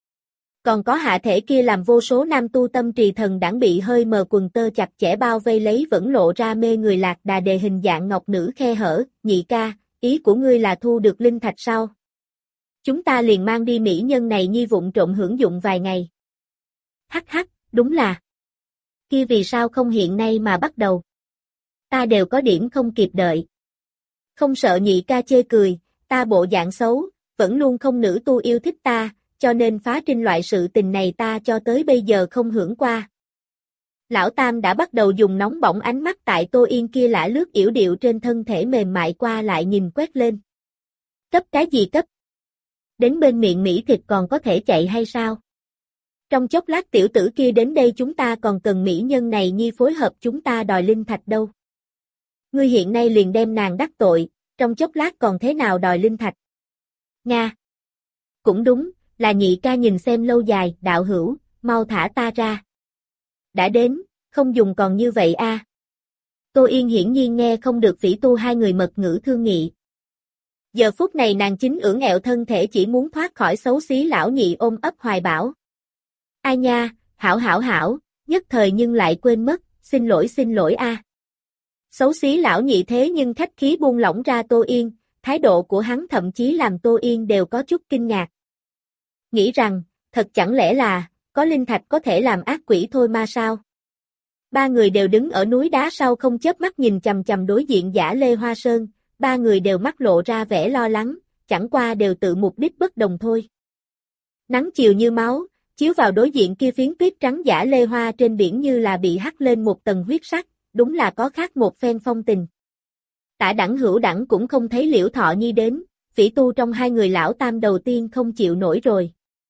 Còn có hạ thể kia làm vô số nam tu tâm trì thần đảng bị hơi mờ quần tơ chặt chẽ bao vây lấy vẫn lộ ra mê người lạc đà đề hình dạng ngọc nữ khe hở, nhị ca, ý của ngươi là thu được linh thạch sao? Chúng ta liền mang đi mỹ nhân này nhi vụng trộm hưởng dụng vài ngày. Hắc hắc, đúng là. Kia vì sao không hiện nay mà bắt đầu? Ta đều có điểm không kịp đợi. Không sợ nhị ca chê cười, ta bộ dạng xấu, vẫn luôn không nữ tu yêu thích ta, cho nên phá trinh loại sự tình này ta cho tới bây giờ không hưởng qua. Lão Tam đã bắt đầu dùng nóng bỏng ánh mắt tại Tô Yên kia lả lướt yểu điệu trên thân thể mềm mại qua lại nhìn quét lên. Cấp cái gì cấp? Đến bên miệng mỹ thịt còn có thể chạy hay sao? Trong chốc lát tiểu tử kia đến đây chúng ta còn cần mỹ nhân này nhi phối hợp chúng ta đòi linh thạch đâu. Ngươi hiện nay liền đem nàng đắc tội, trong chốc lát còn thế nào đòi linh thạch? Nga. Cũng đúng, là nhị ca nhìn xem lâu dài, đạo hữu, mau thả ta ra. Đã đến, không dùng còn như vậy a. À. Tô Yên hiển nhiên nghe không được Phỉ Tu hai người mật ngữ thương nghị. Giờ phút này nàng chính ưỡn ẹo thân thể chỉ muốn thoát khỏi xấu xí lão nhị ôm ấp hoài bảo. Ai nha, hảo hảo hảo, nhất thời nhưng lại quên mất, xin lỗi xin lỗi a. À. Xấu xí lão nhị thế nhưng khách khí buông lỏng ra Tô Yên, thái độ của hắn thậm chí làm Tô Yên đều có chút kinh ngạc. Nghĩ rằng, thật chẳng lẽ là, có linh thạch có thể làm ác quỷ thôi mà sao? Ba người đều đứng ở núi đá sau không chớp mắt nhìn chằm chằm đối diện giả Lê Hoa Sơn, ba người đều mắt lộ ra vẻ lo lắng, chẳng qua đều tự mục đích bất đồng thôi. Nắng chiều như máu, chiếu vào đối diện kia phiến tuyết trắng giả Lê Hoa trên biển như là bị hắt lên một tầng huyết sắc, đúng là có khác một phen phong tình. Tả đẳng hữu đẳng cũng không thấy Liễu Thọ Nhi đến, Phỉ Tu trong hai người lão Tam đầu tiên không chịu nổi rồi.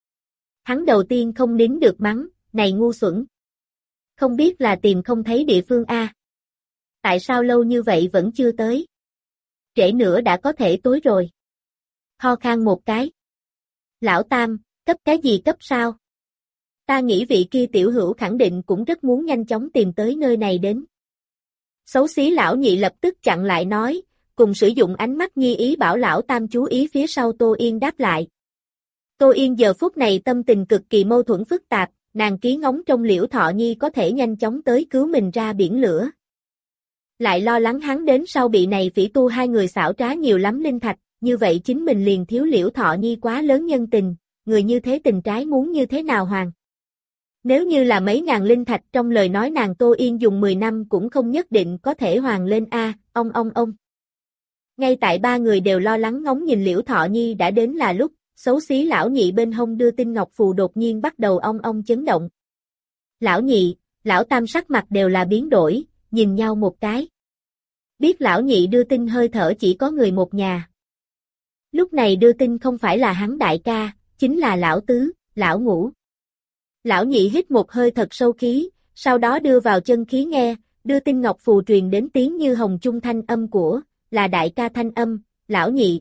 Hắn đầu tiên không nín được mắng, này ngu xuẩn. Không biết là tìm không thấy địa phương a. Tại sao lâu như vậy vẫn chưa tới? Trễ nữa đã có thể tối rồi. Ho khan một cái. Lão Tam, cấp cái gì cấp sao? Ta nghĩ vị kia tiểu hữu khẳng định cũng rất muốn nhanh chóng tìm tới nơi này đến. Xấu xí lão nhị lập tức chặn lại nói, cùng sử dụng ánh mắt nhi ý bảo lão Tam chú ý phía sau Tô Yên đáp lại. Tô Yên giờ phút này tâm tình cực kỳ mâu thuẫn phức tạp, nàng ký ngóng trong Liễu Thọ Nhi có thể nhanh chóng tới cứu mình ra biển lửa. lại lo lắng hắn đến sau bị này phỉ tu hai người xảo trá nhiều lắm linh thạch, như vậy chính mình liền thiếu Liễu Thọ Nhi quá lớn nhân tình, người như thế tình trái muốn như thế nào hoàn. Nếu như là mấy ngàn linh thạch trong lời nói nàng Tô Yên dùng mười năm cũng không nhất định có thể hoàn lên a, ông ông ông. Ngay tại ba người đều lo lắng ngóng nhìn Liễu Thọ Nhi đã đến là lúc, xấu xí lão nhị bên hông đưa tin ngọc phù đột nhiên bắt đầu ong ong chấn động. Lão nhị, lão tam sắc mặt đều là biến đổi, nhìn nhau một cái. Biết lão nhị đưa tin hơi thở chỉ có người một nhà. Lúc này đưa tin không phải là hắn đại ca, chính là lão tứ, lão ngũ. Lão nhị hít một hơi thật sâu khí, sau đó đưa vào chân khí nghe, đưa tin ngọc phù truyền đến tiếng như hồng trung thanh âm của, là đại ca thanh âm, lão nhị.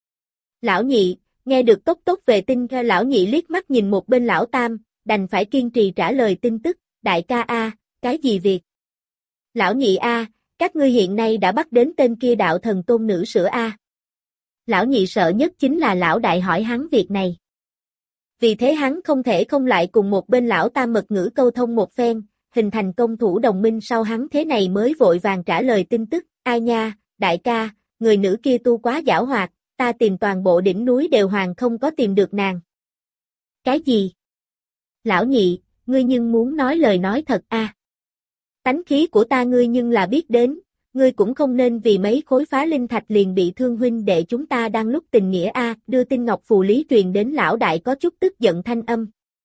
Lão nhị, nghe được tốt tốt về tin ra lão nhị liếc mắt nhìn một bên lão tam, đành phải kiên trì trả lời tin tức, đại ca a, cái gì việc? Lão nhị a, các ngươi hiện nay đã bắt đến tên kia đạo thần tôn nữ sữa a. Lão nhị sợ nhất chính là lão đại hỏi hắn việc này. Vì thế hắn không thể không lại cùng một bên lão tam mật ngữ câu thông một phen, hình thành công thủ đồng minh sau hắn thế này mới vội vàng trả lời tin tức, ai nha, đại ca, người nữ kia tu quá giảo hoạt, ta tìm toàn bộ đỉnh núi đều hoàng không có tìm được nàng. Cái gì? Lão nhị, ngươi nhưng muốn nói lời nói thật a? À? Tánh khí của ta ngươi nhưng là biết đến, ngươi cũng không nên vì mấy khối phá linh thạch liền bị thương huynh đệ chúng ta đang lúc tình nghĩa a, à, đưa tin ngọc phù lý truyền đến lão đại có chút tức giận thanh âm.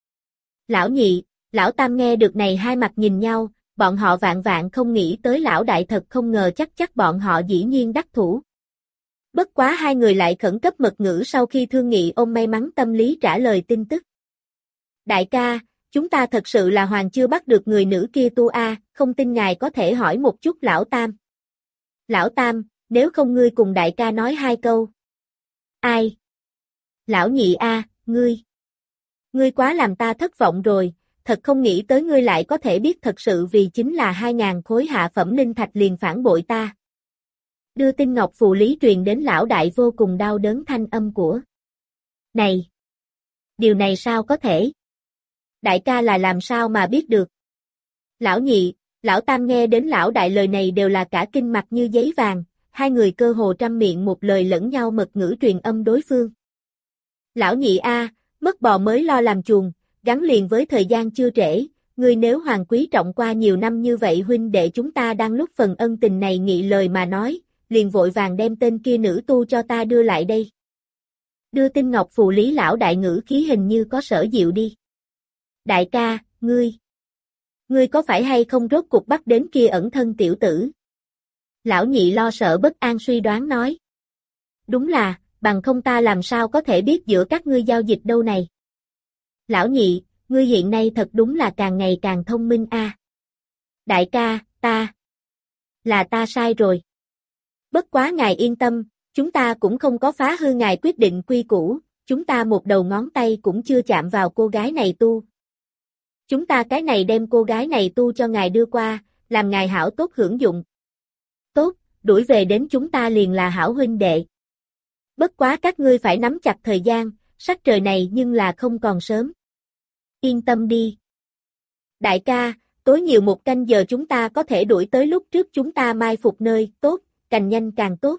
Lão nhị, lão tam nghe được này hai mặt nhìn nhau, bọn họ vạn vạn không nghĩ tới lão đại thật không ngờ chắc chắc bọn họ dĩ nhiên đắc thủ. Bất quá hai người lại khẩn cấp mật ngữ sau khi thương nghị ôm may mắn tâm lý trả lời tin tức. Đại ca, chúng ta thật sự là hoàng chưa bắt được người nữ kia tu a, à, không tin ngài có thể hỏi một chút lão tam. Lão tam, nếu không ngươi cùng đại ca nói hai câu. Ai? Lão nhị a, à, ngươi. Ngươi quá làm ta thất vọng rồi, thật không nghĩ tới ngươi lại có thể biết thật sự vì chính là hai ngàn khối hạ phẩm linh thạch liền phản bội ta. Đưa tin ngọc phù lý truyền đến lão đại vô cùng đau đớn thanh âm của. Này! Điều này sao có thể? Đại ca là làm sao mà biết được? Lão nhị, lão tam nghe đến lão đại lời này đều là cả kinh mặt như giấy vàng, hai người cơ hồ trăm miệng một lời lẫn nhau mật ngữ truyền âm đối phương. Lão nhị a, mất bò mới lo làm chuồng, gắn liền với thời gian chưa trễ, ngươi nếu hoàng quý trọng qua nhiều năm như vậy huynh đệ chúng ta đang lúc phần ân tình này nghị lời mà nói, liền vội vàng đem tên kia nữ tu cho ta đưa lại đây. Đưa tin ngọc phù lý lão đại ngữ khí hình như có sở diệu đi. Đại ca, ngươi. Ngươi có phải hay không rốt cuộc bắt đến kia ẩn thân tiểu tử? Lão nhị lo sợ bất an suy đoán nói. Đúng là, bằng không ta làm sao có thể biết giữa các ngươi giao dịch đâu này. Lão nhị, ngươi hiện nay thật đúng là càng ngày càng thông minh a. À. Đại ca, ta. Là ta sai rồi. Bất quá ngài yên tâm, chúng ta cũng không có phá hư ngài quyết định quy củ, chúng ta một đầu ngón tay cũng chưa chạm vào cô gái này tu. Chúng ta cái này đem cô gái này tu cho ngài đưa qua, làm ngài hảo tốt hưởng dụng. Tốt, đuổi về đến chúng ta liền là hảo huynh đệ. Bất quá các ngươi phải nắm chặt thời gian, sắc trời này nhưng là không còn sớm. Yên tâm đi. Đại ca, tối nhiều một canh giờ chúng ta có thể đuổi tới lúc trước chúng ta mai phục nơi, tốt, càng nhanh càng tốt.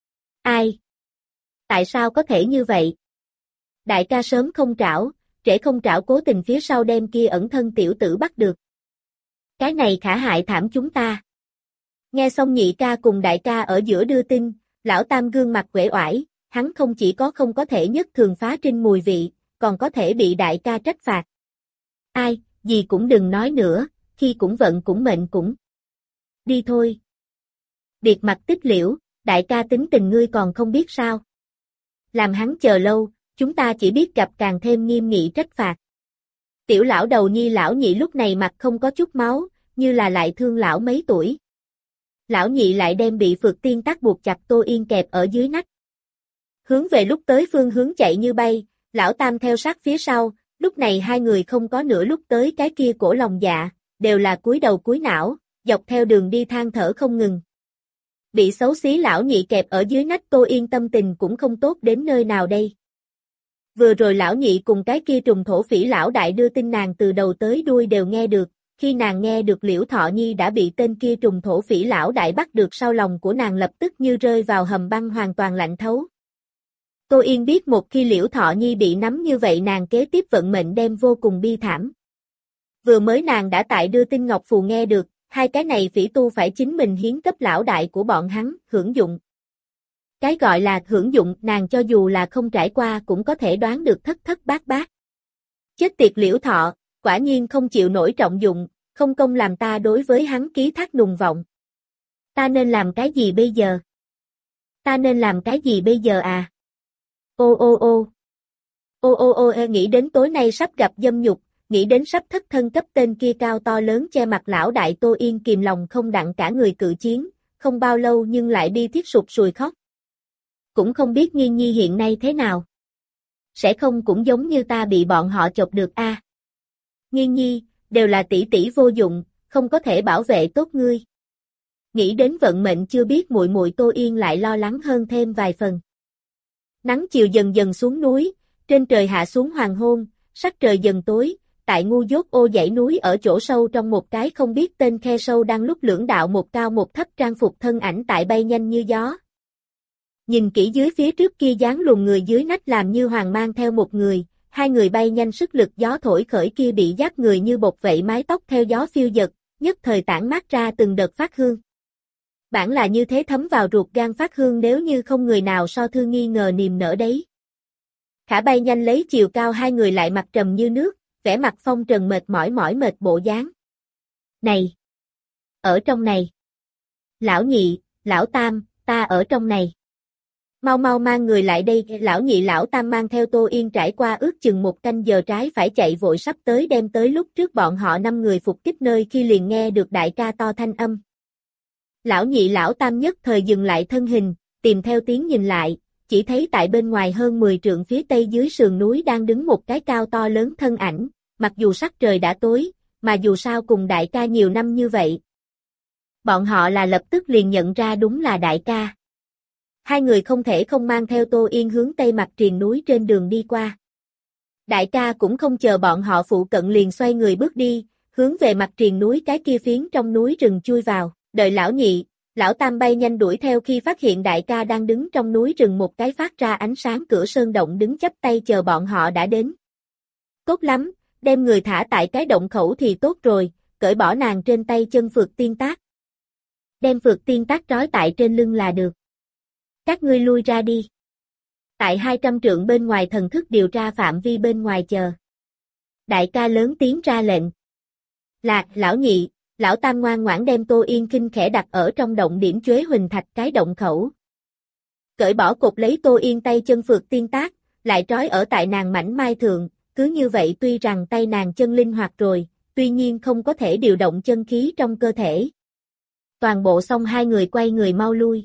Ai? Tại sao có thể như vậy? Đại ca sớm không trảo, trễ không trảo cố tình phía sau đem kia ẩn thân tiểu tử bắt được. Cái này khả hại thảm chúng ta. Nghe xong nhị ca cùng đại ca ở giữa đưa tin, lão tam gương mặt uể oải, hắn không chỉ có không có thể nhất thường phá trinh mùi vị, còn có thể bị đại ca trách phạt. Ai, gì cũng đừng nói nữa, khi cũng vận cũng mệnh cũng. Đi thôi. Biệt mặt tích liễu, đại ca tính tình ngươi còn không biết sao. Làm hắn chờ lâu, chúng ta chỉ biết gặp càng thêm nghiêm nghị trách phạt. Tiểu lão đầu nhi lão nhị lúc này mặt không có chút máu, như là lại thương lão mấy tuổi. Lão nhị lại đem bị Phược Tiên Tắc buộc chặt Tô Yên kẹp ở dưới nách. Hướng về lúc tới phương hướng chạy như bay, lão tam theo sát phía sau, lúc này hai người không có nửa lúc tới cái kia cổ lòng dạ, đều là cúi đầu cúi não, dọc theo đường đi than thở không ngừng. Bị xấu xí lão nhị kẹp ở dưới nách Tô Yên tâm tình cũng không tốt đến nơi nào đây. Vừa rồi lão nhị cùng cái kia trùng thổ phỉ lão đại đưa tin nàng từ đầu tới đuôi đều nghe được, khi nàng nghe được Liễu Thọ Nhi đã bị tên kia trùng thổ phỉ lão đại bắt được sau lòng của nàng lập tức như rơi vào hầm băng hoàn toàn lạnh thấu. Tô Yên biết một khi Liễu Thọ Nhi bị nắm như vậy nàng kế tiếp vận mệnh đem vô cùng bi thảm. Vừa mới nàng đã tại đưa tin Ngọc Phù nghe được, hai cái này phỉ tu phải chính mình hiến cấp lão đại của bọn hắn, hưởng dụng. Cái gọi là hưởng dụng nàng cho dù là không trải qua cũng có thể đoán được thất thất bát bát. Chết tiệt Liễu Thọ, quả nhiên không chịu nổi trọng dụng, không công làm ta đối với hắn ký thác nùng vọng. Ta nên làm cái gì bây giờ? Ta nên làm cái gì bây giờ à? Ô ô ô. Ô ô ô e nghĩ đến tối nay sắp gặp dâm nhục, nghĩ đến sắp thất thân cấp tên kia cao to lớn che mặt lão đại Tô Yên kìm lòng không đặng cả người cự chiến, không bao lâu nhưng lại bi thiết sụt sùi khóc. Cũng không biết Nghiên Nhi hiện nay thế nào. Sẽ không cũng giống như ta bị bọn họ chọc được a. À? Nghiên Nhi, đều là tỷ tỷ vô dụng, không có thể bảo vệ tốt ngươi. Nghĩ đến vận mệnh chưa biết muội muội Tô Yên lại lo lắng hơn thêm vài phần. Nắng chiều dần dần xuống núi, trên trời hạ xuống hoàng hôn, sắc trời dần tối, tại ngu dốt ô dãy núi ở chỗ sâu trong một cái không biết tên khe sâu đang lúc lưỡng đạo một cao một thấp trang phục thân ảnh tại bay nhanh như gió. Nhìn kỹ dưới phía trước kia dáng luồn người dưới nách làm như hoàng mang theo một người, hai người bay nhanh sức lực gió thổi khởi kia bị giáp người như bột vậy mái tóc theo gió phiêu dật, nhất thời tản mát ra từng đợt phát hương. Bản là như thế thấm vào ruột gan phát hương nếu như không người nào so thư nghi ngờ niềm nở đấy. Khả bay nhanh lấy chiều cao hai người lại mặt trầm như nước, vẻ mặt phong trần mệt mỏi mỏi mệt bộ dáng. Này! Ở trong này! Lão nhị, lão tam, ta ở trong này! Mau mau mang người lại đây, lão nhị lão tam mang theo Tô Yên trải qua ước chừng một canh giờ trái phải chạy vội sắp tới đem tới lúc trước bọn họ năm người phục kích nơi khi liền nghe được đại ca to thanh âm. Lão nhị lão tam nhất thời dừng lại thân hình, tìm theo tiếng nhìn lại, chỉ thấy tại bên ngoài hơn mười trượng phía tây dưới sườn núi đang đứng một cái cao to lớn thân ảnh, mặc dù sắc trời đã tối, mà dù sao cùng đại ca nhiều năm như vậy. Bọn họ là lập tức liền nhận ra đúng là đại ca. Hai người không thể không mang theo Tô Yên hướng tây mặt triền núi trên đường đi qua. Đại ca cũng không chờ bọn họ phụ cận liền xoay người bước đi, hướng về mặt triền núi cái kia phiến trong núi rừng chui vào, đợi lão nhị, lão tam bay nhanh đuổi theo khi phát hiện đại ca đang đứng trong núi rừng một cái phát ra ánh sáng cửa sơn động đứng chắp tay chờ bọn họ đã đến. Tốt lắm, đem người thả tại cái động khẩu thì tốt rồi, cởi bỏ nàng trên tay chân phược tiên tác. Đem phược tiên tác trói tại trên lưng là được. Các ngươi lui ra đi. Tại hai trăm trượng bên ngoài thần thức điều tra phạm vi bên ngoài chờ. Đại ca lớn tiếng ra lệnh. Là, lão nhị, lão tam ngoan ngoãn đem Tô Yên kinh khẽ đặt ở trong động điểm chuế huỳnh thạch cái động khẩu. Cởi bỏ cột lấy Tô Yên tay chân phược tiên tác, lại trói ở tại nàng mảnh mai thượng, cứ như vậy tuy rằng tay nàng chân linh hoạt rồi, tuy nhiên không có thể điều động chân khí trong cơ thể. Toàn bộ xong hai người quay người mau lui.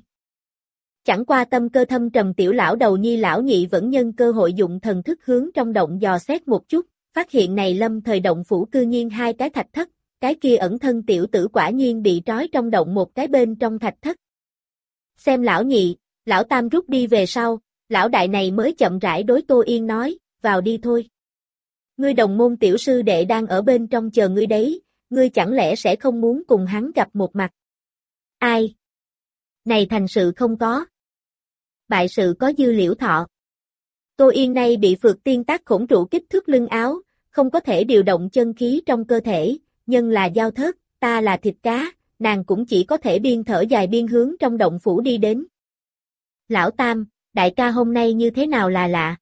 Chẳng qua tâm cơ thâm trầm tiểu lão đầu nhi lão nhị vẫn nhân cơ hội dụng thần thức hướng trong động dò xét một chút, phát hiện này lâm thời động phủ cư nhiên hai cái thạch thất, cái kia ẩn thân tiểu tử quả nhiên bị trói trong động một cái bên trong thạch thất. Xem lão nhị, lão tam rút đi về sau, lão đại này mới chậm rãi đối Tô Yên nói, vào đi thôi. Ngươi đồng môn tiểu sư đệ đang ở bên trong chờ ngươi đấy, ngươi chẳng lẽ sẽ không muốn cùng hắn gặp một mặt? Ai? Này thành sự không có. Bại sự có dư Liễu Thọ. Tô Yên nay bị phược tiên tác khổng trụ kích thước lưng áo, không có thể điều động chân khí trong cơ thể, nhân là giao thớt, ta là thịt cá, nàng cũng chỉ có thể biên thở dài biên hướng trong động phủ đi đến. Lão Tam, đại ca hôm nay như thế nào là lạ?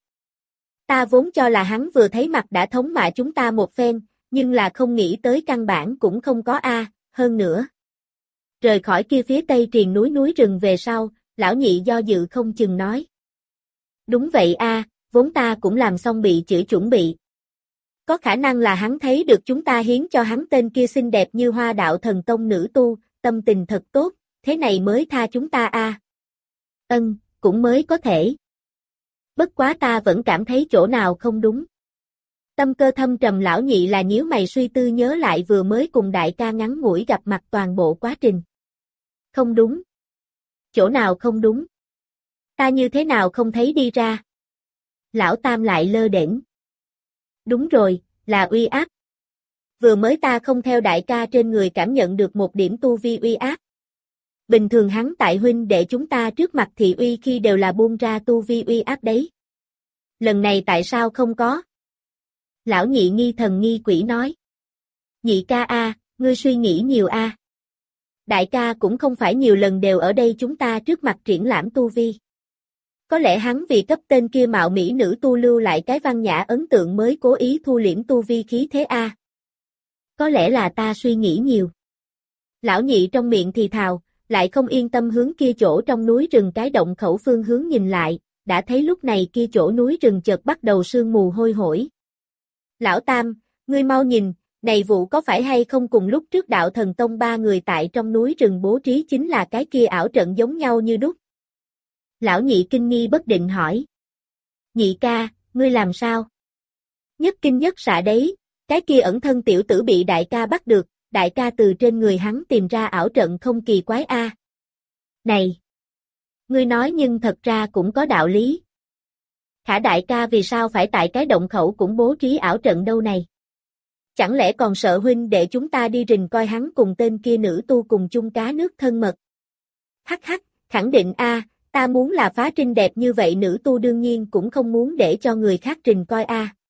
Ta vốn cho là hắn vừa thấy mặt đã thống mạ chúng ta một phen, nhưng là không nghĩ tới căn bản cũng không có a, hơn nữa. Rời khỏi kia phía tây triền núi núi rừng về sau, lão nhị do dự không chừng nói. Đúng vậy a, vốn ta cũng làm xong bị chửi chuẩn bị. Có khả năng là hắn thấy được chúng ta hiến cho hắn tên kia xinh đẹp như hoa đạo thần tông nữ tu, tâm tình thật tốt, thế này mới tha chúng ta a. Ân, cũng mới có thể. Bất quá ta vẫn cảm thấy chỗ nào không đúng. Tâm cơ thâm trầm lão nhị là nhíu mày suy tư nhớ lại vừa mới cùng đại ca ngắn ngủi gặp mặt toàn bộ quá trình. Không đúng. Chỗ nào không đúng? Ta như thế nào không thấy đi ra? Lão Tam lại lơ đễnh. Đúng rồi, là uy áp. Vừa mới ta không theo đại ca trên người cảm nhận được một điểm tu vi uy áp. Bình thường hắn tại huynh đệ chúng ta trước mặt thị uy khi đều là buông ra tu vi uy áp đấy. Lần này tại sao không có? Lão nhị nghi thần nghi quỷ nói. Nhị ca a, ngươi suy nghĩ nhiều a. Đại ca cũng không phải nhiều lần đều ở đây chúng ta trước mặt triển lãm tu vi. Có lẽ hắn vì cấp tên kia mạo mỹ nữ tu lưu lại cái văn nhã ấn tượng mới cố ý thu liễm tu vi khí thế a. Có lẽ là ta suy nghĩ nhiều. Lão nhị trong miệng thì thào, lại không yên tâm hướng kia chỗ trong núi rừng cái động khẩu phương hướng nhìn lại, đã thấy lúc này kia chỗ núi rừng chợt bắt đầu sương mù hôi hổi. Lão Tam, ngươi mau nhìn, này vụ có phải hay không cùng lúc trước đạo thần tông ba người tại trong núi rừng bố trí chính là cái kia ảo trận giống nhau như đúc. Lão nhị kinh nghi bất định hỏi. Nhị ca, ngươi làm sao? Nhất kinh nhất xạ đấy, cái kia ẩn thân tiểu tử bị đại ca bắt được, đại ca từ trên người hắn tìm ra ảo trận không kỳ quái a. À. Này! Ngươi nói nhưng thật ra cũng có đạo lý. Khả đại ca vì sao phải tại cái động khẩu cũng bố trí ảo trận đâu này? Chẳng lẽ còn sợ huynh để chúng ta đi rình coi hắn cùng tên kia nữ tu cùng chung cá nước thân mật? Hắc hắc, khẳng định a, à, ta muốn là phá trinh đẹp như vậy nữ tu đương nhiên cũng không muốn để cho người khác rình coi a. À.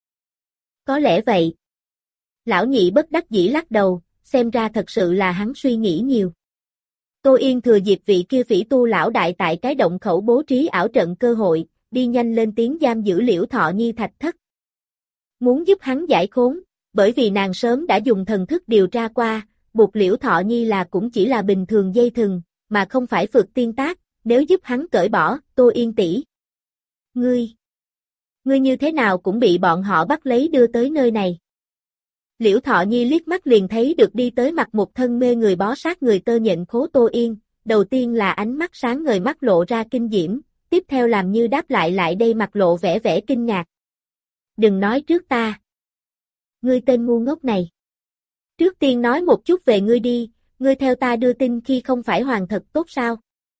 Có lẽ vậy. Lão nhị bất đắc dĩ lắc đầu, xem ra thật sự là hắn suy nghĩ nhiều. Tô Yên thừa dịp vị kia phỉ tu lão đại tại cái động khẩu bố trí ảo trận cơ hội, đi nhanh lên tiếng giam giữ Liễu Thọ Nhi thạch thất. Muốn giúp hắn giải khốn, bởi vì nàng sớm đã dùng thần thức điều tra qua, buộc Liễu Thọ Nhi là cũng chỉ là bình thường dây thừng, mà không phải phược tiên tác, nếu giúp hắn cởi bỏ, Tô Yên tỷ. Ngươi, ngươi như thế nào cũng bị bọn họ bắt lấy đưa tới nơi này. Liễu Thọ Nhi liếc mắt liền thấy được đi tới mặt một thân mê người bó sát người tơ nhện khố Tô Yên, đầu tiên là ánh mắt sáng ngời mắt lộ ra kinh diễm, tiếp theo làm như đáp lại lại đây mặt lộ vẻ vẻ kinh ngạc. Đừng nói trước ta. Ngươi tên ngu ngốc này. Trước tiên nói một chút về ngươi đi, ngươi theo ta đưa tin khi không phải hoàng thật tốt sao?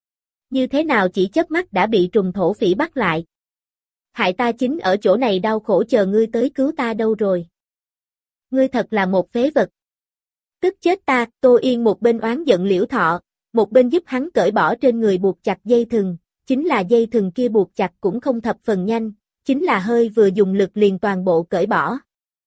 Như thế nào chỉ chớp mắt đã bị trùng thổ phỉ bắt lại? Hại ta chính ở chỗ này đau khổ chờ ngươi tới cứu ta đâu rồi? Ngươi thật là một phế vật. Tức chết ta, Tô Yên một bên oán giận Liễu Thọ, một bên giúp hắn cởi bỏ trên người buộc chặt dây thừng, chính là dây thừng kia buộc chặt cũng không thập phần nhanh, chính là hơi vừa dùng lực liền toàn bộ cởi bỏ.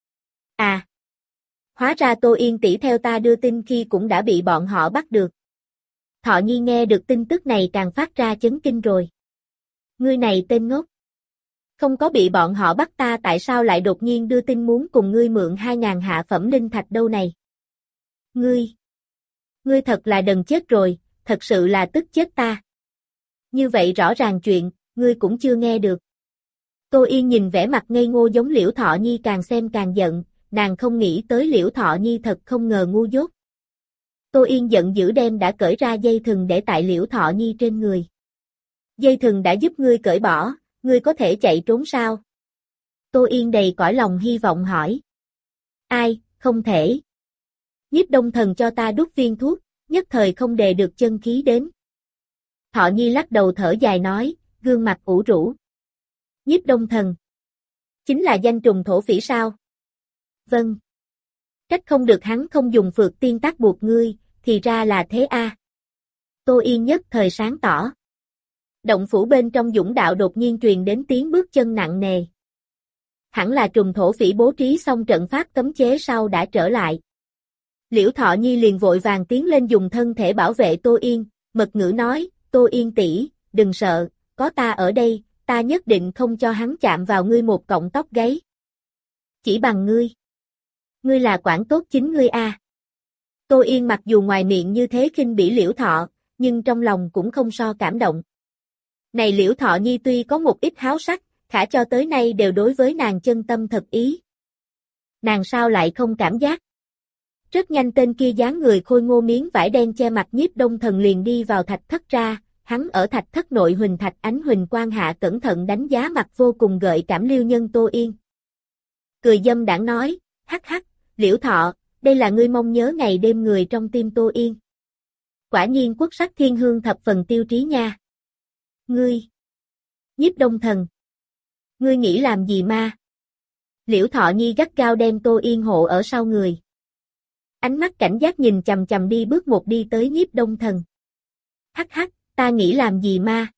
À! Hóa ra Tô Yên tỷ theo ta đưa tin khi cũng đã bị bọn họ bắt được. Thọ Nhi nghe được tin tức này càng phát ra chấn kinh rồi. Ngươi này tên ngốc. Không có bị bọn họ bắt ta tại sao lại đột nhiên đưa tin muốn cùng ngươi mượn hai ngàn hạ phẩm linh thạch đâu này? Ngươi! Ngươi thật là đần chết rồi, thật sự là tức chết ta. Như vậy rõ ràng chuyện, ngươi cũng chưa nghe được. Tô Yên nhìn vẻ mặt ngây ngô giống Liễu Thọ Nhi càng xem càng giận, nàng không nghĩ tới Liễu Thọ Nhi thật không ngờ ngu dốt. Tô Yên giận dữ đem đã cởi ra dây thừng để tại Liễu Thọ Nhi trên người. Dây thừng đã giúp ngươi cởi bỏ, ngươi có thể chạy trốn sao? Tô Yên đầy cõi lòng hy vọng hỏi. Ai, không thể. Nhiếp Đông Thần cho ta đút viên thuốc, nhất thời không đề được chân khí đến. Thọ Nhi lắc đầu thở dài nói, gương mặt ủ rũ. Nhiếp Đông Thần. Chính là danh trùng thổ phỉ sao? Vâng. Trách không được hắn không dùng phược tiên tác buộc ngươi, thì ra là thế a. À. Tô Yên nhất thời sáng tỏ. Động phủ bên trong dũng đạo đột nhiên truyền đến tiếng bước chân nặng nề. Hẳn là trùng thổ phỉ bố trí xong trận pháp cấm chế sau đã trở lại. Liễu Thọ Nhi liền vội vàng tiến lên dùng thân thể bảo vệ Tô Yên, mật ngữ nói, Tô Yên tỷ, đừng sợ, có ta ở đây, ta nhất định không cho hắn chạm vào ngươi một cọng tóc gáy. Chỉ bằng ngươi. Ngươi là quản tốt chính ngươi a. À. Tô Yên mặc dù ngoài miệng như thế khinh bỉ Liễu Thọ, nhưng trong lòng cũng không so cảm động. Này Liễu Thọ Nhi tuy có một ít háo sắc, khả cho tới nay đều đối với nàng chân tâm thật ý. Nàng sao lại không cảm giác? Rất nhanh tên kia dáng người khôi ngô miếng vải đen che mặt Nhiếp Đông Thần liền đi vào thạch thất ra, hắn ở thạch thất nội huỳnh thạch ánh huỳnh quang hạ cẩn thận đánh giá mặt vô cùng gợi cảm liêu nhân Tô Yên. Cười dâm đãng nói, hắc hắc, Liễu Thọ, đây là ngươi mong nhớ ngày đêm người trong tim Tô Yên. Quả nhiên quốc sắc thiên hương thập phần tiêu trí nha. Ngươi! Nhiếp Đông Thần! Ngươi nghĩ làm gì ma? Liễu Thọ Nhi gắt gao đem Tô Yên hộ ở sau người. Ánh mắt cảnh giác nhìn chằm chằm đi bước một đi tới Nhiếp Đông Thần. Hắc hắc, ta nghĩ làm gì ma?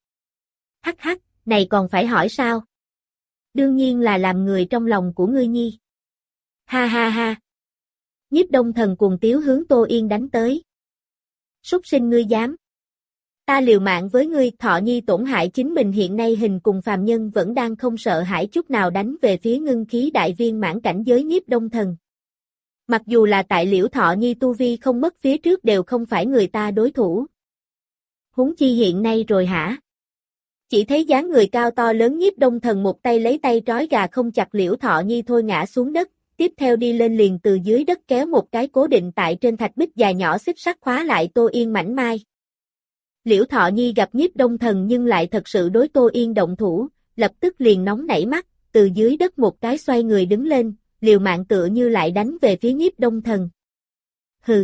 Hắc hắc, này còn phải hỏi sao? Đương nhiên là làm người trong lòng của ngươi nhi. Ha ha ha. Nhiếp Đông Thần cuồng tiếu hướng Tô Yên đánh tới. Súc sinh ngươi dám. Ta liều mạng với ngươi, Thọ Nhi tổn hại chính mình hiện nay hình cùng phàm nhân vẫn đang không sợ hãi chút nào đánh về phía ngưng khí đại viên mãn cảnh giới Nhiếp Đông Thần. Mặc dù là tại Liễu Thọ Nhi tu vi không mất phía trước đều không phải người ta đối thủ. Huống chi hiện nay rồi hả? Chỉ thấy dáng người cao to lớn Nhiếp Đông Thần một tay lấy tay trói gà không chặt Liễu Thọ Nhi thôi ngã xuống đất, tiếp theo đi lên liền từ dưới đất kéo một cái cố định tại trên thạch bích dài nhỏ xích sắt khóa lại Tô Yên mảnh mai. Liễu Thọ Nhi gặp Nhiếp Đông Thần nhưng lại thật sự đối Tô Yên động thủ, lập tức liền nóng nảy mắt, từ dưới đất một cái xoay người đứng lên, liều mạng tựa như lại đánh về phía Nhiếp Đông Thần. Hừ,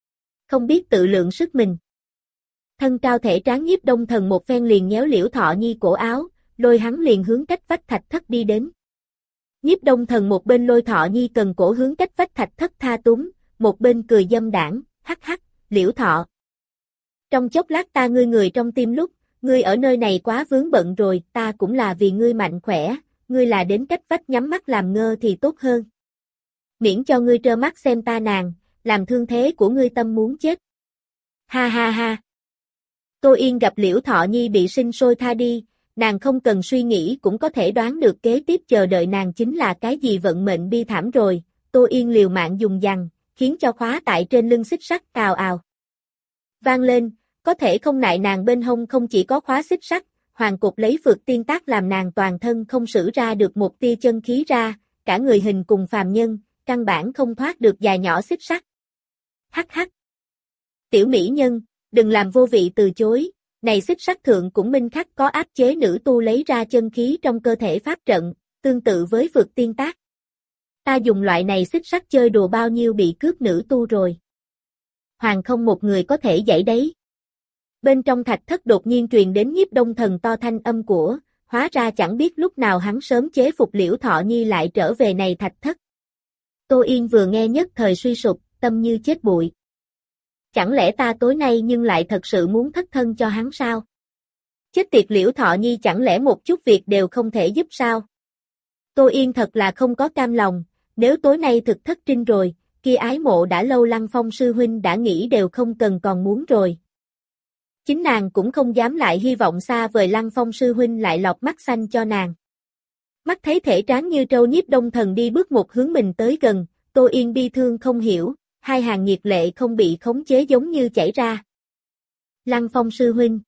không biết tự lượng sức mình. Thân cao thể tráng Nhiếp Đông Thần một phen liền nhéo Liễu Thọ Nhi cổ áo, lôi hắn liền hướng cách vách thạch thất đi đến. Nhiếp Đông Thần một bên lôi Thọ Nhi cần cổ hướng cách vách thạch thất tha túng, một bên cười dâm đảng, hắc hắc, Liễu Thọ. Trong chốc lát ta ngươi người trong tim lúc, ngươi ở nơi này quá vướng bận rồi, ta cũng là vì ngươi mạnh khỏe, ngươi là đến cách vách nhắm mắt làm ngơ thì tốt hơn. Miễn cho ngươi trơ mắt xem ta nàng, làm thương thế của ngươi tâm muốn chết. Ha ha ha. Tô Yên gặp Liễu Thọ Nhi bị sinh sôi tha đi, nàng không cần suy nghĩ cũng có thể đoán được kế tiếp chờ đợi nàng chính là cái gì vận mệnh bi thảm rồi. Tô Yên liều mạng dùng dằn, khiến cho khóa tại trên lưng xích sắt ào ào vang lên, có thể không nại nàng bên hông không chỉ có khóa xích sắt, hoàng cục lấy phược tiên tác làm nàng toàn thân không sử ra được một tia chân khí ra, cả người hình cùng phàm nhân, căn bản không thoát được dài nhỏ xích sắt. Hắc hắc. Tiểu mỹ nhân, đừng làm vô vị từ chối, này xích sắt thượng cũng minh khắc có áp chế nữ tu lấy ra chân khí trong cơ thể pháp trận, tương tự với phược tiên tác. Ta dùng loại này xích sắt chơi đùa bao nhiêu bị cướp nữ tu rồi. Hoàng không một người có thể dạy đấy. Bên trong thạch thất đột nhiên truyền đến Nhiếp Đông Thần to thanh âm của, hóa ra chẳng biết lúc nào hắn sớm chế phục Liễu Thọ Nhi lại trở về này thạch thất. Tô Yên vừa nghe nhất thời suy sụp, tâm như chết bụi. Chẳng lẽ ta tối nay nhưng lại thật sự muốn thất thân cho hắn sao? Chết tiệt Liễu Thọ Nhi chẳng lẽ một chút việc đều không thể giúp sao? Tô Yên thật là không có cam lòng, nếu tối nay thực thất trinh rồi, kia ái mộ đã lâu Lăng Phong sư huynh đã nghĩ đều không cần còn muốn rồi. Chính nàng cũng không dám lại hy vọng xa vời Lăng Phong sư huynh lại lọc mắt xanh cho nàng. Mắt thấy thể tráng như trâu Nhiếp Đông Thần đi bước một hướng mình tới gần, Tô Yên bi thương không hiểu, hai hàng nhiệt lệ không bị khống chế giống như chảy ra. Lăng Phong sư huynh.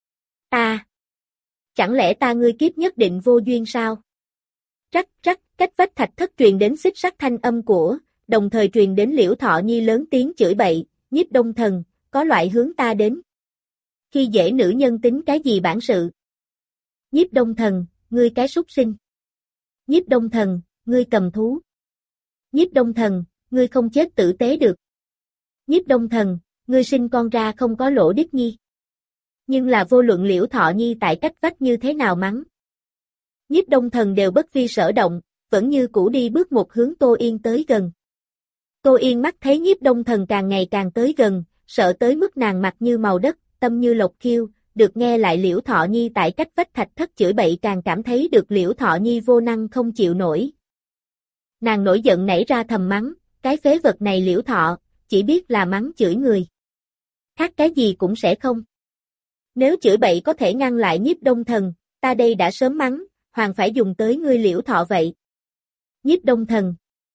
Ta. Chẳng lẽ ta ngươi kiếp nhất định vô duyên sao? Rắc rắc, cách vách thạch thất truyền đến xích sắt thanh âm của, đồng thời truyền đến Liễu Thọ Nhi lớn tiếng chửi bậy, Nhiếp Đông Thần, có loại hướng ta đến. Khi dễ nữ nhân tính cái gì bản sự? Nhiếp Đông Thần, ngươi cái súc sinh. Nhiếp Đông Thần, ngươi cầm thú. Nhiếp Đông Thần, ngươi không chết tử tế được. Nhiếp Đông Thần, ngươi sinh con ra không có lỗ đít nhi. Nhưng là vô luận Liễu Thọ Nhi tại cách vách như thế nào mắng. Nhiếp Đông Thần đều bất vi sở động, vẫn như cũ đi bước một hướng Tô Yên tới gần. Tô Yên mắt thấy Nhiếp Đông Thần càng ngày càng tới gần, sợ tới mức nàng mặt như màu đất, tâm như lộc khiêu, được nghe lại Liễu Thọ Nhi tại cách vách thạch thất chửi bậy càng cảm thấy được Liễu Thọ Nhi vô năng không chịu nổi. Nàng nổi giận nảy ra thầm mắng, cái phế vật này Liễu Thọ, chỉ biết là mắng chửi người. Khác cái gì cũng sẽ không. Nếu chửi bậy có thể ngăn lại Nhiếp Đông Thần, ta đây đã sớm mắng, hoàng phải dùng tới ngươi Liễu Thọ vậy. Nhiếp Đông Thần.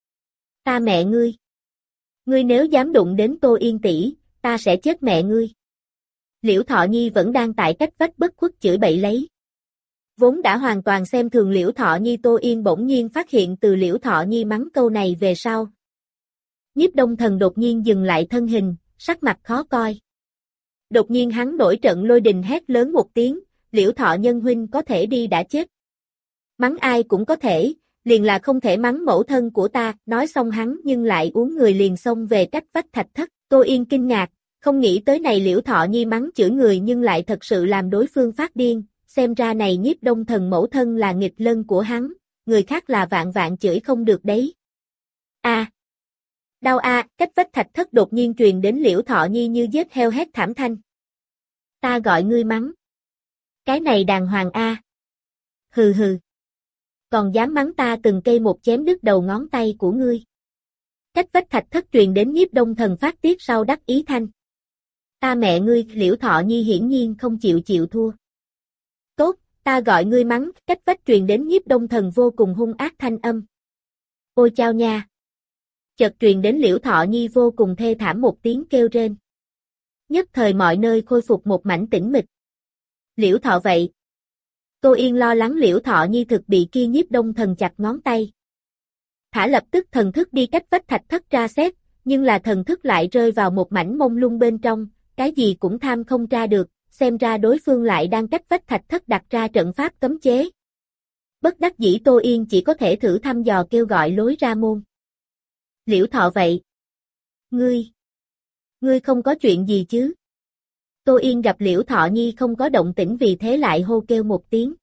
Ta mẹ ngươi. Ngươi nếu dám đụng đến Tô Yên tỷ, ta sẽ chết mẹ ngươi. Liễu Thọ Nhi vẫn đang tại cách vách bất khuất chửi bậy lấy. Vốn đã hoàn toàn xem thường Liễu Thọ Nhi, Tô Yên bỗng nhiên phát hiện từ Liễu Thọ Nhi mắng câu này về sau. Nhiếp Đông Thần đột nhiên dừng lại thân hình, sắc mặt khó coi. Đột nhiên hắn nổi trận lôi đình hét lớn một tiếng, Liễu Thọ nhân huynh có thể đi đã chết. Mắng ai cũng có thể, liền là không thể mắng mẫu thân của ta, nói xong hắn nhưng lại uống người liền xông về cách vách thạch thất. Tô Yên kinh ngạc, không nghĩ tới này Liễu Thọ Nhi mắng chửi người nhưng lại thật sự làm đối phương phát điên, xem ra này Nhiếp Đông Thần mẫu thân là nghịch lân của hắn, người khác là vạn vạn chửi không được đấy. A. Đau a, cách vách thạch thất đột nhiên truyền đến Liễu Thọ Nhi như giết heo hét thảm thanh. Ta gọi ngươi mắng. Cái này đàng hoàng a. Hừ hừ. Còn dám mắng ta từng cây một chém đứt đầu ngón tay của ngươi. Cách vách thạch thất truyền đến Nhiếp Đông Thần phát tiết sau đắc ý thanh. Ta mẹ ngươi, Liễu Thọ Nhi hiển nhiên không chịu chịu thua. Tốt, ta gọi ngươi mắng, cách vách truyền đến Nhiếp Đông Thần vô cùng hung ác thanh âm. Ôi chao nha. Chợt truyền đến Liễu Thọ Nhi vô cùng thê thảm một tiếng kêu rên. Nhất thời mọi nơi khôi phục một mảnh tĩnh mịch. Liễu Thọ vậy. Tô Yên lo lắng Liễu Thọ Nhi thực bị kia Nhiếp Đông Thần chặt ngón tay. Thả lập tức thần thức đi cách vách thạch thất ra xét, nhưng là thần thức lại rơi vào một mảnh mông lung bên trong, cái gì cũng tham không ra được, xem ra đối phương lại đang cách vách thạch thất đặt ra trận pháp cấm chế. Bất đắc dĩ Tô Yên chỉ có thể thử thăm dò kêu gọi lối ra môn. Liễu Thọ vậy. Ngươi. Ngươi không có chuyện gì chứ? Tô Yên gặp Liễu Thọ Nhi không có động tĩnh vì thế lại hô kêu một tiếng.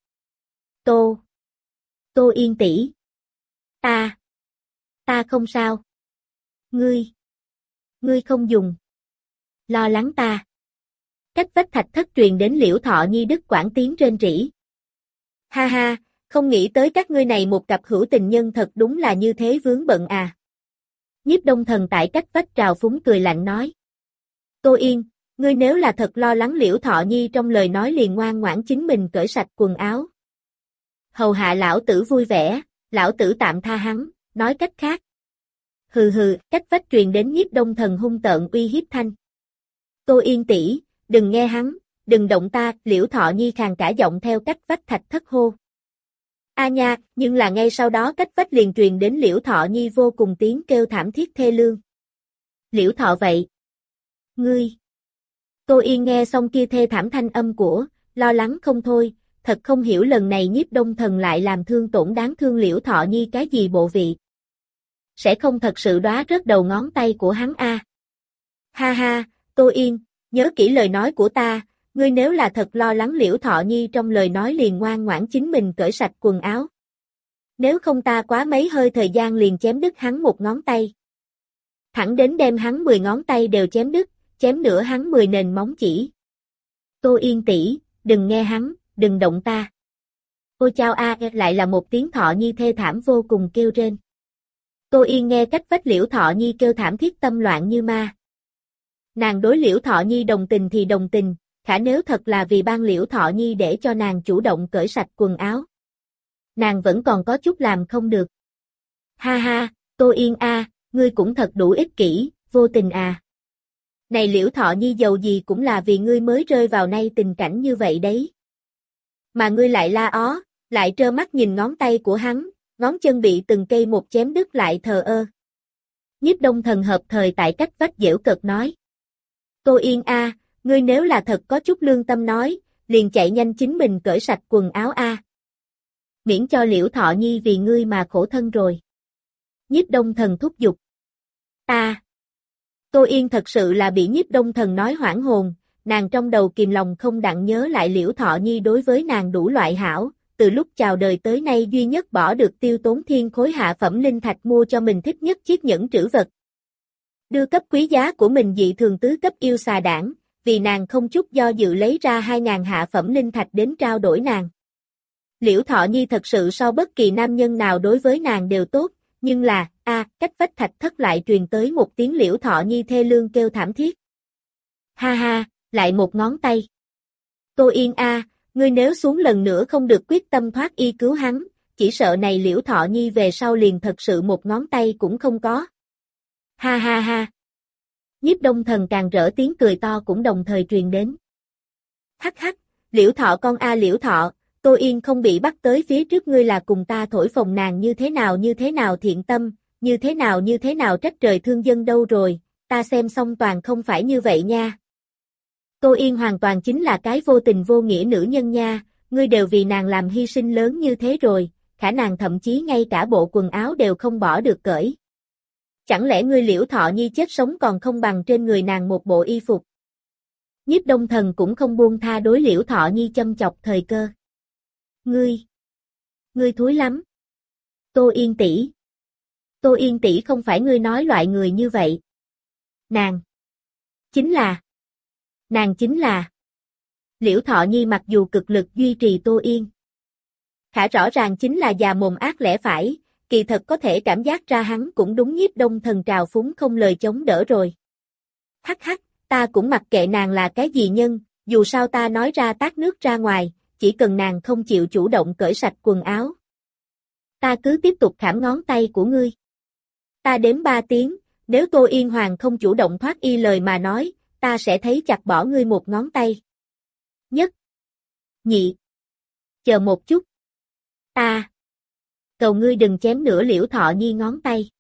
Tô. Tô Yên tỷ. Ta. Ta không sao. Ngươi. Ngươi không dùng. Lo lắng ta. Cách vách thạch thất truyền đến Liễu Thọ Nhi đứt quãng tiếng rên rỉ. Ha ha, không nghĩ tới các ngươi này một cặp hữu tình nhân thật đúng là như thế vướng bận à. Nhiếp Đông Thần tại cách vách trào phúng cười lạnh nói. Tô Yên, ngươi nếu là thật lo lắng Liễu Thọ Nhi trong lời nói liền ngoan ngoãn chính mình cởi sạch quần áo. Hầu hạ lão tử vui vẻ, lão tử tạm tha hắn, nói cách khác. Hừ hừ, cách vách truyền đến Nhiếp Đông Thần hung tợn uy hiếp thanh. Tô Yên tỷ, đừng nghe hắn, đừng động ta, Liễu Thọ Nhi khàn cả giọng theo cách vách thạch thất hô. A nha, nhưng là ngay sau đó cách vách liền truyền đến Liễu Thọ Nhi vô cùng tiếng kêu thảm thiết thê lương. Liễu Thọ vậy. Ngươi. Tô Yên nghe xong kia thê thảm thanh âm của, lo lắng không thôi, thật không hiểu lần này Nhiếp Đông Thần lại làm thương tổn đáng thương Liễu Thọ Nhi cái gì bộ vị. Sẽ không thật sự đóa rớt đầu ngón tay của hắn a. À. Ha ha, Tô Yên, nhớ kỹ lời nói của ta, ngươi nếu là thật lo lắng Liễu Thọ Nhi trong lời nói liền ngoan ngoãn chính mình cởi sạch quần áo. Nếu không ta quá mấy hơi thời gian liền chém đứt hắn một ngón tay. Thẳng đến đem hắn mười ngón tay đều chém đứt, chém nửa hắn mười nền móng chỉ. Tô Yên tỷ, đừng nghe hắn, đừng động ta. Ôi chao a, lại là một tiếng Thọ Nhi thê thảm vô cùng kêu rên. Tô Yên nghe cách vách Liễu Thọ Nhi kêu thảm thiết tâm loạn như ma. Nàng đối Liễu Thọ Nhi đồng tình thì đồng tình, khả nếu thật là vì ban Liễu Thọ Nhi để cho nàng chủ động cởi sạch quần áo. Nàng vẫn còn có chút làm không được. Ha ha, Tô Yên a, ngươi cũng thật đủ ích kỷ, vô tình à. Này Liễu Thọ Nhi dầu gì cũng là vì ngươi mới rơi vào nay tình cảnh như vậy đấy. Mà ngươi lại la ó, lại trơ mắt nhìn ngón tay của hắn, ngón chân bị từng cây một chém đứt lại thờ ơ. Nhiếp Đông Thần hợp thời tại cách vách giễu cợt nói. Tô Yên a, ngươi nếu là thật có chút lương tâm nói, liền chạy nhanh chính mình cởi sạch quần áo a. Miễn cho Liễu Thọ Nhi vì ngươi mà khổ thân rồi. Nhiếp Đông Thần thúc giục. Ta. Tô Yên thật sự là bị Nhiếp Đông Thần nói hoảng hồn, nàng trong đầu kìm lòng không đặng nhớ lại Liễu Thọ Nhi đối với nàng đủ loại hảo, từ lúc chào đời tới nay duy nhất bỏ được tiêu tốn thiên khối hạ phẩm linh thạch mua cho mình thích nhất chiếc nhẫn trữ vật. Đưa cấp quý giá của mình dị thường tứ cấp yêu xà đảng, vì nàng không chút do dự lấy ra hai ngàn hạ phẩm linh thạch đến trao đổi nàng. Liễu Thọ Nhi thật sự so bất kỳ nam nhân nào đối với nàng đều tốt, nhưng là, a, à, cách vách thạch thất lại truyền tới một tiếng Liễu Thọ Nhi thê lương kêu thảm thiết. Ha ha, lại một ngón tay. Tô Yên a, à, ngươi nếu xuống lần nữa không được quyết tâm thoát y cứu hắn, chỉ sợ này Liễu Thọ Nhi về sau liền thật sự một ngón tay cũng không có. Ha ha ha. Nhiếp Đông Thần càng rỡ tiếng cười to cũng đồng thời truyền đến. Hắc hắc, Liễu Thọ con a Liễu Thọ, Tô Yên không bị bắt tới phía trước ngươi là cùng ta thổi phồng nàng như thế nào như thế nào thiện tâm, như thế nào như thế nào trách trời thương dân đâu rồi, ta xem xong toàn không phải như vậy nha. Tô Yên hoàn toàn chính là cái vô tình vô nghĩa nữ nhân nha, ngươi đều vì nàng làm hy sinh lớn như thế rồi, khả nàng thậm chí ngay cả bộ quần áo đều không bỏ được cởi. Chẳng lẽ ngươi Liễu Thọ Nhi chết sống còn không bằng trên người nàng một bộ y phục. Nhiếp Đông Thần cũng không buông tha đối Liễu Thọ Nhi châm chọc thời cơ. Ngươi, ngươi thúi lắm. Tô Yên tỷ, Tô Yên tỷ không phải ngươi nói loại người như vậy. Nàng. Chính là. Nàng chính là. Liễu Thọ Nhi mặc dù cực lực duy trì Tô Yên. Khả rõ ràng chính là già mồm ác lẽ phải, kỳ thật có thể cảm giác ra hắn cũng đúng Nhiếp Đông Thần trào phúng không lời chống đỡ rồi. Hắc hắc, ta cũng mặc kệ nàng là cái gì nhân, dù sao ta nói ra tát nước ra ngoài, chỉ cần nàng không chịu chủ động cởi sạch quần áo. Ta cứ tiếp tục khảm ngón tay của ngươi. Ta đếm ba tiếng, nếu Tô Yên Hoàng không chủ động thoát y lời mà nói, ta sẽ thấy chặt bỏ ngươi một ngón tay. Nhất. Nhị. Chờ một chút. Ta. Cầu ngươi đừng chém nửa Liễu Thọ Nhi ngón tay.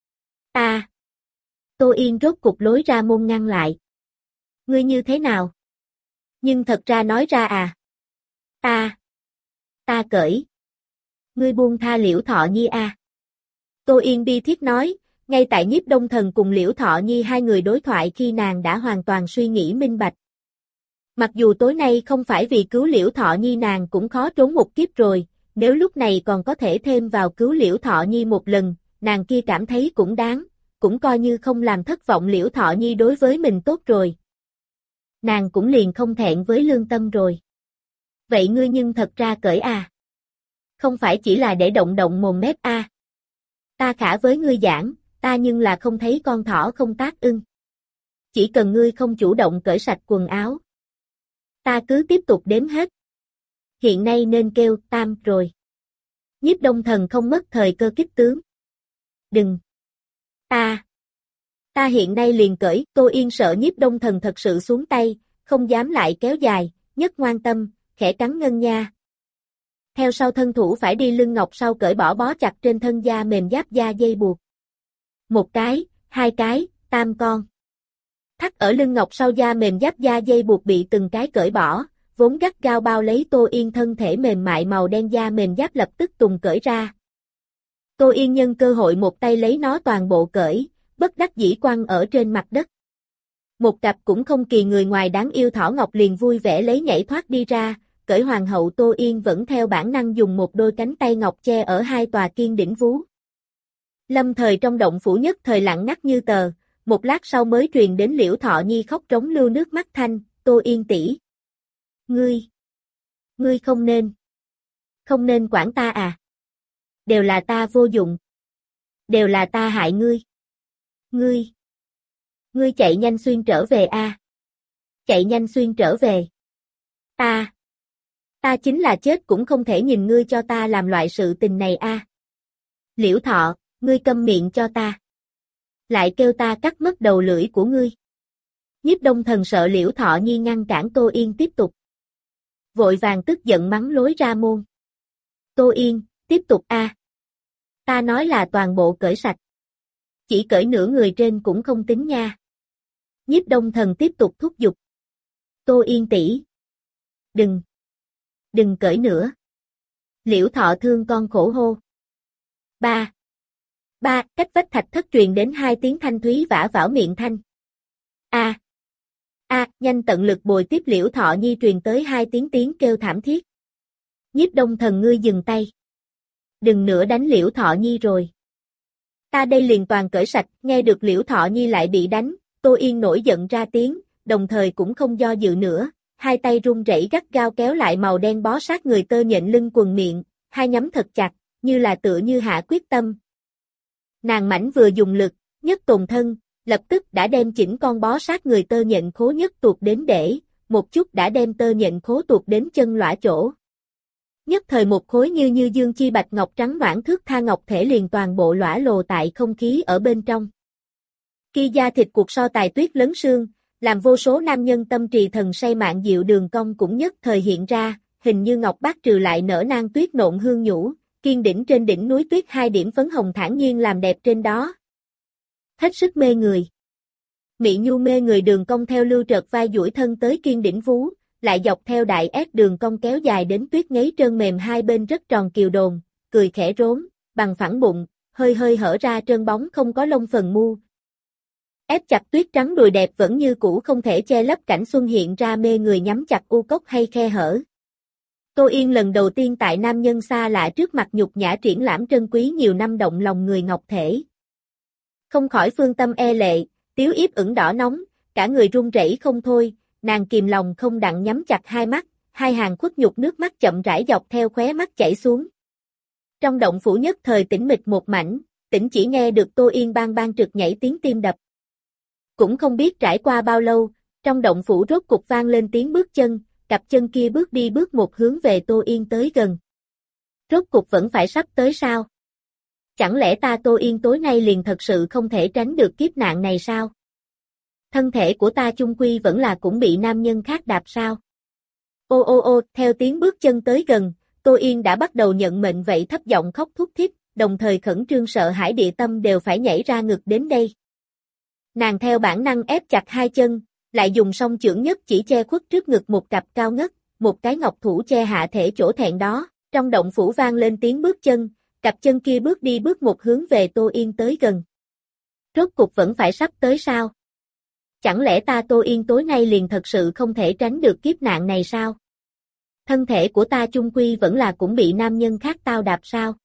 Ta. Tô Yên rốt cục lối ra môn ngăn lại. Ngươi như thế nào? Nhưng thật ra nói ra à? Ta. Ta cởi. Ngươi buông tha Liễu Thọ Nhi à? Tô Yên bi thiết nói, ngay tại Nhiếp Đông Thần cùng Liễu Thọ Nhi hai người đối thoại khi nàng đã hoàn toàn suy nghĩ minh bạch. Mặc dù tối nay không phải vì cứu Liễu Thọ Nhi nàng cũng khó trốn một kiếp rồi, nếu lúc này còn có thể thêm vào cứu Liễu Thọ Nhi một lần, nàng kia cảm thấy cũng đáng, cũng coi như không làm thất vọng Liễu Thọ Nhi đối với mình tốt rồi. Nàng cũng liền không thẹn với lương tâm rồi. Vậy ngươi nhưng thật ra cởi à? Không phải chỉ là để động động mồm mép à? Ta khả với ngươi giảng, ta nhưng là không thấy con thỏ không tác ưng. Chỉ cần ngươi không chủ động cởi sạch quần áo. Ta cứ tiếp tục đếm hết. Hiện nay nên kêu tam rồi. Nhiếp Đông Thần không mất thời cơ kích tướng. Đừng. Ta. Ta hiện nay liền cởi, Tô Yên sợ Nhiếp Đông Thần thật sự xuống tay, không dám lại kéo dài, nhất ngoan tâm, khẽ cắn ngân nha. Theo sau thân thủ phải đi lưng ngọc sau cởi bỏ bó chặt trên thân da mềm giáp da dây buộc. Một cái, hai cái, tam con. Thắt ở lưng ngọc sau da mềm giáp da dây buộc bị từng cái cởi bỏ, vốn gắt gao bao lấy Tô Yên thân thể mềm mại màu đen da mềm giáp lập tức tùng cởi ra. Tô Yên nhân cơ hội một tay lấy nó toàn bộ cởi, bất đắc dĩ quăng ở trên mặt đất. Một cặp cũng không kỳ người ngoài đáng yêu thỏ ngọc liền vui vẻ lấy nhảy thoát đi ra, cởi hoàng hậu Tô Yên vẫn theo bản năng dùng một đôi cánh tay ngọc che ở hai tòa kiên đỉnh vú. Lâm thời trong động phủ nhất thời lặng ngắt như tờ, một lát sau mới truyền đến Liễu Thọ Nhi khóc trống lưu nước mắt thanh, Tô Yên tỷ, Ngươi, ngươi không nên, không nên quản ta à. Đều là ta vô dụng. Đều là ta hại ngươi. Ngươi, ngươi chạy nhanh xuyên trở về a. À. Chạy nhanh xuyên trở về. Ta, ta chính là chết cũng không thể nhìn ngươi cho ta làm loại sự tình này a. À. Liễu Thọ, ngươi câm miệng cho ta. Lại kêu ta cắt mất đầu lưỡi của ngươi. Nhiếp Đông Thần sợ Liễu Thọ Nhi ngăn cản Tô Yên tiếp tục. Vội vàng tức giận mắng lối ra môn. Tô Yên, tiếp tục a. À. Ta nói là toàn bộ cởi sạch. Chỉ cởi nửa người trên cũng không tính nha. Nhiếp Đông Thần tiếp tục thúc giục. Tô Yên tỷ, Đừng. Đừng cởi nữa. Liễu Thọ thương con khổ hô. Ba. Ba, cách vách thạch thất truyền đến hai tiếng thanh thúy vả vảo miệng thanh. A. A, nhanh tận lực bồi tiếp Liễu Thọ Nhi truyền tới hai tiếng tiếng kêu thảm thiết. Nhiếp Đông Thần ngươi dừng tay. Đừng nữa đánh Liễu Thọ Nhi rồi. Ta đây liền toàn cởi sạch, nghe được Liễu Thọ Nhi lại bị đánh, Tô Yên nổi giận ra tiếng, đồng thời cũng không do dự nữa, hai tay run rẩy gắt gao kéo lại màu đen bó sát người tơ nhện lưng quần miệng, hai nhắm thật chặt, như là tựa như hạ quyết tâm. Nàng mảnh vừa dùng lực, nhất tồn thân, lập tức đã đem chỉnh con bó sát người tơ nhện khố nhất tuột đến để, một chút đã đem tơ nhện khố tuột đến chân lõa chỗ. Nhất thời một khối như như dương chi bạch ngọc trắng noãn thước tha ngọc thể liền toàn bộ lõa lồ tại không khí ở bên trong. Khi da thịt cuộc so tài tuyết lớn sương, làm vô số nam nhân tâm trì thần say mạn diệu đường cong cũng nhất thời hiện ra, hình như ngọc bát trừ lại nở nang tuyết nộn hương nhũ, kiên đỉnh trên đỉnh núi tuyết hai điểm phấn hồng thản nhiên làm đẹp trên đó. Hết sức mê người. Mị nhu mê người đường cong theo lưu trợt vai duỗi thân tới kiên đỉnh vú, lại dọc theo đại ép đường cong kéo dài đến tuyết ngấy trơn mềm hai bên rất tròn kiều đồn, cười khẽ rốn, bằng phẳng bụng, hơi hơi hở ra trơn bóng không có lông phần mu. Ép chặt tuyết trắng đùi đẹp vẫn như cũ không thể che lấp cảnh xuân hiện ra mê người nhắm chặt u cốc hay khe hở. Tô Yên lần đầu tiên tại nam nhân xa lạ trước mặt nhục nhã triển lãm trân quý nhiều năm động lòng người ngọc thể, Không khỏi phương tâm e lệ, tiếu yếp ửng đỏ nóng, cả người run rẩy không thôi, nàng kìm lòng không đặng nhắm chặt hai mắt, hai hàng khuất nhục nước mắt chậm rãi dọc theo khóe mắt chảy xuống. Trong động phủ nhất thời tĩnh mịch một mảnh, tĩnh chỉ nghe được Tô Yên bang bang trực nhảy tiếng tim đập. Cũng không biết trải qua bao lâu, trong động phủ rốt cục vang lên tiếng bước chân, cặp chân kia bước đi bước một hướng về Tô Yên tới gần. Rốt cục vẫn phải sắp tới sao? Chẳng lẽ ta Tô Yên tối nay liền thật sự không thể tránh được kiếp nạn này sao? Thân thể của ta chung quy vẫn là cũng bị nam nhân khác đạp sao? Ô ô ô, theo tiếng bước chân tới gần, Tô Yên đã bắt đầu nhận mệnh vậy thấp giọng khóc thút thít, đồng thời khẩn trương sợ hãi địa tâm đều phải nhảy ra ngực đến đây. Nàng theo bản năng ép chặt hai chân, lại dùng song chưởng nhất chỉ che khuất trước ngực một cặp cao ngất, một cái ngọc thủ che hạ thể chỗ thẹn đó, trong động phủ vang lên tiếng bước chân, cặp chân kia bước đi bước một hướng về Tô Yên tới gần. Rốt cục vẫn phải sắp tới sao? Chẳng lẽ ta Tô Yên tối nay liền thật sự không thể tránh được kiếp nạn này sao? Thân thể của ta chung quy vẫn là cũng bị nam nhân khác tao đạp sao?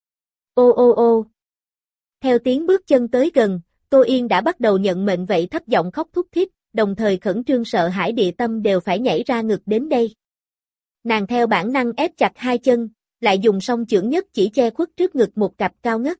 Ô ô ô. Theo tiếng bước chân tới gần, Tô Yên đã bắt đầu nhận mệnh vậy thấp giọng khóc thút thít, đồng thời khẩn trương sợ hãi địa tâm đều phải nhảy ra ngực đến đây. Nàng theo bản năng ép chặt hai chân, lại dùng song chưởng nhất chỉ che khuất trước ngực một cặp cao ngất.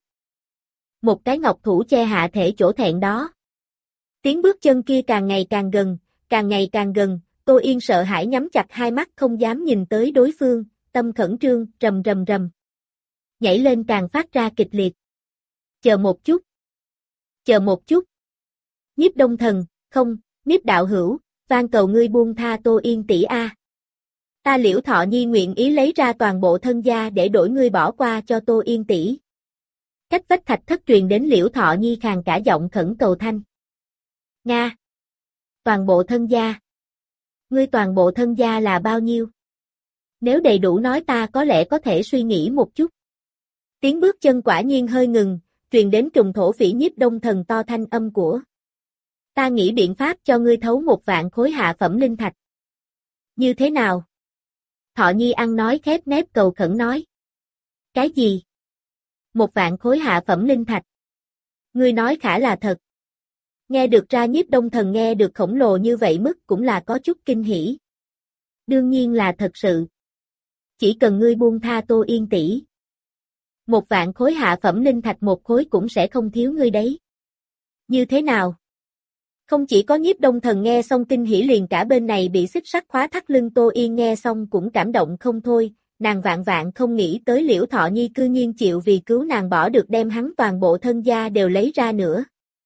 Một cái ngọc thủ che hạ thể chỗ thẹn đó. Tiếng bước chân kia càng ngày càng gần, càng ngày càng gần, Tô Yên sợ hãi nhắm chặt hai mắt không dám nhìn tới đối phương, tâm khẩn trương, rầm rầm rầm. Nhảy lên càng phát ra kịch liệt. Chờ một chút. Chờ một chút. Nhiếp Đông Thần, không, Nhiếp đạo hữu, van cầu ngươi buông tha Tô Yên tỷ a. Ta Liễu Thọ Nhi nguyện ý lấy ra toàn bộ thân gia để đổi ngươi bỏ qua cho Tô Yên tỷ. Cách vách thạch thất truyền đến Liễu Thọ Nhi khàn cả giọng khẩn cầu thanh. Nga. Toàn bộ thân gia. Ngươi toàn bộ thân gia là bao nhiêu? Nếu đầy đủ nói ta có lẽ có thể suy nghĩ một chút. Tiếng bước chân quả nhiên hơi ngừng, truyền đến trùng thổ phỉ Nhiếp Đông Thần to thanh âm của. Ta nghĩ biện pháp cho ngươi thấu một vạn khối hạ phẩm linh thạch. Như thế nào? Thọ Nhi ăn nói khép nép cầu khẩn nói. Cái gì? Một vạn khối hạ phẩm linh thạch. Ngươi nói khả là thật. Nghe được ra Nhiếp Đông Thần nghe được khổng lồ như vậy mức cũng là có chút kinh hỉ. Đương nhiên là thật sự. Chỉ cần ngươi buông tha Tô Yên tỷ. Một vạn khối hạ phẩm linh thạch một khối cũng sẽ không thiếu ngươi đấy. Như thế nào? Không chỉ có Nhiếp Đông Thần nghe xong kinh hỉ liền cả bên này bị xích sắt khóa thắt lưng Tô Yên nghe xong cũng cảm động không thôi, nàng vạn vạn không nghĩ tới Liễu Thọ Nhi cư nhiên chịu vì cứu nàng bỏ được đem hắn toàn bộ thân gia đều lấy ra nữa.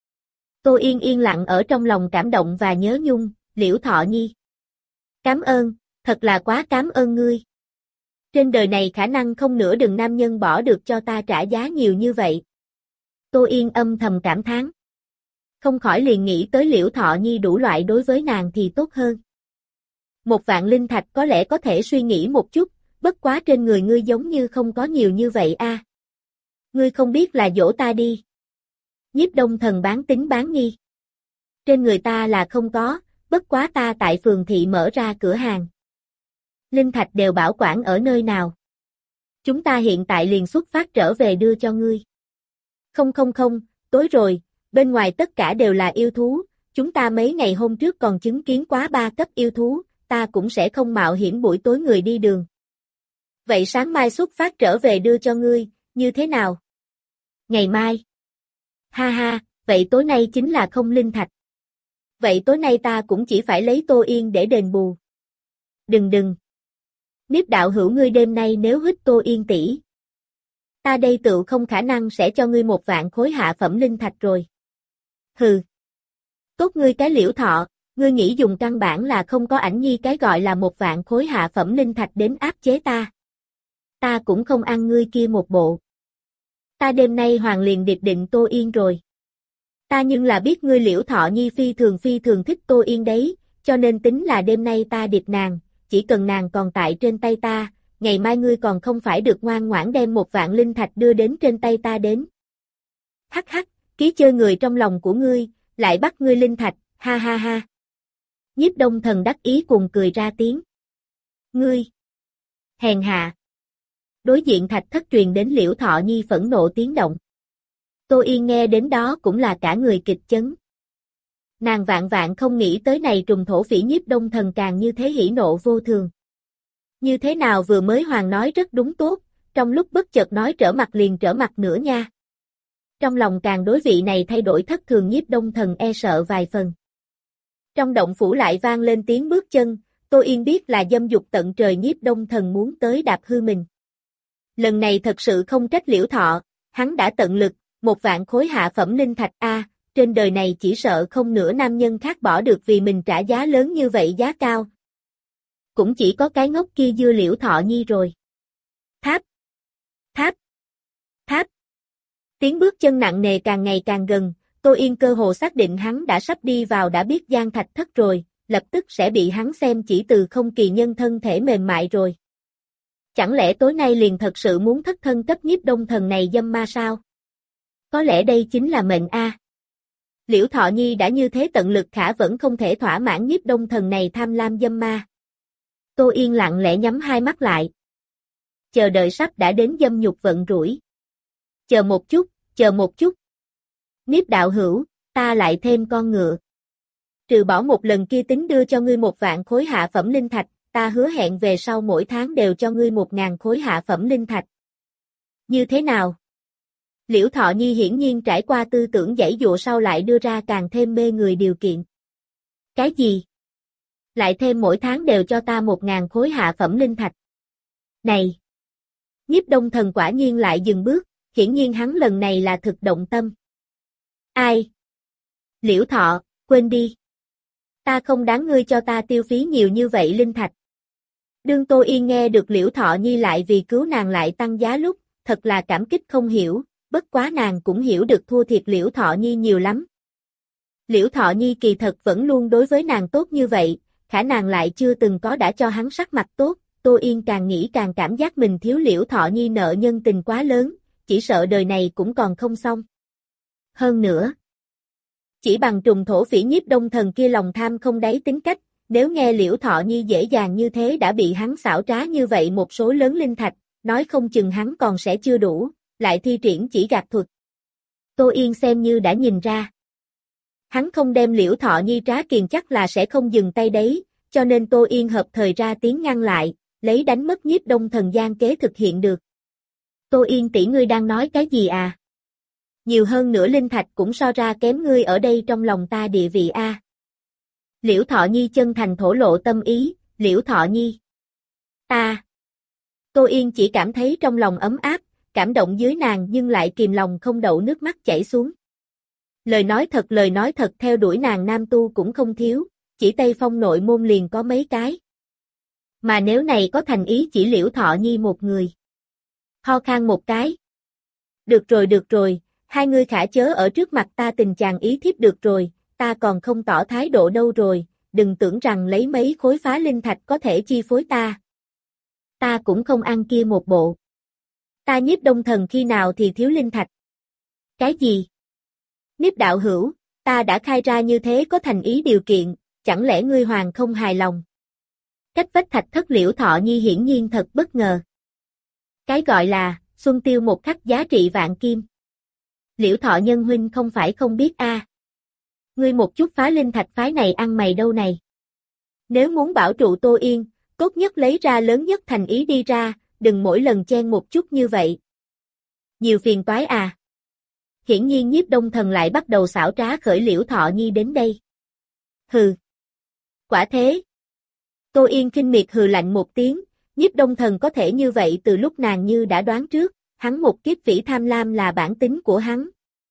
Tô Yên yên lặng ở trong lòng cảm động và nhớ nhung, Liễu Thọ Nhi. Cảm ơn, thật là quá cảm ơn ngươi. Trên đời này khả năng không nửa đừng nam nhân bỏ được cho ta trả giá nhiều như vậy. Tô Yên âm thầm cảm thán. Không khỏi liền nghĩ tới Liễu Thọ Nhi đủ loại đối với nàng thì tốt hơn. Một vạn linh thạch có lẽ có thể suy nghĩ một chút, bất quá trên người ngươi giống như không có nhiều như vậy a. Ngươi không biết là dỗ ta đi. Nhiếp Đông Thần bán tính bán nghi. Trên người ta là không có, bất quá ta tại phường thị mở ra cửa hàng. Linh thạch đều bảo quản ở nơi nào? Chúng ta hiện tại liền xuất phát trở về đưa cho ngươi. Không không không, tối rồi, bên ngoài tất cả đều là yêu thú, chúng ta mấy ngày hôm trước còn chứng kiến quá ba cấp yêu thú, ta cũng sẽ không mạo hiểm buổi tối người đi đường. Vậy sáng mai xuất phát trở về đưa cho ngươi, như thế nào? Ngày mai. Ha ha, vậy tối nay chính là không linh thạch. Vậy tối nay ta cũng chỉ phải lấy Tô Yên để đền bù. Đừng đừng. Nhiếp đạo hữu ngươi đêm nay nếu hít Tô Yên tỷ, ta đây tự không khả năng sẽ cho ngươi một vạn khối hạ phẩm linh thạch rồi. Hừ. Tốt ngươi cái Liễu Thọ, ngươi nghĩ dùng căn bản là không có ảnh nhi cái gọi là một vạn khối hạ phẩm linh thạch đến áp chế ta. Ta cũng không ăn ngươi kia một bộ. Ta đêm nay hoàng liền điệp định Tô Yên rồi. Ta nhưng là biết ngươi Liễu Thọ Nhi phi thường phi thường thích Tô Yên đấy, cho nên tính là đêm nay ta điệp nàng, chỉ cần nàng còn tại trên tay ta, ngày mai ngươi còn không phải được ngoan ngoãn đem một vạn linh thạch đưa đến trên tay ta đến. Hắc hắc, ký chơi người trong lòng của ngươi, lại bắt ngươi linh thạch, ha ha ha. Nhiếp Đông Thần đắc ý cuồng cười ra tiếng. Ngươi! Hèn hạ! Đối diện thạch thất truyền đến Liễu Thọ Nhi phẫn nộ tiếng động. Tô Yên nghe đến đó cũng là cả người kịch chấn. Nàng vạn vạn không nghĩ tới này trùng thổ phỉ Nhiếp Đông Thần càng như thế hỉ nộ vô thường. Như thế nào vừa mới hoàng nói rất đúng tốt, trong lúc bất chợt nói trở mặt liền trở mặt nữa nha. Trong lòng càng đối vị này thay đổi thất thường Nhiếp Đông Thần e sợ vài phần. Trong động phủ lại vang lên tiếng bước chân, Tô Yên biết là dâm dục tận trời Nhiếp Đông Thần muốn tới đạp hư mình. Lần này thật sự không trách Liễu Thọ, hắn đã tận lực, một vạn khối hạ phẩm linh thạch a, trên đời này chỉ sợ không nửa nam nhân khác bỏ được vì mình trả giá lớn như vậy giá cao. Cũng chỉ có cái ngốc kia dưa Liễu Thọ Nhi rồi. Tháp, tháp, tháp. Tiếng bước chân nặng nề càng ngày càng gần, Tô Yên cơ hồ xác định hắn đã sắp đi vào đã biết Giang Thạch Thất rồi, lập tức sẽ bị hắn xem chỉ từ không kỳ nhân thân thể mềm mại rồi. Chẳng lẽ tối nay liền thật sự muốn thất thân cấp Nhiếp Đông Thần này dâm ma sao? Có lẽ đây chính là mệnh a. Liễu Thọ Nhi đã như thế tận lực khả vẫn không thể thỏa mãn Nhiếp Đông Thần này tham lam dâm ma. Tô Yên lặng lẽ nhắm hai mắt lại. Chờ đợi sắp đã đến dâm nhục vận rủi. Chờ một chút, chờ một chút. Niếp đạo hữu, ta lại thêm con ngựa. Trừ bỏ một lần kia tính đưa cho ngươi một vạn khối hạ phẩm linh thạch, ta hứa hẹn về sau mỗi tháng đều cho ngươi một ngàn khối hạ phẩm linh thạch. Như thế nào? Liễu Thọ Nhi hiển nhiên trải qua tư tưởng giãy dụa sau lại đưa ra càng thêm mê người điều kiện. Cái gì? Lại thêm mỗi tháng đều cho ta một ngàn khối hạ phẩm linh thạch. Này! Nhiếp Đông Thần quả nhiên lại dừng bước, hiển nhiên hắn lần này là thực động tâm. Ai? Liễu Thọ, quên đi. Ta không đáng ngươi cho ta tiêu phí nhiều như vậy linh thạch. Đương Tô Yên nghe được Liễu Thọ Nhi lại vì cứu nàng lại tăng giá lúc, thật là cảm kích không hiểu, bất quá nàng cũng hiểu được thua thiệt Liễu Thọ Nhi nhiều lắm. Liễu Thọ Nhi kỳ thật vẫn luôn đối với nàng tốt như vậy, khả nàng lại chưa từng có đã cho hắn sắc mặt tốt, Tô Yên càng nghĩ càng cảm giác mình thiếu Liễu Thọ Nhi nợ nhân tình quá lớn, chỉ sợ đời này cũng còn không xong. Hơn nữa, chỉ bằng trùng thổ phỉ Nhiếp Đông Thần kia lòng tham không đáy tính cách, nếu nghe Liễu Thọ Nhi dễ dàng như thế đã bị hắn xảo trá như vậy một số lớn linh thạch, nói không chừng hắn còn sẽ chưa đủ, lại thi triển chỉ gạt thuật. Tô Yên xem như đã nhìn ra. Hắn không đem Liễu Thọ Nhi trá kiền chắc là sẽ không dừng tay đấy, cho nên Tô Yên hợp thời ra tiếng ngăn lại, lấy đánh mất Nhiếp Đông Thần gian kế thực hiện được. Tô Yên tỷ ngươi đang nói cái gì à? Nhiều hơn nữa linh thạch cũng so ra kém ngươi ở đây trong lòng ta địa vị a. Liễu Thọ Nhi chân thành thổ lộ tâm ý, Liễu Thọ Nhi. Ta. Tô Yên chỉ cảm thấy trong lòng ấm áp, cảm động dưới nàng nhưng lại kìm lòng không đậu nước mắt chảy xuống. Lời nói thật lời nói thật theo đuổi nàng nam tu cũng không thiếu, chỉ Tây Phong nội môn liền có mấy cái. Mà nếu này có thành ý chỉ Liễu Thọ Nhi một người. Ho khan một cái. Được rồi được rồi, hai ngươi khả chớ ở trước mặt ta tình chàng ý thiếp được rồi, ta còn không tỏ thái độ đâu rồi, đừng tưởng rằng lấy mấy khối phá linh thạch có thể chi phối ta. Ta cũng không ăn kia một bộ. Ta Nhiếp Đông Thần khi nào thì thiếu linh thạch. Cái gì? Niếp đạo hữu, ta đã khai ra như thế có thành ý điều kiện, chẳng lẽ ngươi hoàng không hài lòng? Cách vách Thạch Thất Liễu Thọ Nhi hiển nhiên thật bất ngờ. Cái gọi là, xuân tiêu một khắc giá trị vạn kim. Liễu Thọ nhân huynh không phải không biết a. À. Ngươi một chút phá linh thạch phái này ăn mày đâu này. Nếu muốn bảo trụ Tô Yên, tốt nhất lấy ra lớn nhất thành ý đi ra, đừng mỗi lần chen một chút như vậy. Nhiều phiền toái à. Hiển nhiên Nhiếp Đông Thần lại bắt đầu xảo trá khởi Liễu Thọ Nhi đến đây. Hừ. Quả thế. Tô Yên khinh miệt hừ lạnh một tiếng, Nhiếp Đông Thần có thể như vậy từ lúc nàng như đã đoán trước, hắn một kiếp vĩ tham lam là bản tính của hắn.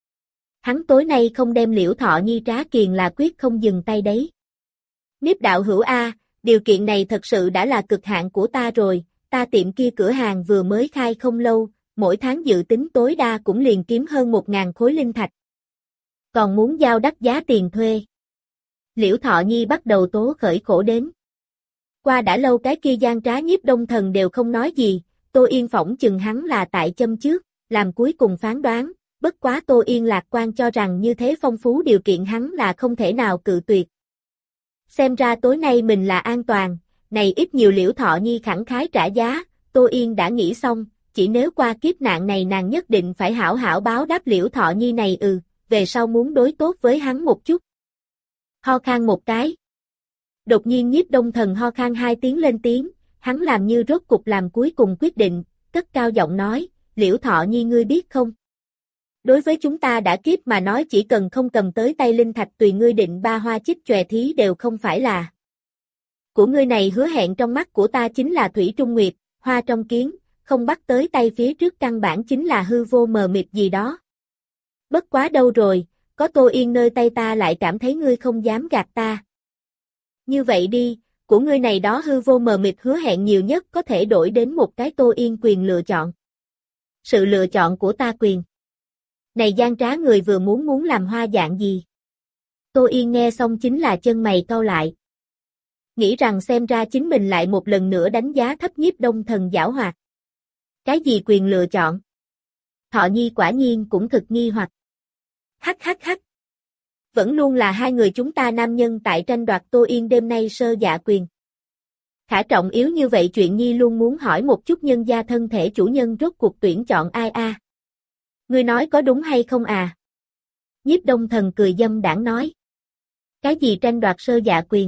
Hắn tối nay không đem Liễu Thọ Nhi trá kiền là quyết không dừng tay đấy. Niếp đạo hữu A, điều kiện này thật sự đã là cực hạn của ta rồi, ta tiệm kia cửa hàng vừa mới khai không lâu, mỗi tháng dự tính tối đa cũng liền kiếm hơn một ngàn khối linh thạch. Còn muốn giao đắt giá tiền thuê. Liễu Thọ Nhi bắt đầu tố khởi khổ đến. Qua đã lâu cái kia gian trá Nhiếp Đông Thần đều không nói gì, Tô Yên phỏng chừng hắn là tại châm trước, làm cuối cùng phán đoán, bất quá Tô Yên lạc quan cho rằng như thế phong phú điều kiện hắn là không thể nào cự tuyệt. Xem ra tối nay mình là an toàn, này ít nhiều Liễu Thọ Nhi khẳng khái trả giá, Tô Yên đã nghĩ xong, chỉ nếu qua kiếp nạn này nàng nhất định phải hảo hảo báo đáp Liễu Thọ Nhi này ừ, về sau muốn đối tốt với hắn một chút. Ho khan một cái. Đột nhiên Nhiếp Đông Thần ho khan hai tiếng lên tiếng, hắn làm như rốt cục làm cuối cùng quyết định, cất cao giọng nói, Liễu Thọ Nhi ngươi biết không? Đối với chúng ta đã kiếp mà nói chỉ cần không cầm tới tay linh thạch tùy ngươi định ba hoa chích chòe thí đều không phải là. Của ngươi này hứa hẹn trong mắt của ta chính là thủy trung nguyệt, hoa trong kiến, không bắt tới tay phía trước căn bản chính là hư vô mờ mịt gì đó. Bất quá đâu rồi, có Tô Yên nơi tay ta lại cảm thấy ngươi không dám gạt ta. Như vậy đi, của ngươi này đó hư vô mờ mịt hứa hẹn nhiều nhất có thể đổi đến một cái Tô Yên quyền lựa chọn. Sự lựa chọn của ta quyền. Này gian trá người vừa muốn muốn làm hoa dạng gì? Tô Yên nghe xong chính là chân mày cau lại. Nghĩ rằng xem ra chính mình lại một lần nữa đánh giá thấp Nhiếp Đông Thần giảo hoạt. Cái gì quyền lựa chọn? Thọ Nhi quả nhiên cũng thực nghi hoặc. Hắc hắc hắc. Vẫn luôn là hai người chúng ta nam nhân tại tranh đoạt Tô Yên đêm nay sơ dạ quyền. Khả trọng yếu như vậy chuyện Nhi luôn muốn hỏi một chút nhân gia thân thể chủ nhân rốt cuộc tuyển chọn ai a? À? Ngươi nói có đúng hay không à? Nhiếp Đông Thần cười dâm đãng nói. Cái gì tranh đoạt sơ dạ quyền?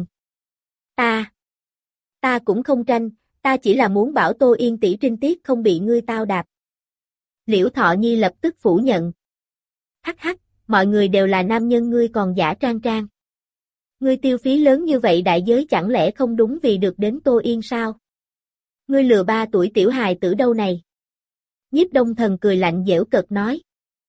Ta. Ta cũng không tranh, ta chỉ là muốn bảo Tô Yên tỷ trinh tiết không bị ngươi tao đạp. Liễu Thọ Nhi lập tức phủ nhận. Hắc hắc, mọi người đều là nam nhân ngươi còn giả trang trang. Ngươi tiêu phí lớn như vậy đại giới chẳng lẽ không đúng vì được đến Tô Yên sao? Ngươi lừa ba tuổi tiểu hài tử đâu này? Nhiếp Đông Thần cười lạnh giễu cợt nói.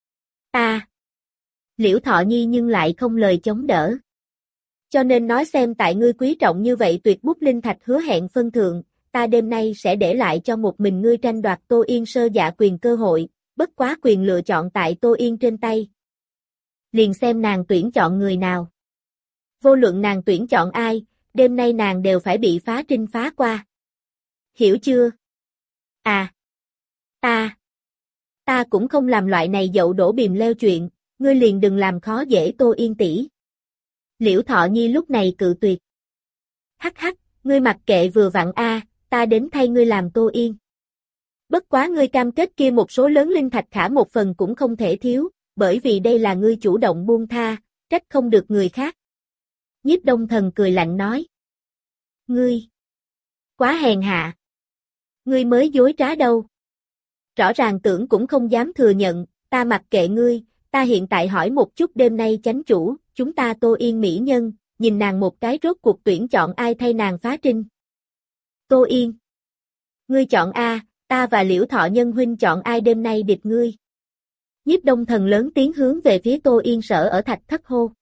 Ta. Liễu Thọ Nhi nhưng lại không lời chống đỡ. Cho nên nói xem tại ngươi quý trọng như vậy tuyệt bút linh thạch hứa hẹn phân thượng, ta đêm nay sẽ để lại cho một mình ngươi tranh đoạt Tô Yên sơ dạ quyền cơ hội, bất quá quyền lựa chọn tại Tô Yên trên tay. Liền xem nàng tuyển chọn người nào. Vô luận nàng tuyển chọn ai, đêm nay nàng đều phải bị phá trinh phá qua. Hiểu chưa? À. Ta. Ta cũng không làm loại này dậu đổ bìm leo chuyện, ngươi liền đừng làm khó dễ Tô Yên tỷ. Liễu Thọ Nhi lúc này cự tuyệt. Hắc hắc, ngươi mặc kệ vừa vặn a, ta đến thay ngươi làm Tô Yên. Bất quá ngươi cam kết kia một số lớn linh thạch khả một phần cũng không thể thiếu, bởi vì đây là ngươi chủ động buông tha, trách không được người khác. Nhiếp Đông Thần cười lạnh nói. Ngươi. Quá hèn hạ. Ngươi mới dối trá đâu. Rõ ràng tưởng cũng không dám thừa nhận, ta mặc kệ ngươi, ta hiện tại hỏi một chút đêm nay chánh chủ, chúng ta Tô Yên mỹ nhân, nhìn nàng một cái rốt cuộc tuyển chọn ai thay nàng phá trinh. Tô Yên. Ngươi chọn A, ta và Liễu Thọ Nhân huynh chọn ai đêm nay địch ngươi. Nhiếp Đông Thần lớn tiếng hướng về phía Tô Yên sở ở thạch thất hô.